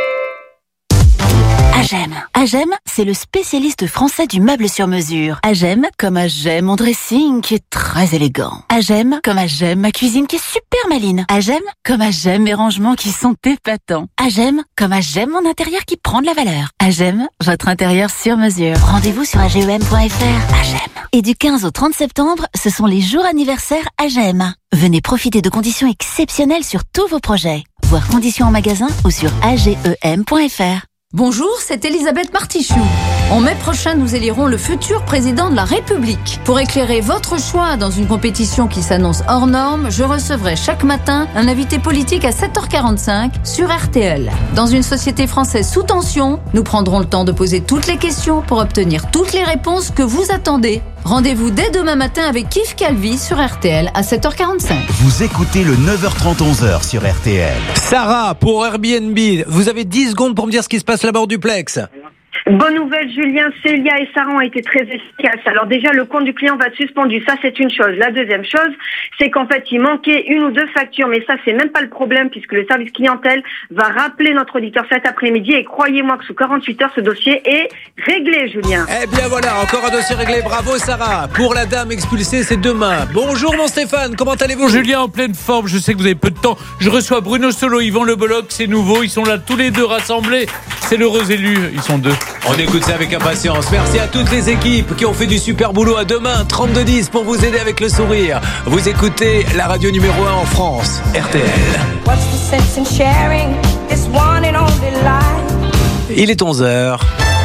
Agem. Agem, c'est le spécialiste français du meuble sur mesure. Agem, comme Agem mon dressing qui est très élégant. Agem, comme Agem ma cuisine qui est super maline. Agem, comme Agem mes rangements qui sont épatants. Agem, comme Agem mon intérieur qui prend de la valeur. Agem, votre intérieur sur mesure. Rendez-vous sur agem point f r. Agem. Et du quinze au trente septembre, ce sont les jours anniversaires Agem. Venez profiter de conditions exceptionnelles sur tous vos projets. Voir conditions en magasin ou sur agem point f r. Bonjour, c'est Elisabeth Martichoux. En mai prochain, nous élirons le futur président de la République. Pour éclairer votre choix dans une compétition qui s'annonce hors norme, je recevrai chaque matin un invité politique à sept heures quarante-cinq sur R T L. Dans une société française sous tension, nous prendrons le temps de poser toutes les questions pour obtenir toutes les réponses que vous attendez. Rendez-vous dès demain matin avec Kif Calvi sur R T L à sept heures quarante-cinq. Vous écoutez le neuf heures trente, onze heures sur R T L. Sarah, pour Airbnb, vous avez dix secondes pour me dire ce qui se passe là-bas au duplex. Bonne nouvelle, Julien, Célia et Sarah ont été très efficaces. Alors déjà, le compte du client va être suspendu. Ça, c'est une chose. La deuxième chose, c'est qu'en fait, il manquait une ou deux factures. Mais ça, c'est même pas le problème puisque le service clientèle va rappeler notre auditeur cet après-midi. Et croyez-moi que sous quarante-huit heures, ce dossier est réglé, Julien. Eh bien voilà, encore un dossier réglé. Bravo, Sarah. Pour la dame expulsée, c'est demain. Bonjour, mon Stéphane. Comment allez-vous? Julien, en pleine forme. Je sais que vous avez peu de temps. Je reçois Bruno Solo, Yvan Le Bolloc. C'est nouveau. Ils sont là tous les deux rassemblés. C'est l'heureux élu. Ils sont deux. On écoute ça avec impatience. Merci à toutes les équipes qui ont fait du super boulot. À demain, trente-deux dix pour vous aider avec le sourire. Vous écoutez la radio numéro un en France, R T L. Il est onze heures.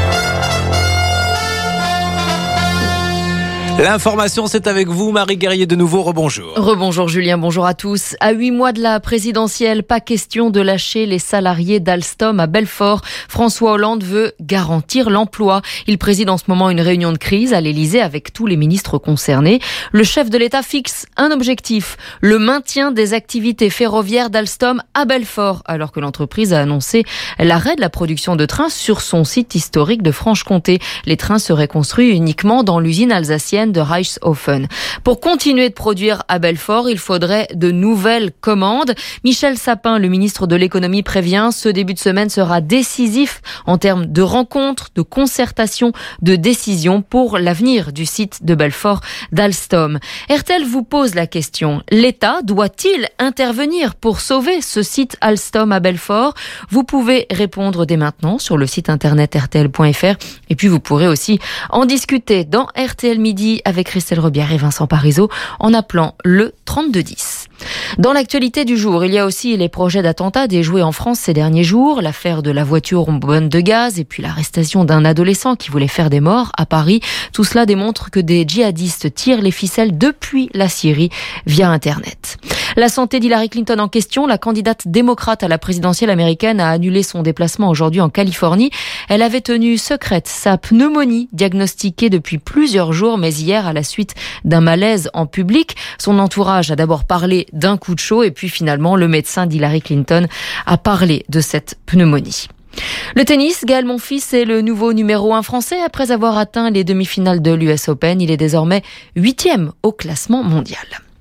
L'information, c'est avec vous, Marie Guerrier, de nouveau. Rebonjour. Rebonjour Julien, bonjour à tous. À huit mois de la présidentielle, pas question de lâcher les salariés d'Alstom à Belfort. François Hollande veut garantir l'emploi. Il préside en ce moment une réunion de crise à l'Élysée avec tous les ministres concernés. Le chef de l'État fixe un objectif, le maintien des activités ferroviaires d'Alstom à Belfort, alors que l'entreprise a annoncé l'arrêt de la production de trains sur son site historique de Franche-Comté. Les trains seraient construits uniquement dans l'usine alsacienne de Reichshofen. Pour continuer de produire à Belfort, il faudrait de nouvelles commandes. Michel Sapin, le ministre de l'économie, prévient ce début de semaine sera décisif en termes de rencontres, de concertations, de décisions pour l'avenir du site de Belfort d'Alstom. R T L vous pose la question, l'État doit-il intervenir pour sauver ce site Alstom à Belfort? Vous pouvez répondre dès maintenant sur le site internet r t l point f r et puis vous pourrez aussi en discuter dans R T L Midi avec Christelle Robière et Vincent Parisot en appelant le trente-deux dix. Dans l'actualité du jour, il y a aussi les projets d'attentats déjoués en France ces derniers jours, l'affaire de la voiture en bonne de gaz et puis l'arrestation d'un adolescent qui voulait faire des morts à Paris. Tout cela démontre que des djihadistes tirent les ficelles depuis la Syrie via Internet. La santé d'Hillary Clinton en question, la candidate démocrate à la présidentielle américaine a annulé son déplacement aujourd'hui en Californie. Elle avait tenu secrète sa pneumonie diagnostiquée depuis plusieurs jours, mais hier à la suite d'un malaise en public. Son entourage a d'abord parlé d'un coup de chaud et puis finalement le médecin d'Hillary Clinton a parlé de cette pneumonie. Le tennis, Gaël Monfils est le nouveau numéro un français après avoir atteint les demi-finales de l'U S Open. Il est désormais huitième au classement mondial.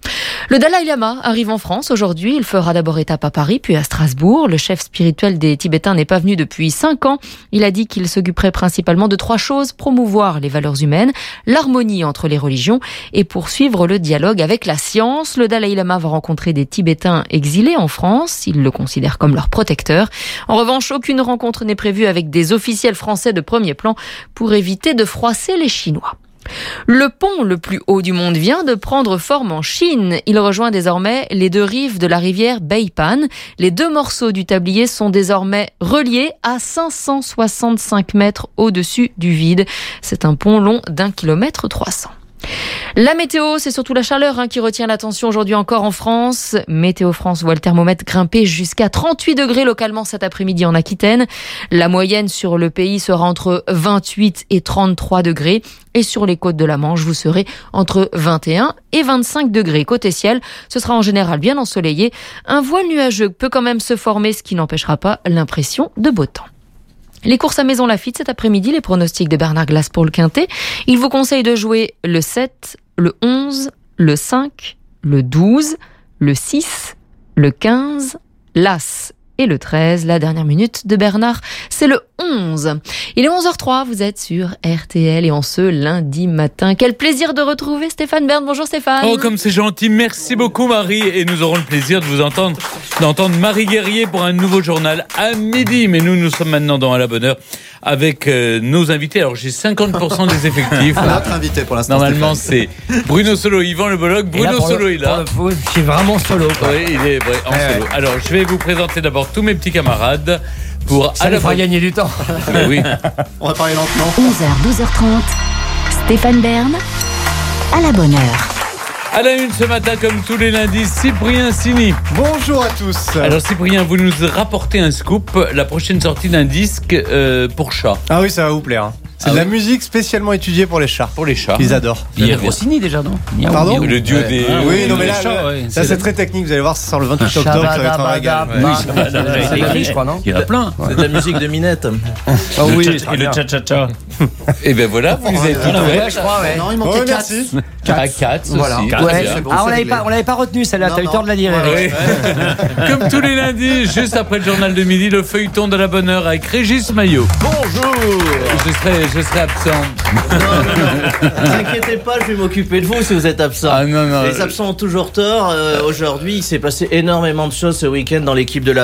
Le Dalai Lama arrive en France aujourd'hui. Il fera d'abord étape à Paris, puis à Strasbourg. Le chef spirituel des Tibétains n'est pas venu depuis cinq ans. Il a dit qu'il s'occuperait principalement de trois choses: promouvoir les valeurs humaines, l'harmonie entre les religions et poursuivre le dialogue avec la science. Le Dalai Lama va rencontrer des Tibétains exilés en France. Il le considère comme leur protecteur. En revanche, aucune rencontre n'est prévue avec des officiels français de premier plan pour éviter de froisser les Chinois. Le pont le plus haut du monde vient de prendre forme en Chine. Il rejoint désormais les deux rives de la rivière Beipan. Les deux morceaux du tablier sont désormais reliés à cinq cent soixante-cinq mètres au-dessus du vide. C'est un pont long d'un kilomètre trois cents. La météo, c'est surtout la chaleur hein, qui retient l'attention aujourd'hui encore en France. Météo France voit le thermomètre grimper jusqu'à trente-huit degrés localement cet après-midi en Aquitaine. La moyenne sur le pays sera entre vingt-huit et trente-trois degrés. Et sur les côtes de la Manche, vous serez entre vingt et un et vingt-cinq degrés. Côté ciel, ce sera en général bien ensoleillé. Un voile nuageux peut quand même se former, ce qui n'empêchera pas l'impression de beau temps. Les courses à Maison Lafitte cet après-midi, les pronostics de Bernard Glass pour le Quintet. Il vous conseille de jouer le sept, le onze, le cinq, le douze, le six, le quinze, l'As et le treize. La dernière minute de Bernard, c'est le onze. Il est onze heures trois, vous êtes sur R T L et en ce lundi matin. Quel plaisir de retrouver Stéphane Bern. Bonjour Stéphane. Oh, comme c'est gentil. Merci beaucoup Marie. Et nous aurons le plaisir de vous entendre, d'entendre Marie Guerrier pour un nouveau journal à midi. Mais nous, nous sommes maintenant dans À la bonne heure avec euh, nos invités. Alors j'ai cinquante pour cent des effectifs. Notre invité pour l'instant. Normalement c'est Bruno Solo, Yvan Le Bolloc. Bruno là, Solo le, est là. Pour le coup, c'est vraiment solo. Quoi. Oui, il est vrai, en ouais, solo. Ouais. Alors je vais vous présenter d'abord tous mes petits camarades. Pour ça nous fera gagner du temps. Mais oui. On va parler lentement. onze heures, douze heures trente. Stéphane Bern, À la bonne heure. À la une ce matin, comme tous les lundis, Cyprien Sini. Bonjour à tous. Alors Cyprien, vous nous rapportez un scoop, la prochaine sortie d'un disque euh, pour chats. Ah oui, ça va vous plaire. C'est ah de oui. la musique spécialement étudiée pour les chats. Pour les chats. Ils adorent. Il y a Rossini déjà, non? Pardon? Le dieu ouais. des... Ah, oui, non mais là, chats, là ouais. ça c'est, c'est très technique, vous allez voir, ça sort le vingt-huit octobre, ça va être un régal. Oui, c'est déjà écrit, je crois, non? Il y en a plein. C'est de la musique de Minette. Ah oui, et le cha-cha-cha. Et ben voilà, vous êtes tout prêts. Je crois, ouais. Non, il manquait quatre. À quatre aussi. Ah, on l'avait pas retenu celle-là, t'as eu le temps de la dire. Comme tous les lundis, juste après le journal de midi, le feuilleton de la bonne heure avec Régis Maillot. Bonjour. Je serai, je serai absent. Ne vous inquiétez pas, je vais m'occuper de vous si vous êtes absent. Ah, non, non, Les absents ont toujours tort. Euh, aujourd'hui, il s'est passé énormément de choses ce week-end dans l'équipe de la